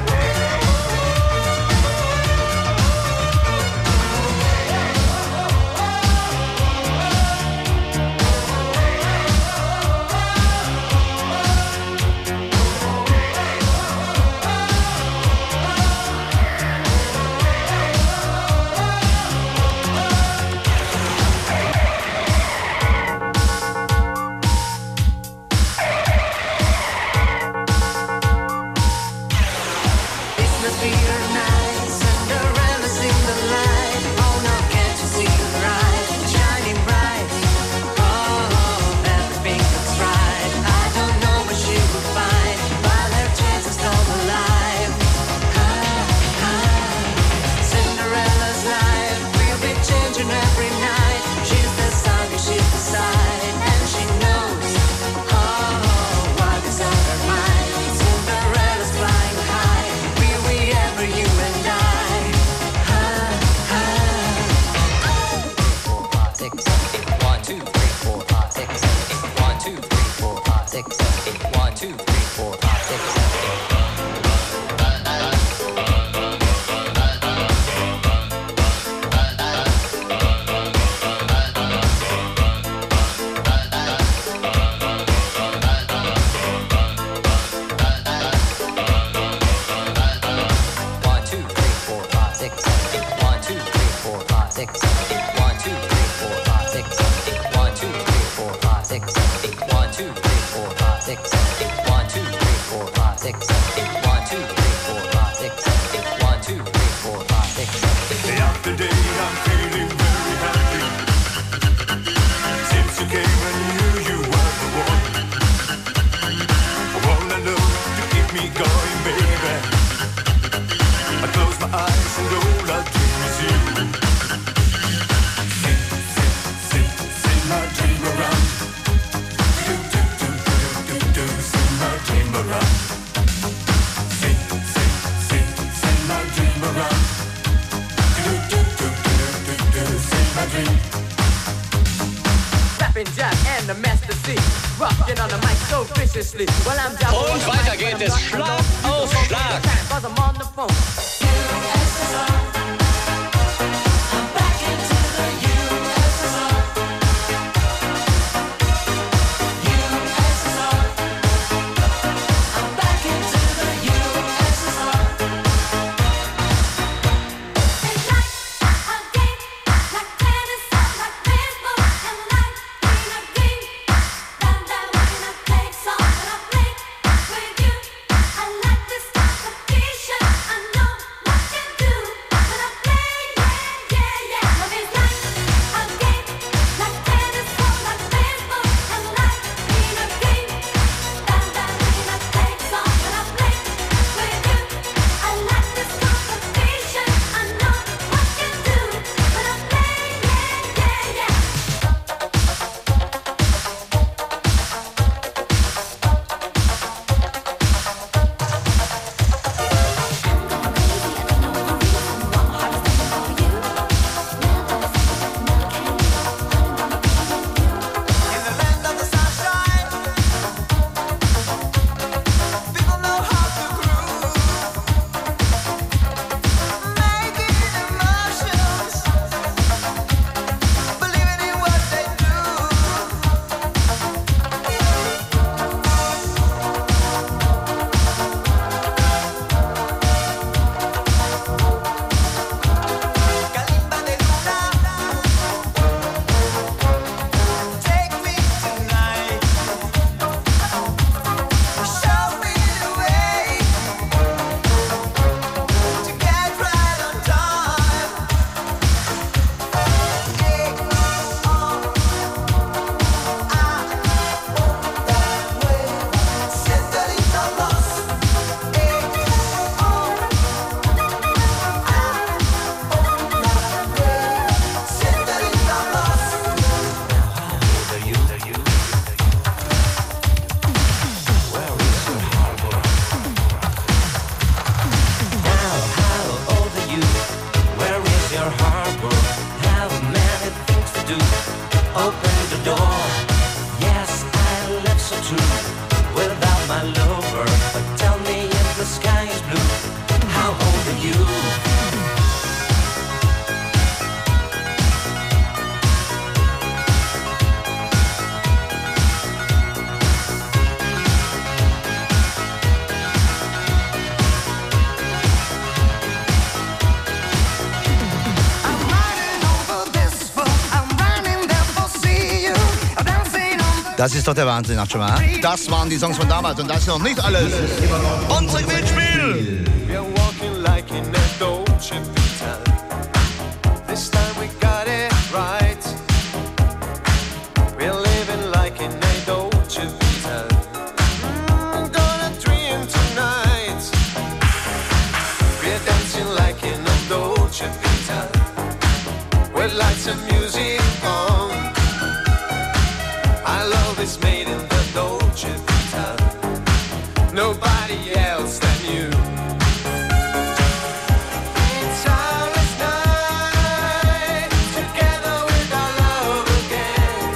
Und weiter geht es Schlag auf Schlag. I like Das ist doch der Wahnsinn, ach schon mal. Das waren die Songs von damals und das ist noch nicht alles. Unser Gewinnspiel! We're walking like in a Dolce Vita. This time we got it right. We're living like in a Dolce Vita. Mm, gonna dream tonight. We're dancing like in a Dolce Vita. With lights and music on. Our love is made in the Dolce Vita. Nobody else than you. It's ours night, together with our love again.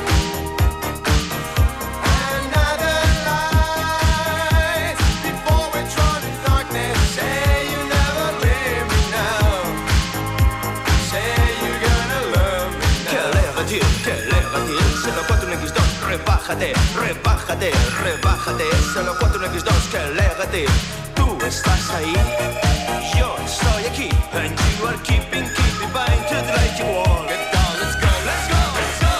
Another light, before we're drawn in darkness. Say you never leave me now. Say you're gonna love me now. Que aléjate, que aléjate. Solo cuatro en equis dos, rebájate, rebájate, rebájate. Solo cuatro en equis dos, que aléjate. Tú estás ahí, yo estoy aquí. And you are keeping, keeping fine to the light you want. Get down, let's go, let's go, let's go.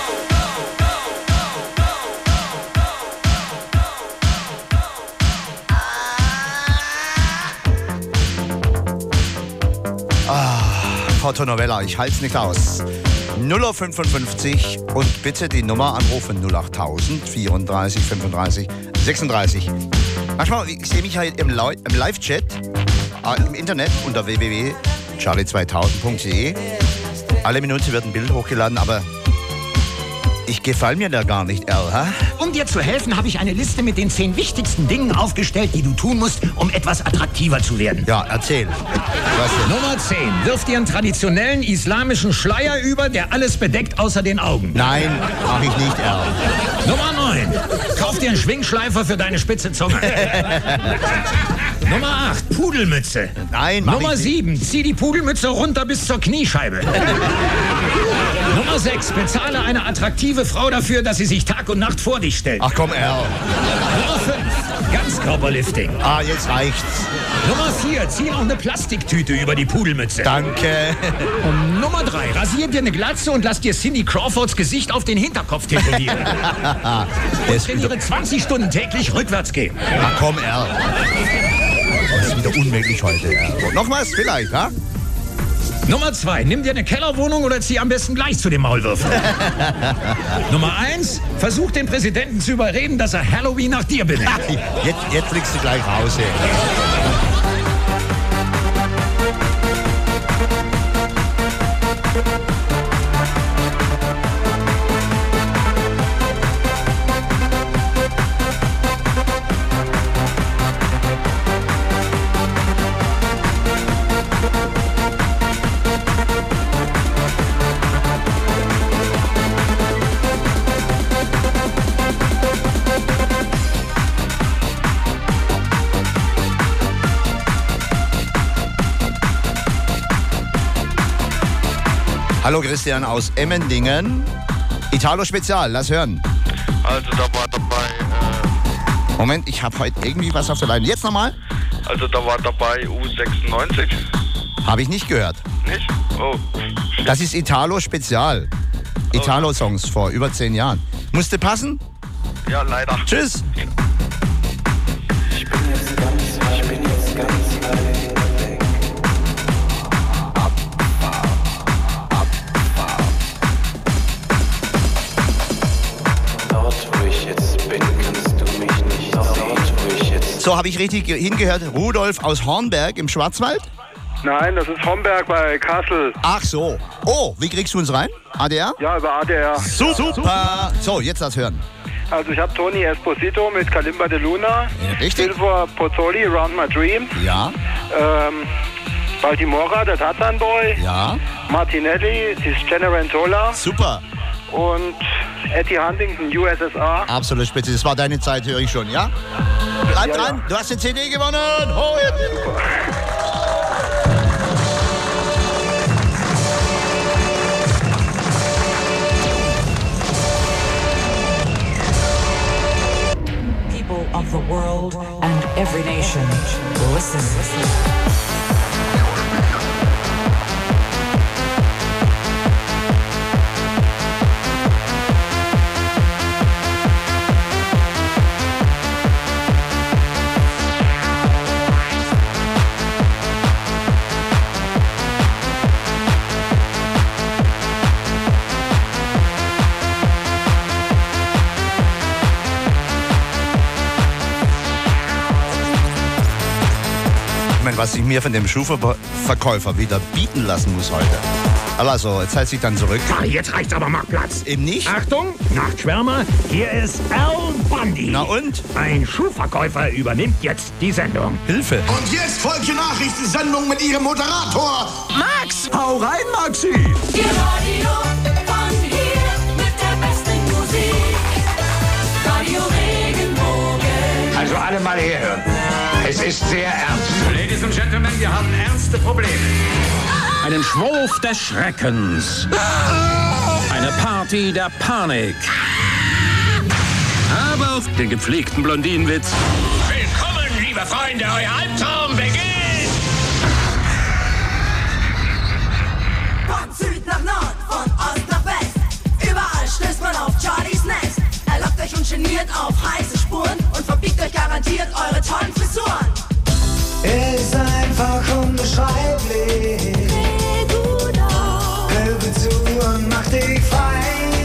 Ah, Porto Novella, ich halte es nicht aus. null fünfundfünfzig und bitte die Nummer anrufen null achttausend vierunddreißig fünfunddreißig sechsunddreißig. Manchmal, ich sehe mich halt im, Li- im Live-Chat äh, im Internet unter w w w punkt charlie zweitausend punkt d e. Alle Minute wird ein Bild hochgeladen, aber ich gefalle mir da gar nicht, Al, ha? Um dir zu helfen, habe ich eine Liste mit den zehn wichtigsten Dingen aufgestellt, die du tun musst, um etwas attraktiver zu werden. Ja, erzähl. Was denn? Nummer zehn. Wirf dir einen traditionellen islamischen Schleier über, der alles bedeckt außer den Augen. Nein, mach ich nicht, Al. Nummer neun. Kauf dir einen Schwingschleifer für deine spitze Zunge. Nummer acht. Pudelmütze. Nein, mach Nummer ich nicht. sieben. Zieh die Pudelmütze runter bis zur Kniescheibe. Nummer sechs. Bezahle eine attraktive Frau dafür, dass sie sich Tag und Nacht vor dich stellt. Ach komm, Al. Nummer fünf. Ganzkörperlifting. Ah, jetzt reicht's. Nummer vier. Zieh noch eine Plastiktüte über die Pudelmütze. Danke. Und Nummer drei. Rasier dir eine Glatze und lass dir Cindy Crawfords Gesicht auf den Hinterkopf tätowieren. Und trainiere zwanzig Stunden täglich rückwärts gehen. Ach komm, Al. Das ist wieder unmöglich heute, Al. Noch was vielleicht, ha? Nummer zwei. Nimm dir eine Kellerwohnung oder zieh am besten gleich zu den Maulwürfen. Nummer eins. Versuch den Präsidenten zu überreden, dass er Halloween nach dir benennt. Jetzt, jetzt fliegst du gleich raus, ey. Hallo Christian aus Emmendingen. Italo Spezial, lass hören. Also da war dabei, äh, Moment, ich habe heute irgendwie was auf der Leine. Jetzt nochmal? also da war dabei U sechsundneunzig. Habe ich nicht gehört. Nicht? Oh. Das ist Italo Spezial. Italo-Songs vor über zehn Jahren. Musste passen? Ja, leider. Tschüss. Ich bin jetzt ganz, ich bin jetzt ganz weit weg. Dort, wo ich jetzt bin, kannst du mich nicht sehen. Dort, wo ich jetzt So, habe ich richtig hingehört? Rudolf aus Hornberg im Schwarzwald? Nein, das ist Homberg bei Kassel. Ach so. Oh, wie kriegst du uns rein? A D R? Ja, über A D R. Super. So, jetzt das hören. Also ich habe Tony Esposito mit Kalimba de Luna. Richtig. Silvio Pozzoli, Round My Dreams. Ja. Ähm, Baltimora, der Tarzan Boy. Ja. Martinelli, die Cenerentola. Super. Und Eddie Huntington, U S S R. Absolut spitze. Das war deine Zeit, höre ich schon, ja? Bleib Ja, dran. ja. Du hast eine C D gewonnen. Oh, People of the world and every nation, listen. meine, was ich mir von dem Schuhverkäufer wieder bieten lassen muss heute. Also, jetzt heißt sich dann zurück. Ah, jetzt reicht's aber, mach Platz. Eben nicht? Achtung, Nachtschwärmer, hier ist Al Bundy. Na und? Ein Schuhverkäufer übernimmt jetzt die Sendung. Hilfe. Und jetzt folgt die Nachrichtensendung mit ihrem Moderator, Max. Hau rein, Maxi. Die Radio von hier mit der besten Musik. Radio Regenbogen. Also alle mal herhören. Es ist sehr ernst. Ladies and Gentlemen, wir haben ernste Probleme. Einen Schwurf des Schreckens. Eine Party der Panik. Aber auf den gepflegten Blondinenwitz. Willkommen, liebe Freunde, euer Albtraum beginnt! Von Süd nach Nord, von Ost nach West. Überall stößt man auf Charlies Nest. Er lockt euch ungeniert auf heiße Spuren und verbiegt euch garantiert eure tollen Frisuren. Er ist einfach unbeschreiblich. Hör zu und mach dich frei.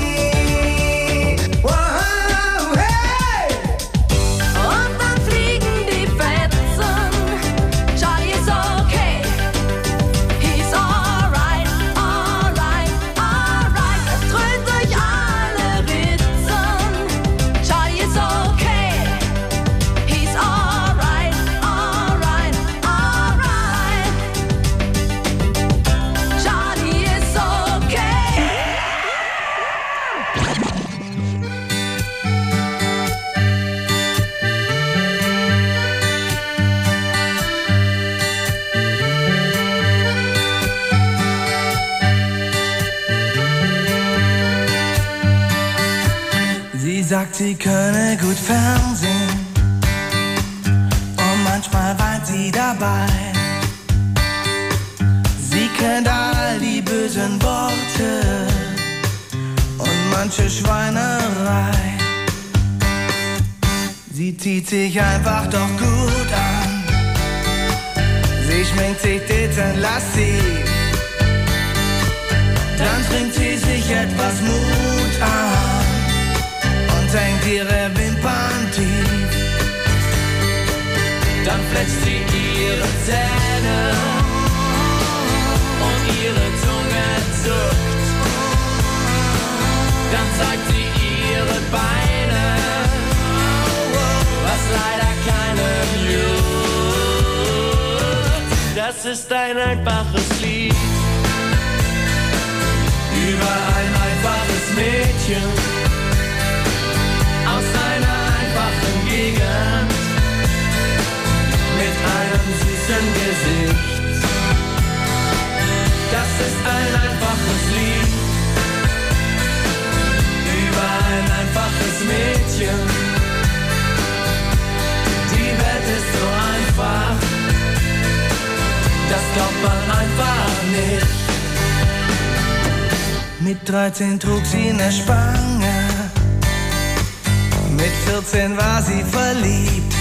Wow, hey! Und dann fliegen die Fetzen. Charlie ist okay. He's alright, alright, alright. Er trönt durch alle Ritzen. Charlie ist okay. He's alright, alright, alright. Charlie ist okay. Sie sagt, sie könne gut Fernsehen und manchmal weint sie dabei. Sie kennt all die bösen Worte und manche Schweinerei. Sie zieht sich einfach doch gut an. Sie schminkt sich dezent lasziv. Dann trinkt sie sich etwas Mut an und senkt ihre Wimpern tief. Dann fletzt sie ihre Zähne und ihre Zunge zuckt. Dann zeigt sie ihre Beine, was leider keinem juckt. Das ist ein einfaches Lied über ein einfaches Mädchen aus einer einfachen Gegend mit einem süßen Gesicht. Das ist ein einfaches Lied über ein einfaches Mädchen. Die Welt ist so einfach, das glaubt man einfach nicht. Mit dreizehn trug sie eine Spange, mit vierzehn war sie verliebt.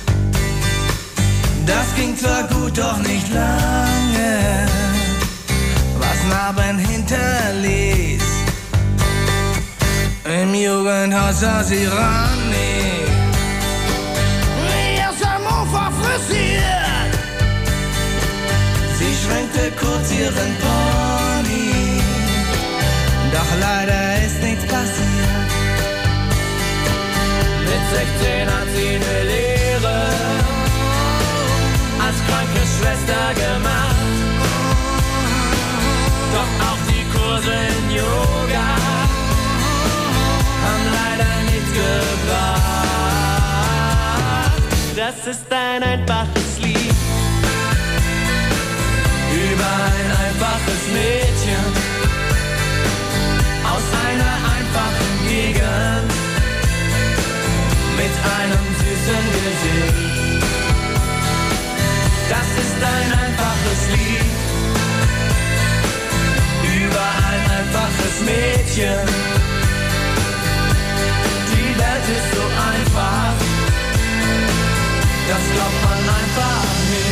Das ging zwar gut, doch nicht lange, was Narben hinterließ. Im Jugendhaus sah sie Rani, wie aus dem Ufer frisiert. Sie schwenkte kurz ihren Pony, doch leider ist nichts passiert. Mit sechzehn hat sie eine Lehre als Krankenschwester gemacht. Doch auch die Kurse in Yoga haben leider nichts gebracht. Das ist ein einfaches Lied über ein einfaches Mädchen aus einer einfachen Gegend mit einem süßen Gesicht. Das ist ein einfaches Lied über ein einfaches Mädchen. Die Welt ist so einfach, das glaubt man einfach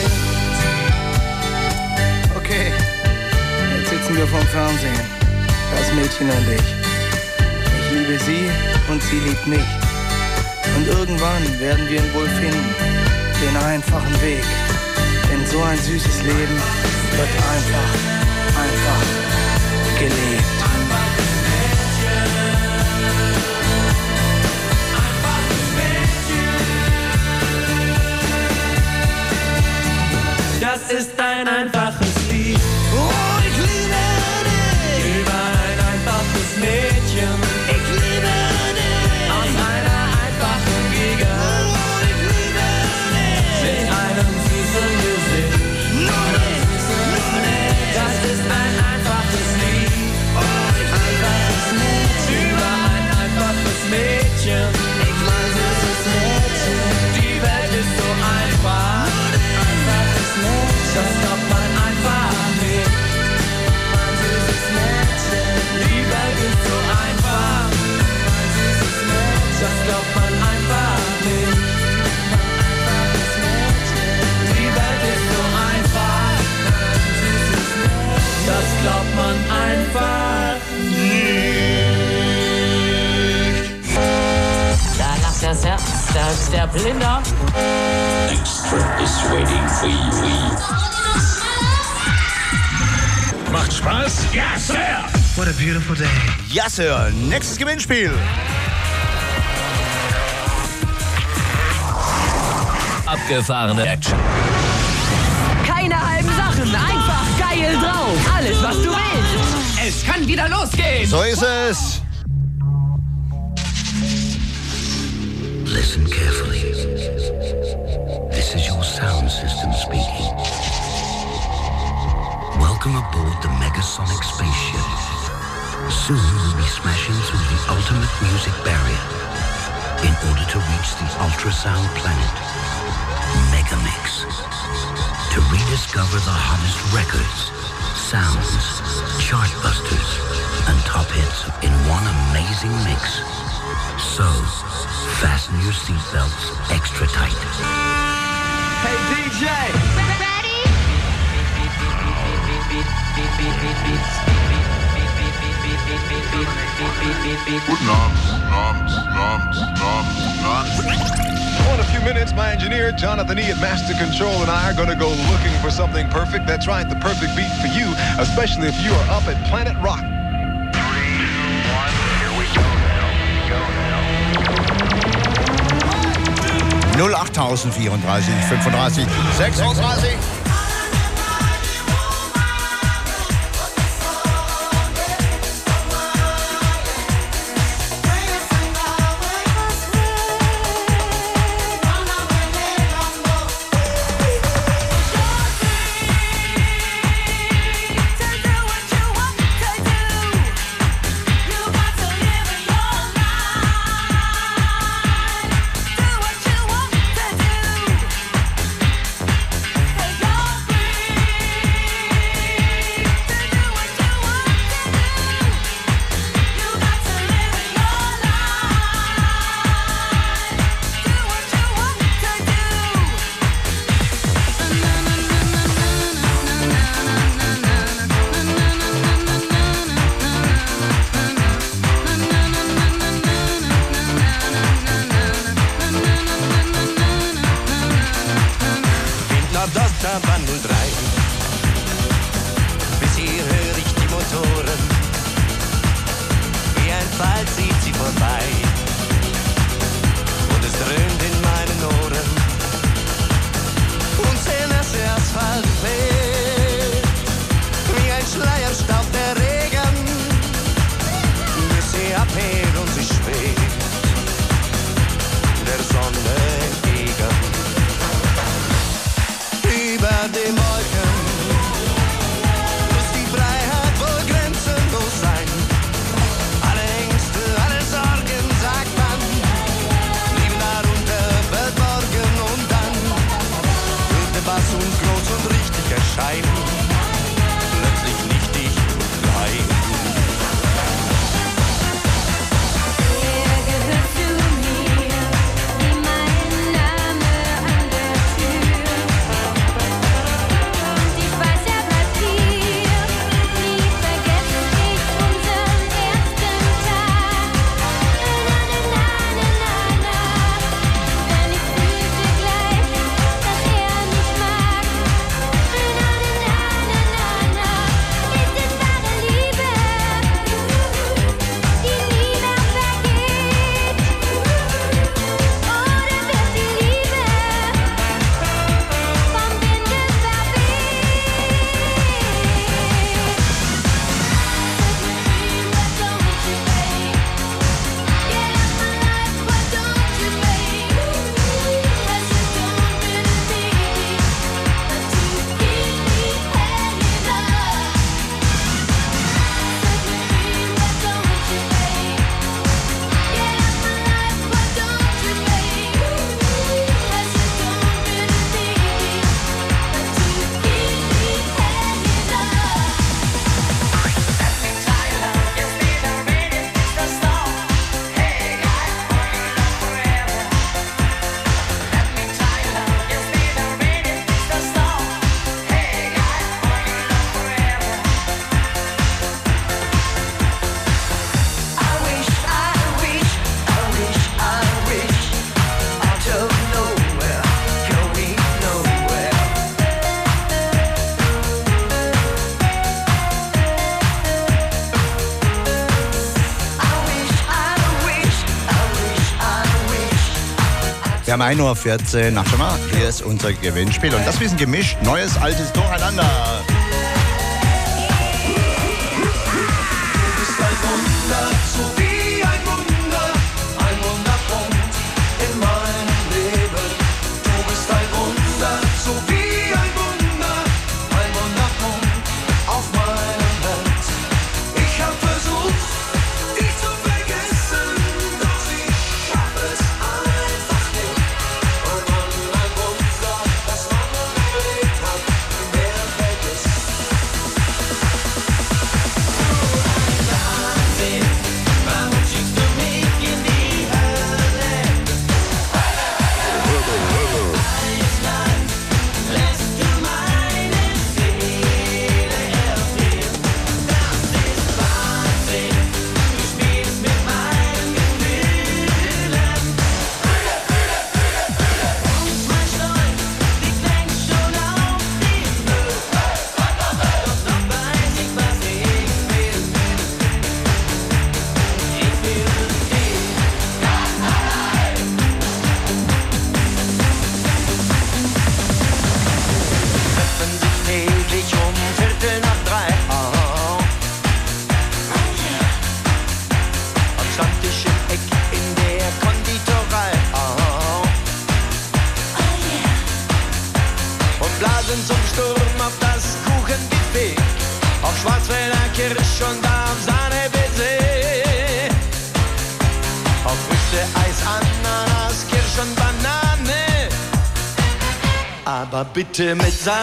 nicht. Okay, jetzt sitzen wir vorm Fernsehen, das Mädchen und ich. Ich liebe sie und sie liebt mich. Und irgendwann werden wir ihn wohl finden, den einfachen Weg. Denn so So ein süßes Leben wird einfach, einfach gelebt. Das ist ein einfaches Lied. Oh, ich liebe dich. Über ein einfaches Mädchen. Ich liebe dich. Aus einer einfachen Gegend. Oh, ich liebe dich. Mit einem süßen Gesicht. Nur das süßes Mädchen. Das ist ein einfaches Lied. Oh, ich einfaches Mädchen. Über ein einfaches Mädchen. Ich mein süßes Mädchen. Die Welt ist so einfach. Das glaubt man einfach nicht. Mein süßes Mädchen, die Welt ist so einfach. Mein süßes Mädchen, das glaubt man einfach nicht. Mein einfaches Mädchen, die Welt ist so einfach. Mein süßes Mädchen, das glaubt man einfach nicht. Da lacht das Herz, da ist der Blinder. Extra is waiting for you. Macht Spaß? Ja, Sir! What a beautiful day. Ja, Sir. Nächstes Gewinnspiel. Abgefahrene Action. Keine halben Sachen, einfach geil drauf. Alles, was du willst. Es kann wieder losgehen. So ist es. Listen carefully. This is your sound system speaking. Welcome aboard the Megasonic spaceship. Soon we'll be smashing through the ultimate music barrier in order to reach the ultrasound planet, Megamix. To rediscover the hottest records, sounds, chartbusters, and top hits in one amazing mix. So, fasten your seatbelts extra tight. Hey D J! Guten Abend, guten Abend, guten Abend, guten Abend, guten Abend. Well, in a few minutes, my engineer, Jonathan E. at Master Control, and I are going to go looking for something perfect. That's right, the perfect beat for you, especially if you are up at Planet Rock. null acht vierunddreißig fünfunddreißig sechsunddreißig. haben ein Uhr vierzehn. Na schon mal, hier ist unser Gewinnspiel. Und das ist ein gemischt, neues, altes Durcheinander. Aber bitte mit Sahne.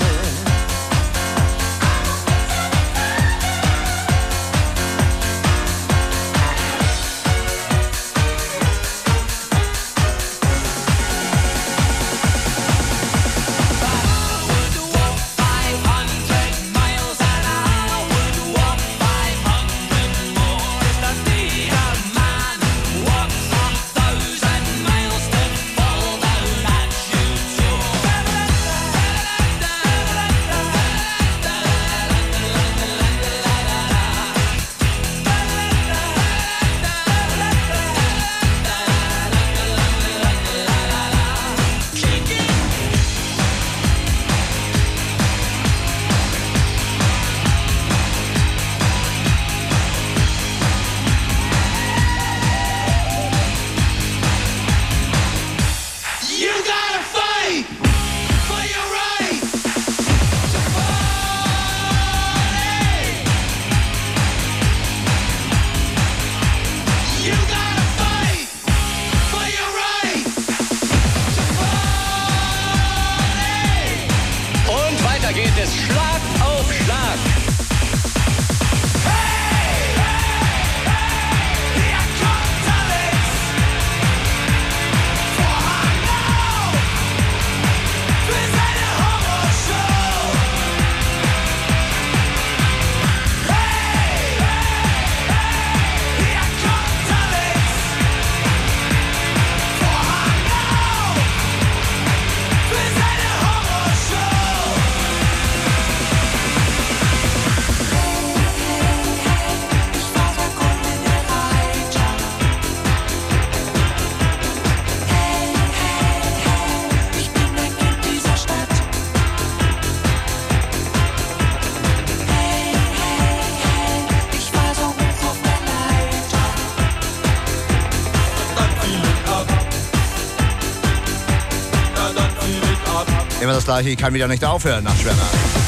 Immer das gleiche, kann wieder nicht aufhören nach Schwärmer.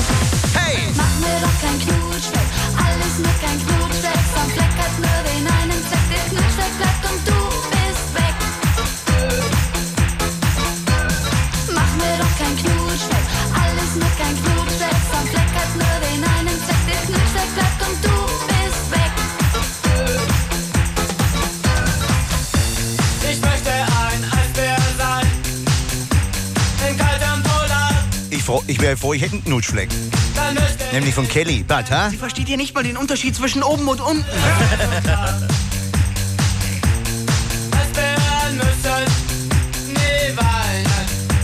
Hey! Mach mir doch kein Knutschfleck, alles nur kein Knutschfleck. Vom Fleck hat nur den einen Zweck, der Knutschfleck bleibt und du bist weg. Mach mir doch kein Knutschfleck, alles nur kein Knutschfleck. Vom Fleck hat nur den einen Zweck, der Knutschfleck bleibt und du bist weg. Ich möchte ein Eisbär sein, in kaltem Puder. Ich, froh, ich wäre froh, ich hätte einen Knutschfleck. Nämlich von Kelly. Bad, ha? Sie versteht hier nicht mal den Unterschied zwischen oben und unten. Eisbären müssen nie weinen.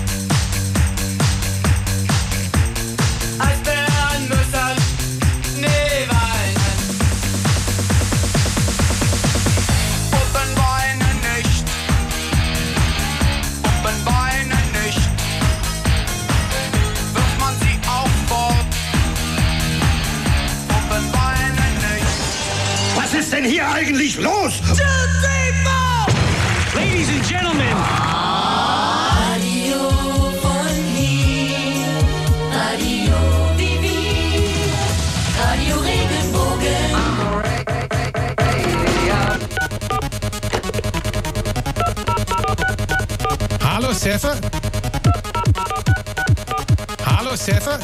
Eisbären müssen nie weinen. Puppen weinen nicht. hier eigentlich los? Ladies and Gentlemen. Radio von hier, Radio Vivi, Radio Regenbogen. Hallo Seffe? Hallo Seffe?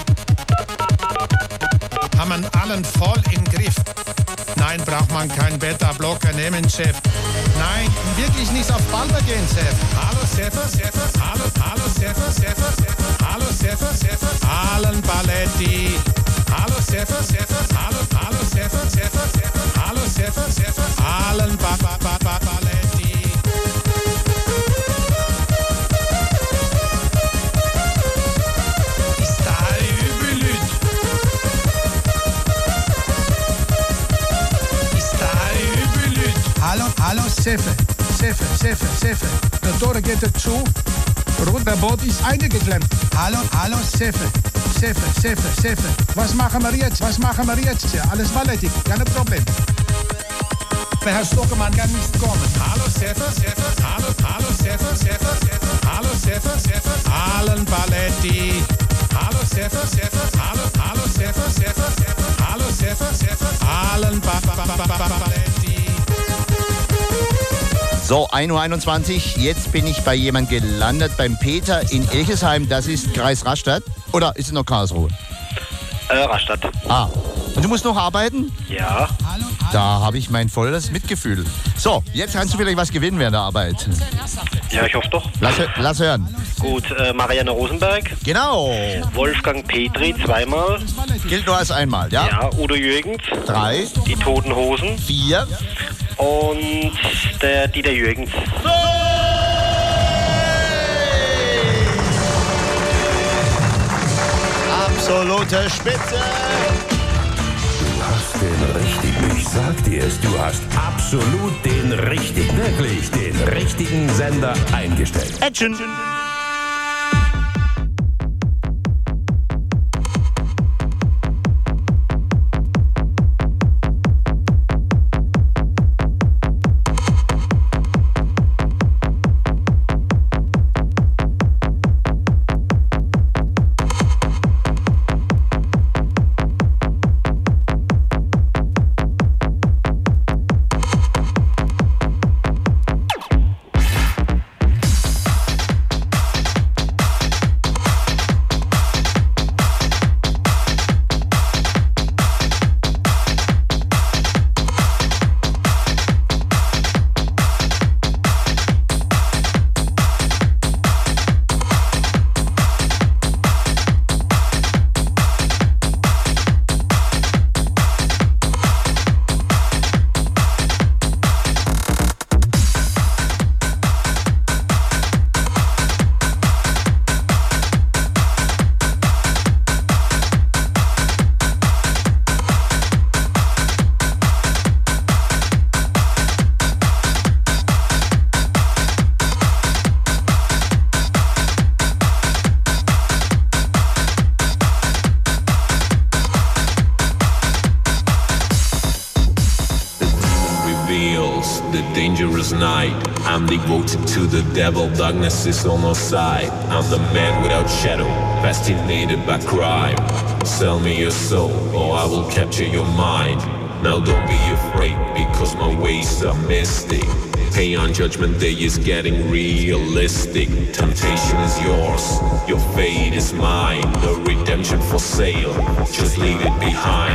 Haben wir allen voll im Griff? Nein, braucht man keinen Beta-Blocker nehmen, Chef. Nein, wirklich nicht auf Palme gehen, Chef. Hallo Seffe, Seffe, hallo, hallo Seffe, Seffe, hallo Seffe, Seffe, allen Paletti. Hallo Seffe, Seffe, hallo, hallo Seffe, Seffe, hallo Seffe, Seffe, allen ba ba ba ba Paletti. Ist da übelüt? Ist da übelüt? Hallo, hallo Seffe, Seffe, Seffe, Seffe. Der Tore geht dazu. Roter Boot ist eingeklemmt. Hallo, hallo Seffe. Seffe, Seffe, Seffe. Was machen wir jetzt? Was machen wir jetzt? Ja, alles ballettig, kein Problem. Der Herr Stockermann kann nicht kommen. Hallo Seffe, Seffe, hallo, hallo Seffe, Seffe, hallo Seffe, Seffe, allen Balletti. Hallo Seffe, Seffe, hallo, hallo Seffe, Seffe, hallo Seffe, Seffe, allen ba ba ba ba ba Balletti. So, ein Uhr einundzwanzig, jetzt bin ich bei jemand gelandet, beim Peter in Ilchesheim, das ist Kreis Rastatt. Oder ist es noch Karlsruhe? Äh, Rastatt. Ah, und du musst noch arbeiten? Ja. Da habe ich mein volles Mitgefühl. So, jetzt kannst du vielleicht was gewinnen während der Arbeit. Ja, ich hoffe doch. Lass, lass hören. Gut, äh, Marianne Rosenberg. Genau. Wolfgang Petri zweimal. Gilt nur als einmal, ja? Ja, Udo Jürgens. Drei. Die Toten Hosen. Vier. Und der Dieter Jürgens. Absolute Spitze. Du hast den richtigen, ich sag dir es, du hast absolut den richtigen, wirklich den richtigen Sender eingestellt. Action! I'm devoted to the devil, darkness is on our side. I'm the man without shadow, fascinated by crime. Sell me your soul, or I will capture your mind. Now don't be afraid, because my ways are mystic. Pay on judgment day is getting realistic. Temptation is yours, your fate is mine. No redemption for sale, just leave it behind.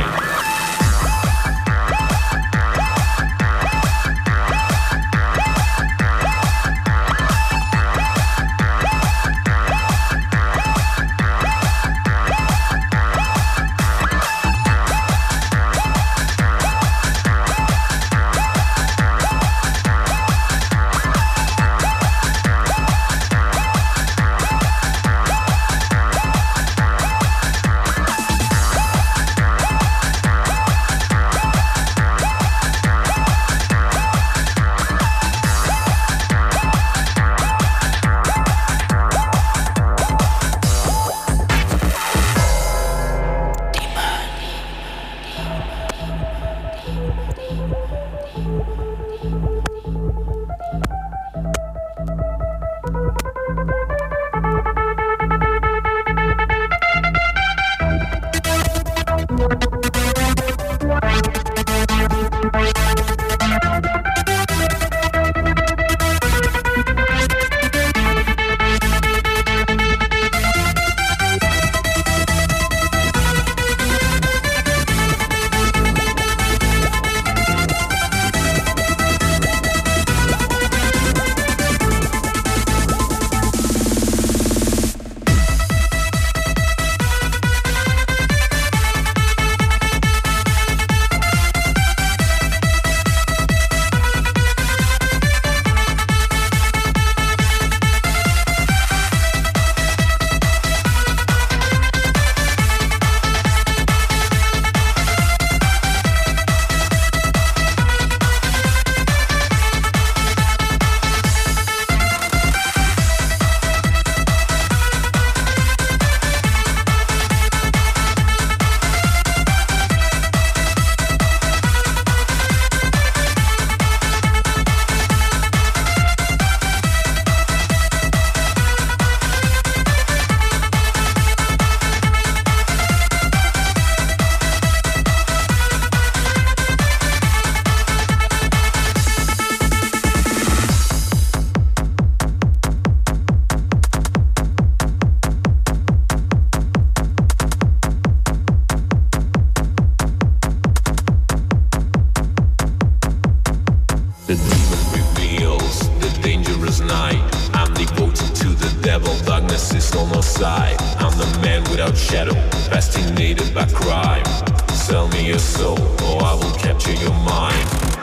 side. I'm the man without shadow, fascinated by crime. Sell me your soul, or I will capture your mind.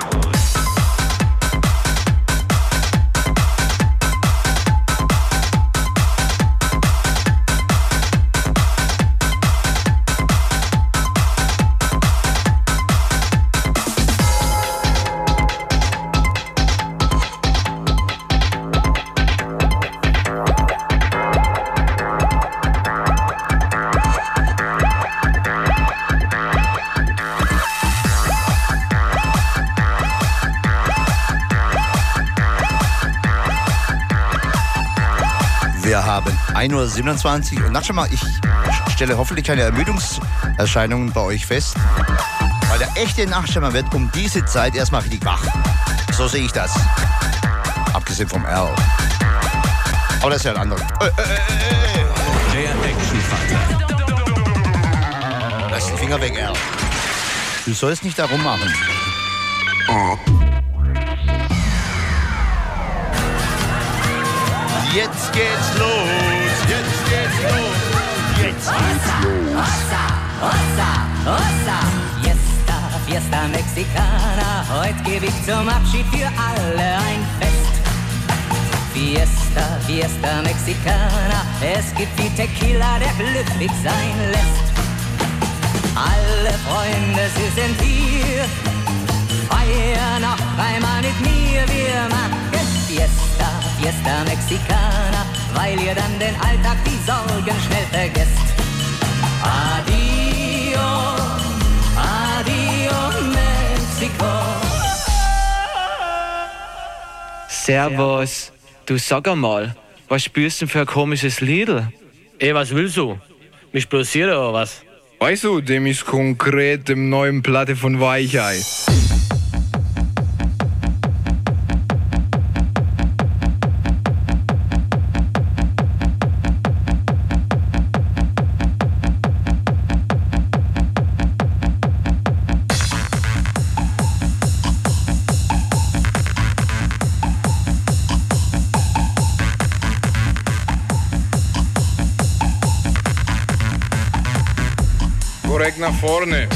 Wir haben ein Uhr siebenundzwanzig und nach schon mal, ich stelle hoffentlich keine Ermüdungserscheinungen bei euch fest, weil der echte Nachtschimmer wird um diese Zeit erstmal richtig wach. So sehe ich das. Abgesehen vom Earl. Aber das ist ja ein anderer. Äh, äh, äh, äh. Der Actionfaktor. Lass den Finger weg, Earl. Du sollst nicht da rummachen. Oh. Jetzt geht's los, jetzt geht's los, jetzt geht's los. Ossa, Ossa, Ossa, Fiesta, Fiesta Mexicana. Heute gebe ich zum Abschied für alle ein Fest. Fiesta, Fiesta Mexicana. Es gibt die Tequila, der glücklich sein lässt. Alle Freunde, sie sind hier. Feier noch einmal mit mir, wir machen Fiesta, Fiesta Mexicana, weil ihr dann den Alltag, die Sorgen schnell vergesst. Adio, adio Mexiko. Servus, du sag einmal, was spürst du denn für ein komisches Liedl? Ey, was willst du? Mich bloßiert oder was? Weißt du, dem ist konkret dem neuen Platte von Weichei. Korrekt nach vorne.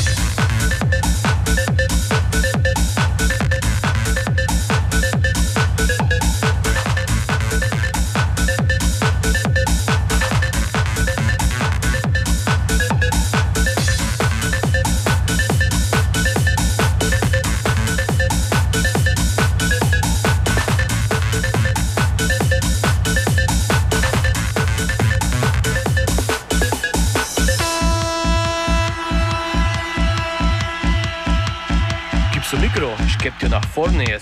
Mikro, ich geb dir nach vorne jetzt.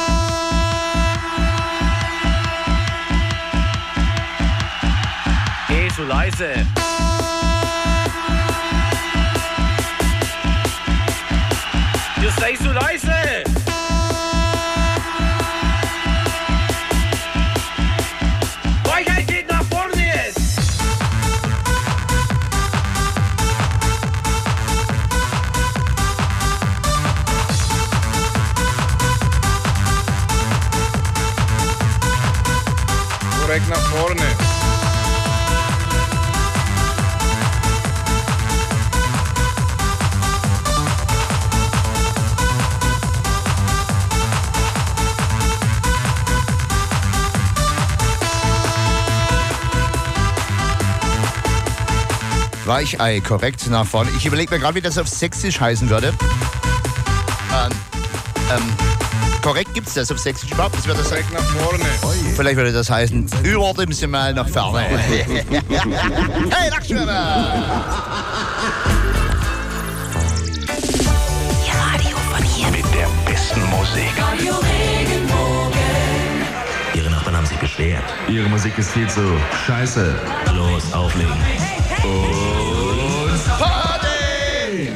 Ey, so leise. Ihr seid so leise. Weichheit geht nach vorne jetzt. Korrekt nach vorne. Weichei, korrekt nach vorne. Ich überlege mir gerade, wie das auf Sächsisch heißen würde. Ähm, ähm, korrekt gibt's das auf Sächsisch überhaupt? Das wird das korrekt nach vorne. Vielleicht würde das heißen, über dem sie mal nach vorne. Hey, Nachtschwimmer! Ihr Radio von hier. Mit der besten Musik. Radio Regenbogen. Ihre Nachbarn haben sich beschwert. Ihre Musik ist viel zu scheiße. Los, auflegen. Und Party!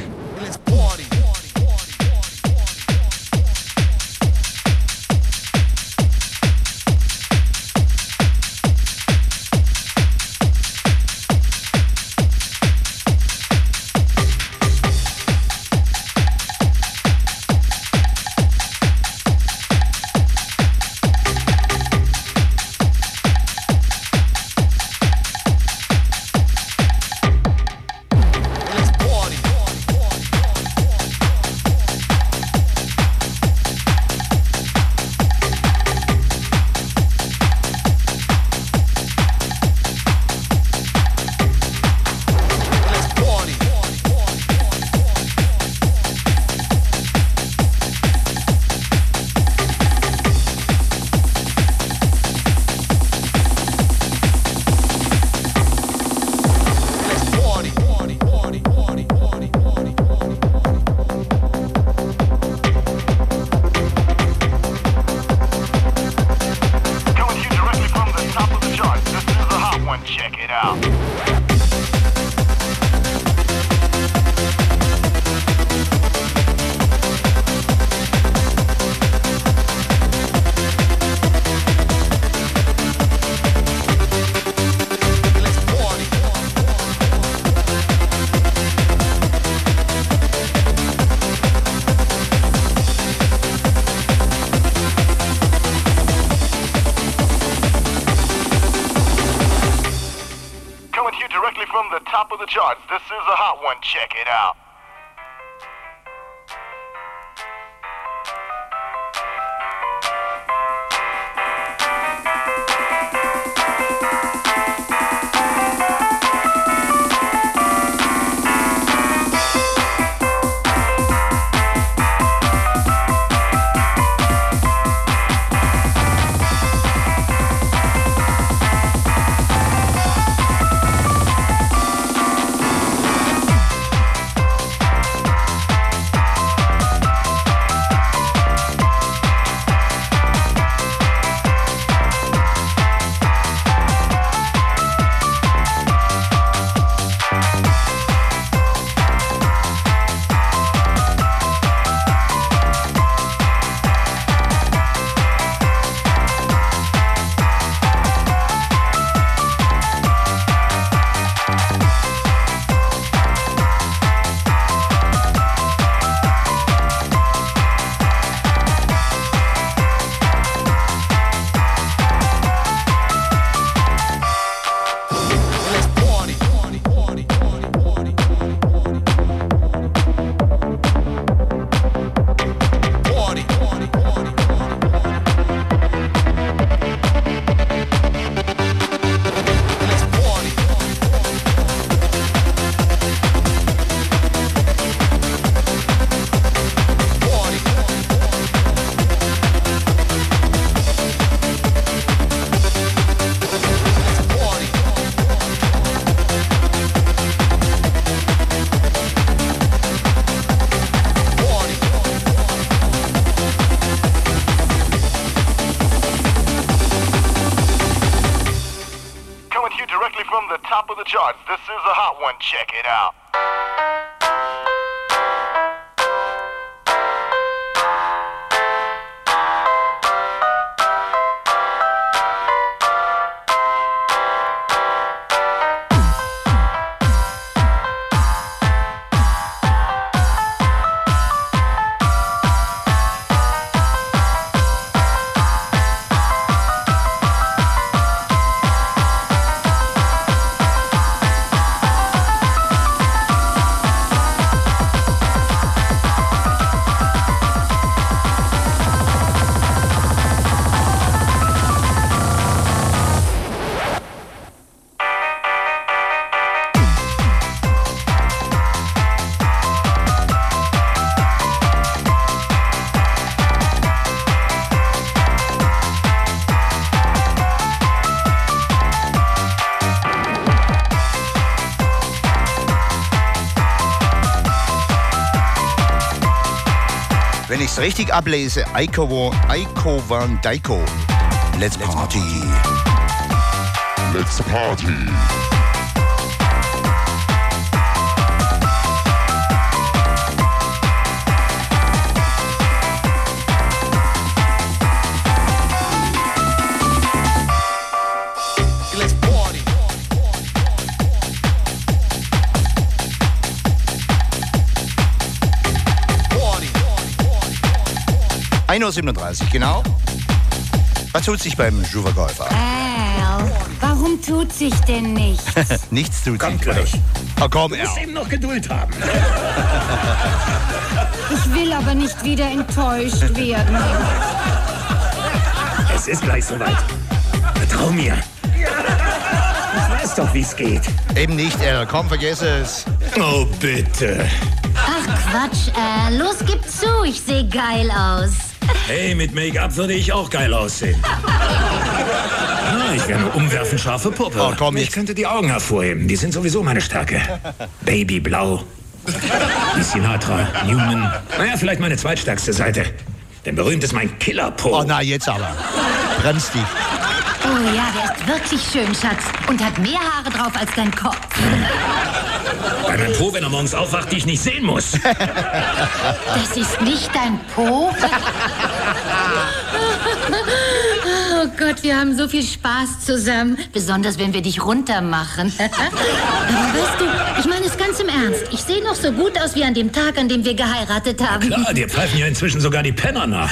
hot one, check it out. Charts. This is a hot one. Check it out. Wenn ich es richtig ablese, Aiko, Aiko Van Dyko. Let's party. Let's party. ein Uhr siebenunddreißig, genau. Was tut sich beim Schuhverkäufer? Al, warum tut sich denn nichts? Nichts tut Kommt sich. gleich. Oh, komm, Du musst Al. eben noch Geduld haben. Ich will aber nicht wieder enttäuscht werden. Es ist gleich soweit. Vertrau mir. Ich weiß doch, wie es geht. Eben nicht, Al. Komm, vergiss es. Oh, bitte. Ach Quatsch, Al, los, gib zu, ich sehe geil aus. Hey, mit Make-up würde ich auch geil aussehen. Na, ich wäre eine umwerfend-scharfe Puppe. Oh, komm, ich jetzt. könnte die Augen hervorheben. Die sind sowieso meine Stärke. Babyblau. Wie Sinatra, Newman. Naja, vielleicht meine zweitstärkste Seite. Denn berühmt ist mein Killer-Po. Oh, na, jetzt aber. Bremst dich. Oh ja, der ist wirklich schön, Schatz. Und hat mehr Haare drauf als dein Kopf. Bei meinem Po, wenn er morgens aufwacht, die ich nicht sehen muss. Das ist nicht dein Po? Oh Gott, wir haben so viel Spaß zusammen. Besonders, wenn wir dich runter machen. Aber weißt du, ich meine es ganz im Ernst. Ich sehe noch so gut aus wie an dem Tag, an dem wir geheiratet haben. Klar, dir pfeifen ja inzwischen sogar die Penner nach.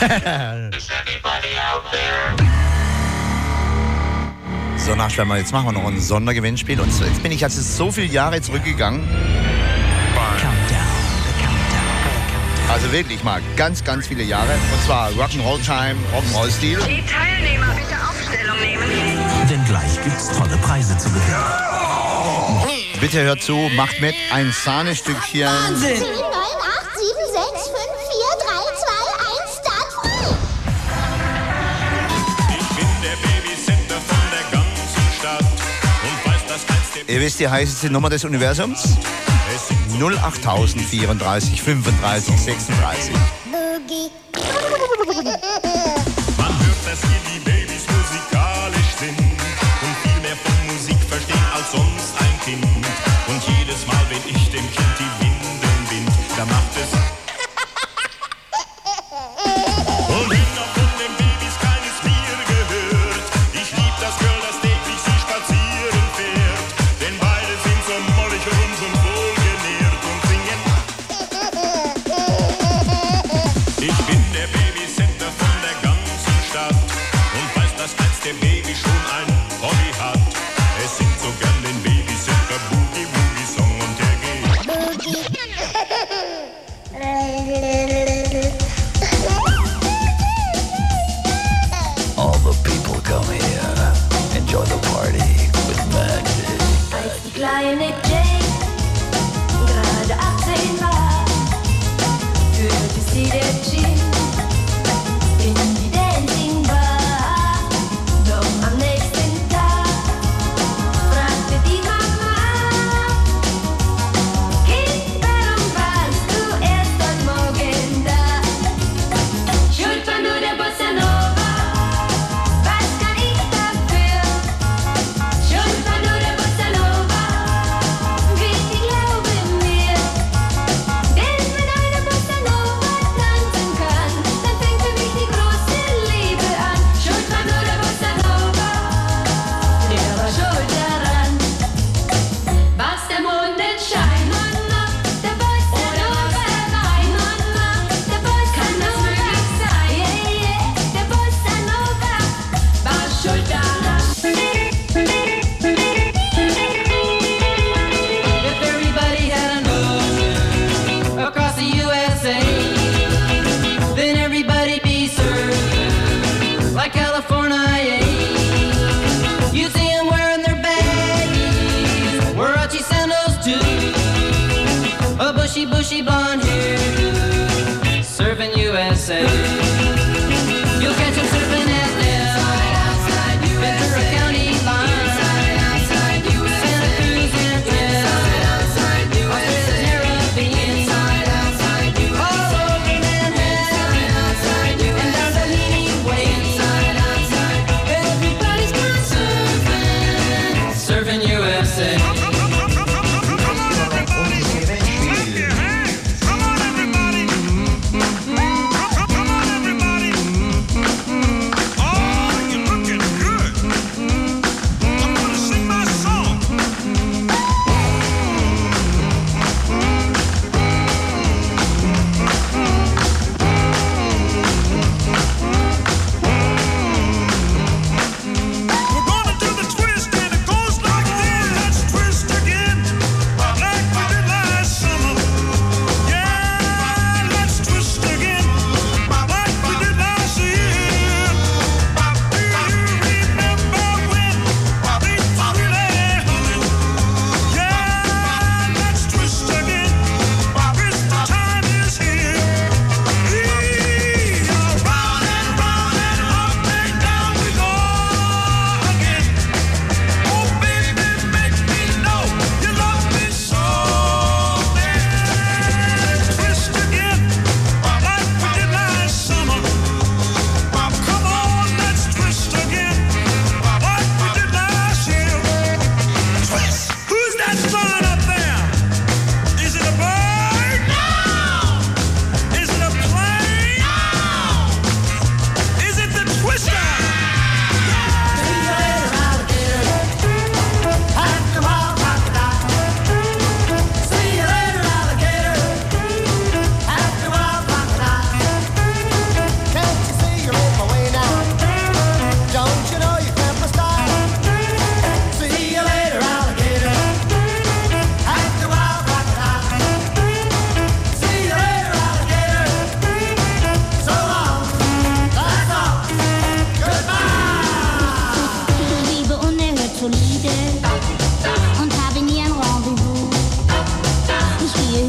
So, Nachschleimer, jetzt machen wir noch ein Sondergewinnspiel. Und jetzt bin ich also so viele Jahre zurückgegangen. Also wirklich mal ganz, ganz viele Jahre. Und zwar Rock'n'Roll Time, Rock'n'Roll-Stil. Die Teilnehmer bitte Aufstellung nehmen. Denn gleich gibt's tolle Preise zu gewinnen. Bitte hört zu, macht mit, ein Sahnestückchen. Wahnsinn! zehn, neun, acht, sieben, sechs, fünf, vier, drei, zwei, eins, Start frei! Ich bin der Babysitter von der ganzen Stadt und weiß, dass als der Ihr wisst die heißeste Nummer des Universums? null acht vierunddreißig, fünfunddreißig, sechsunddreißig. Boogie. Man hört, dass hier die Babys musikalisch sind und viel mehr von Musik verstehen als sonst ein Kind. Und jedes Mal, wenn ich dem Kind die Windeln bind, da macht es und hinter von den Babys keines mir gehört. Ich lieb das Girl, das täglich sie spazieren fährt, denn beide sind so mollig rund und wohlgenährt und singen. Ich bin der Babysitter von der ganzen Stadt und weiß, dass als der Baby schon ein Hobby hat. Es singt so gern den Babysitter Boogie Woogie Song und der geht. All the people come here. Enjoy the party with magic. Als die kleine Jane gerade achtzehn war, führte sie der Gin in die Dancing Bar. Doch am nächsten Tag fragte die Mama: Kind, warum warst du erst heute Morgen da? Schuld war nur der Bossa Nova, was kann ich dafür? Schuld war nur der Bossa Nova, bitte glaube mir. Denn wenn eine Bossa Nova tanzen kann, dann fängt für mich die große Liebe an. Schuld war nur der Bossa Nova, der war schuld daran. Was der Mondenschein, Mama, der Bossa Nova rein, Mama, der Bossa Nova sein, yeah, yeah, der Bossa Nova war schuld daran. If everybody had an ocean across the U S A, then everybody'd be served like California. You'd see them wearing their baggies, Warachi sandals too, a bushy, bushy blonde hair, surfing U S A. You'll catch them surfing at Nell, Ventura County line, Santa Cruz and Fresno, Australia's Caribbean, all over Manhattan, and down Doheny Way. Everybody's gone surfing, surfing U S A. Gewinnspiel.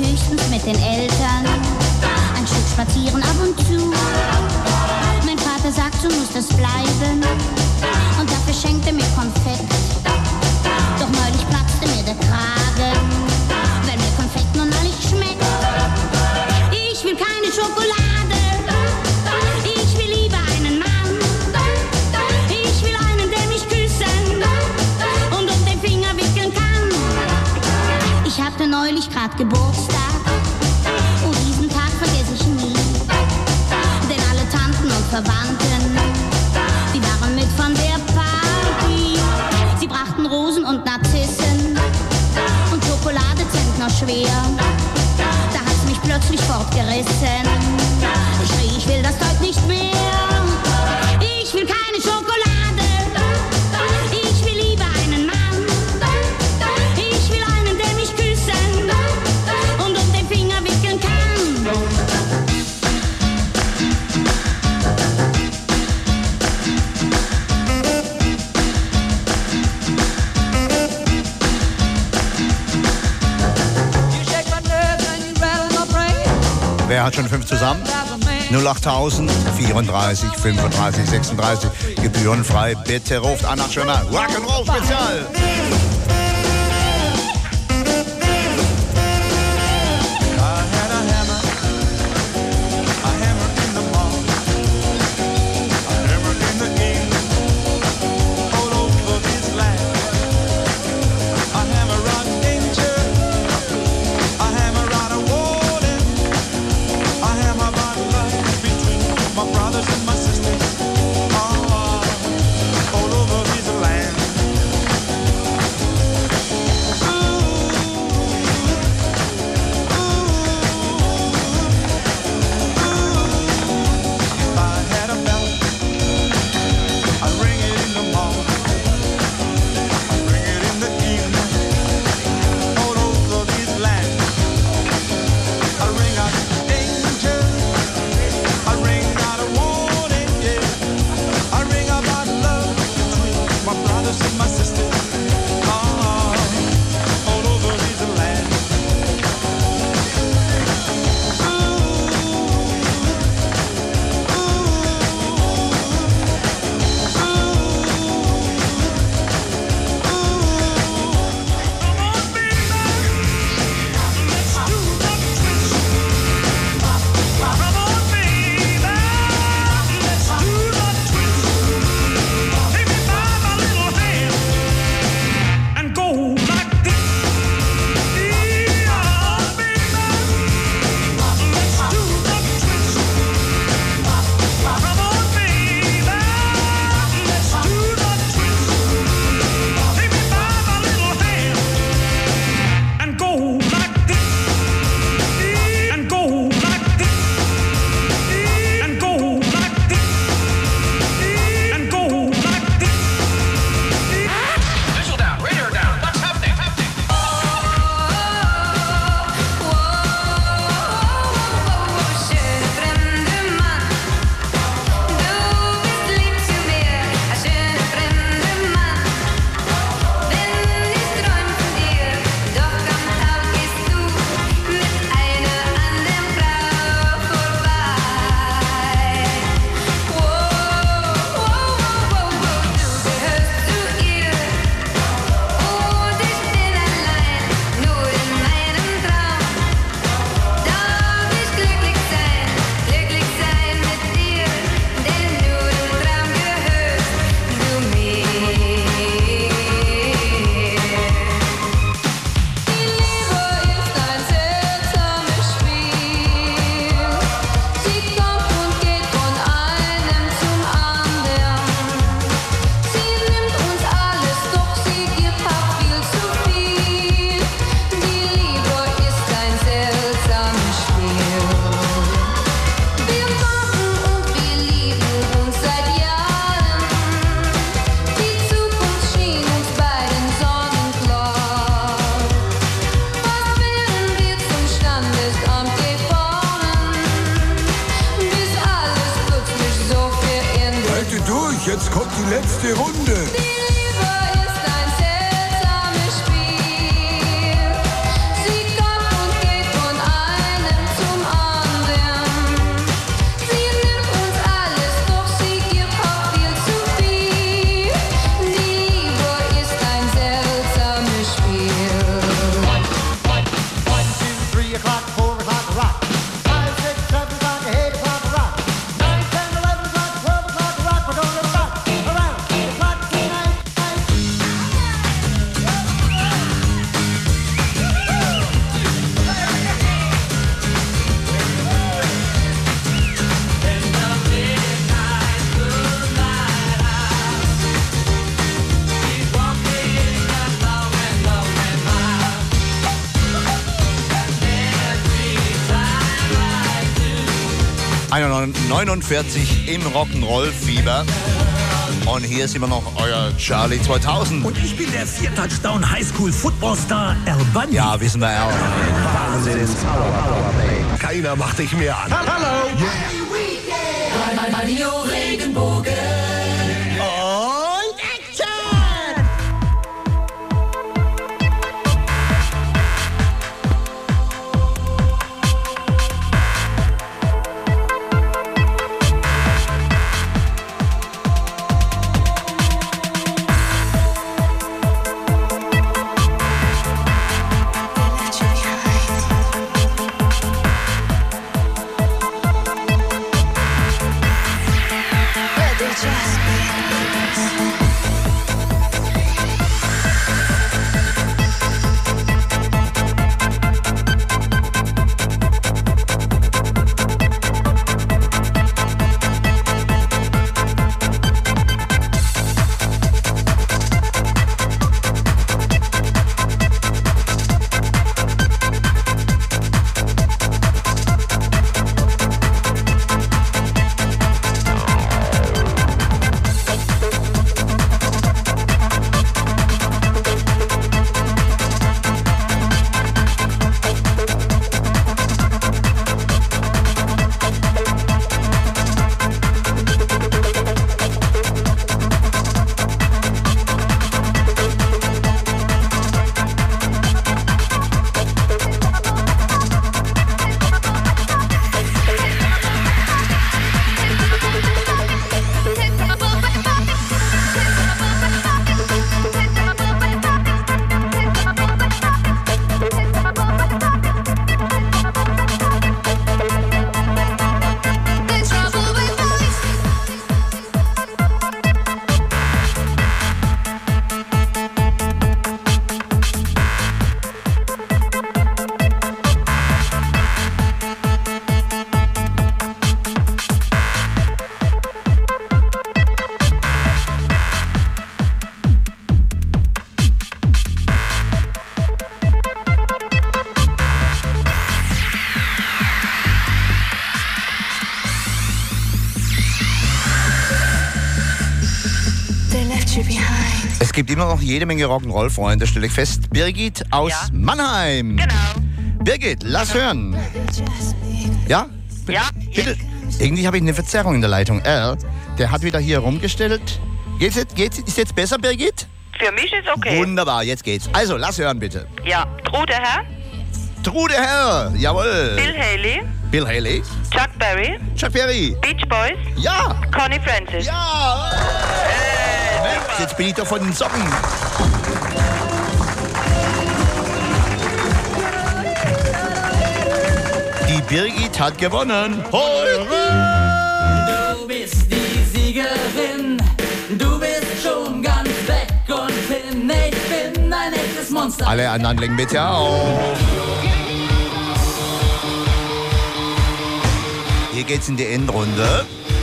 höchstens mit den Eltern ein Stück spazieren ab und zu. Mein Vater sagt, so muss das bleiben und dafür schenkt er mir Konfekt. Doch neulich platzte mir der Kragen, weil mir Konfekt nun mal nicht schmeckt. Ich will keine Schokolade, ich will lieber einen Mann. Ich will einen, der mich küssen und um den Finger wickeln kann. Ich hatte neulich grad Geburtstag und diesen Tag vergesse ich nie. Denn alle Tanten und Verwandten, die waren mit von der Party. Sie brachten Rosen und Narzissen und Schokolade zentner schwer. Da hat's mich plötzlich fortgerissen. Ich schrie, ich will das Zeug nicht mehr. Ich will keine Schokolade. Ich will lieber einen Mann. Ich will einen, der mich küssen und um den Finger wickeln kann. Wer hat schon fünf zusammen? null achttausend vierunddreißig fünfunddreißig sechsunddreißig. Gebührenfrei. Bitte ruft an nach Schöner. Rock'n'Roll Spezial. Jetzt kommt die letzte Runde. Von neunundvierzig im Rock'n'Roll-Fieber. Und hier ist immer noch euer Charlie zweitausend. Und ich bin der Vier-Touchdown-Highschool-Footballstar Al Bundy. Ja, wissen wir auch. Keiner macht dich mehr an. Hallo. Yeah. Radio Regenbogen. Und Action! Es gibt immer noch jede Menge Rock'n'Roll-Freunde, stelle ich fest. Birgit aus Ja. Mannheim. Genau. Birgit, lass hören. Ja? Ja, Bitte. Irgendwie habe ich eine Verzerrung in der Leitung. Al, der hat wieder hier rumgestellt. Geht's jetzt, geht's, ist jetzt besser, Birgit? Für mich ist okay. Wunderbar, jetzt geht's. Also, lass hören, bitte. Ja, Trude Herr, Trude Herr, jawohl. Bill Haley, Bill Haley. Chuck Berry, Chuck Berry. Beach Boys, Ja. Connie Francis. Ja. Mensch, jetzt bin ich doch von den Socken. Die Birgit hat gewonnen. Heure! Du bist die Siegerin, du bist schon ganz weg und hin. Ich bin ein echtes Monster. Alle anderen legen bitte auf. Hier geht's in die Endrunde.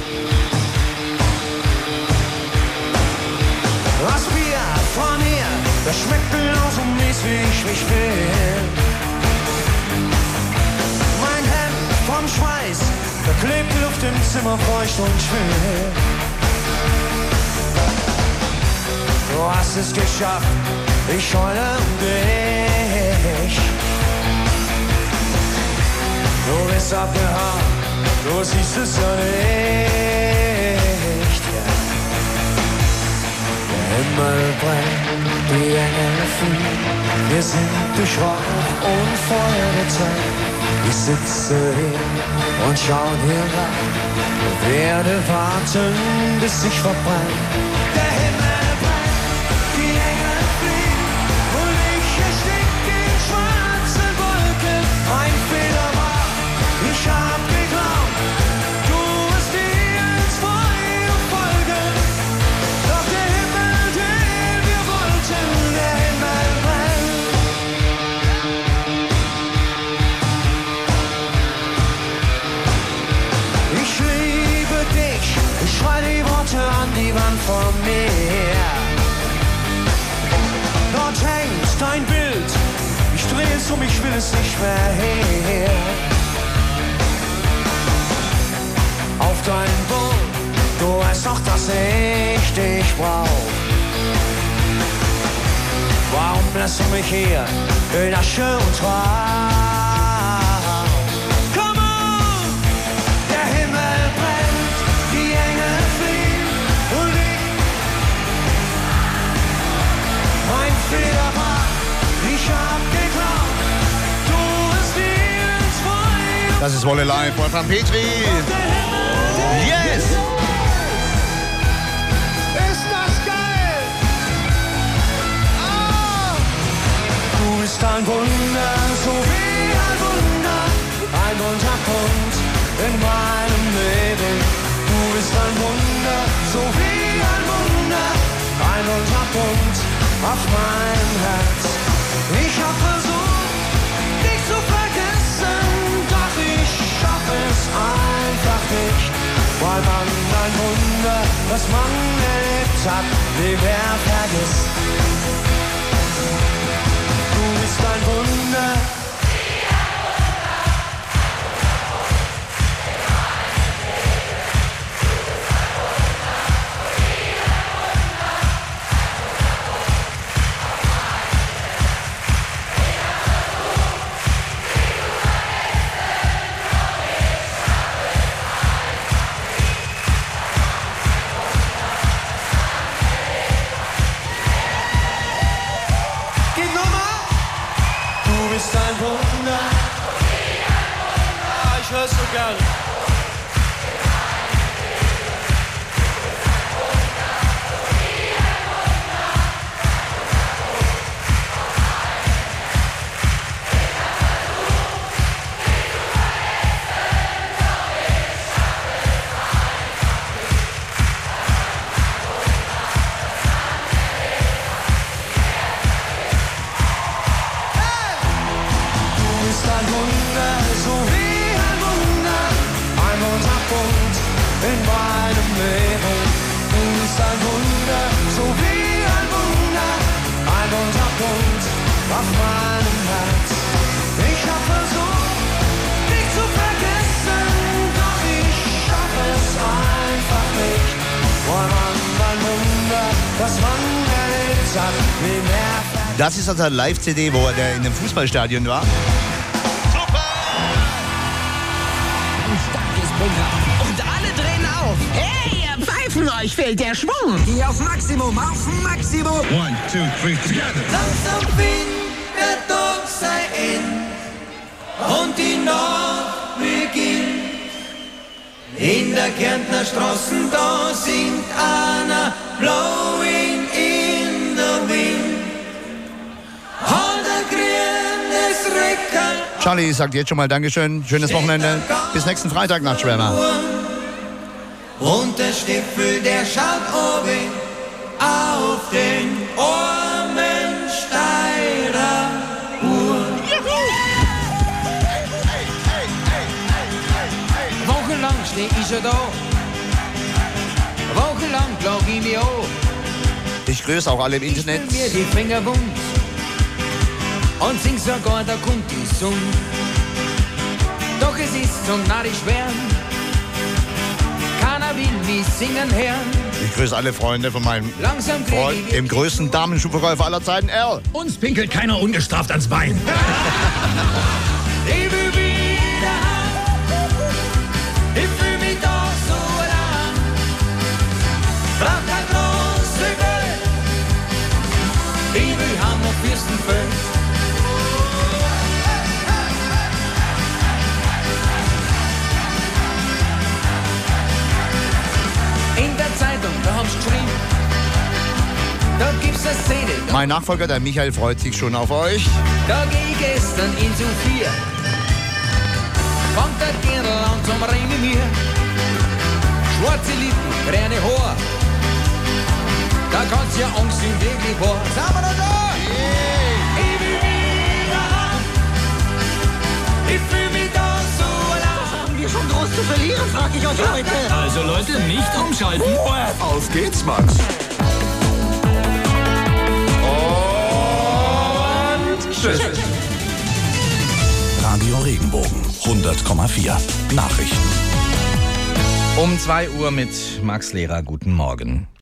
Das Bier von ihr, das schmeckt genauso mies, wie ich mich will. Mein Hemd vom Schweiß, da klebt die Luft im Zimmer feucht und schwer. Du hast es geschafft, ich heule um dich. Du bist abgehauen, du siehst es ja nicht. Der Himmel brennt, die Engel fliehen. Wir sind durch Rauch und Feuer getränkt. Ich sitze hier und schau dir rein. Werde warten, bis ich verbrenne. Der Himmel brennt, die Engel fliehen. Und ich ersticke in schwarzen Wolken. Mein Fehler war, ich hab geglaubt, du wirst mir ins Feuer folgen. Doch der Himmel, den wir wollten, der Himmel brennt. Ich liebe dich, ich schrei die Worte an die Wand vor mir. Dort hängt dein Bild, ich dreh es um, ich will es nicht mehr her. erinnerst du mich hier in Asche und Schwarz. Come on! Der Himmel brennt, die Engel fliehen und ich, mein Fehler war, ich hab geglaubt, du bist ins Feuer. Das ist Wolle Live, Wolfgang Petri. Yes! Ist das geil? Ah! Du bist ein Wunder, so wie ein Wunder, ein Untergrund in meinem Leben. Du bist ein Wunder, so wie ein Wunder, ein Untergrund auf meinem Herz. Ich hab versucht, dich zu vergessen, doch ich schaff es einfach nicht. Weil man ein Wunder, was man erlebt hat, nie mehr vergisst. Du bist ein Wunder. Ein Wunder. Ah, ich hör's so gern. Ein Wunder, so wie ein Wunder, ein Untergrund in meinem Leben. Du bist ein Wunder, so wie ein Wunder, ein Untergrund auf meinem Herz. Ich hab versucht, dich zu vergessen, doch ich schaff es einfach nicht. Weil man ein Wunder, das man erlebt hat, wie mehr. Das ist also Live-C D, wo er in einem Fußballstadion war. Und alle drehen auf. Hey, ihr Pfeifen, euch fehlt der Schwung. Hier auf Maximum, auf Maximum. One, two, three, together. Langsam bin der Tag sei in und die Nacht beginnt. In der Kärntner Straßen, da singt einer blowing in the wind. Halt der grünes Recken. Charlie sagt jetzt schon mal Dankeschön. Schönes Wochenende. Bis nächsten Freitag, Nachtschwärmer. Und der Stiefel, der schaut oben auf den Ormensteirer Uhr. Wochenlang steh ich schon da. Wochenlang lag ich mir an. Ich grüße auch alle im Internet. Ich mir die Finger wund und sing sogar der Kunti Sung. Doch es ist zum Narrisch werden, keiner will mich singen hören. Ich grüße alle Freunde von meinem Langsam krieg Freund, ich dem größten Damenschuhverkäufer aller Zeiten, Earl. Uns pinkelt keiner ungestraft ans Bein. Ich will wieder heim, ich fühl mich doch so lang. Brauch kein große Geld, ich will heim auf Fürstenfeld. In der Zeitung, da haben sie geschrieben, da gibt's eine Szene. Da, Mein Nachfolger, der Michael, freut sich schon auf euch. da geh ich gestern in Sophia. Kommt der Dirndl an zum Ring mit mir. Schwarze Lippen, grüne Haar. Da kannst ja Angst in wirklich wahr. Sind wir noch da? Ich will wieder heim. Ich fühl mich da so allein. Was haben wir schon groß zu verlieren, frag ich euch heute. Also Leute, nicht umschalten. Auf geht's, Max. Und tschüss. Radio Regenbogen hundert Komma vier. Nachrichten. Um zwei Uhr mit Max Lehrer. Guten Morgen.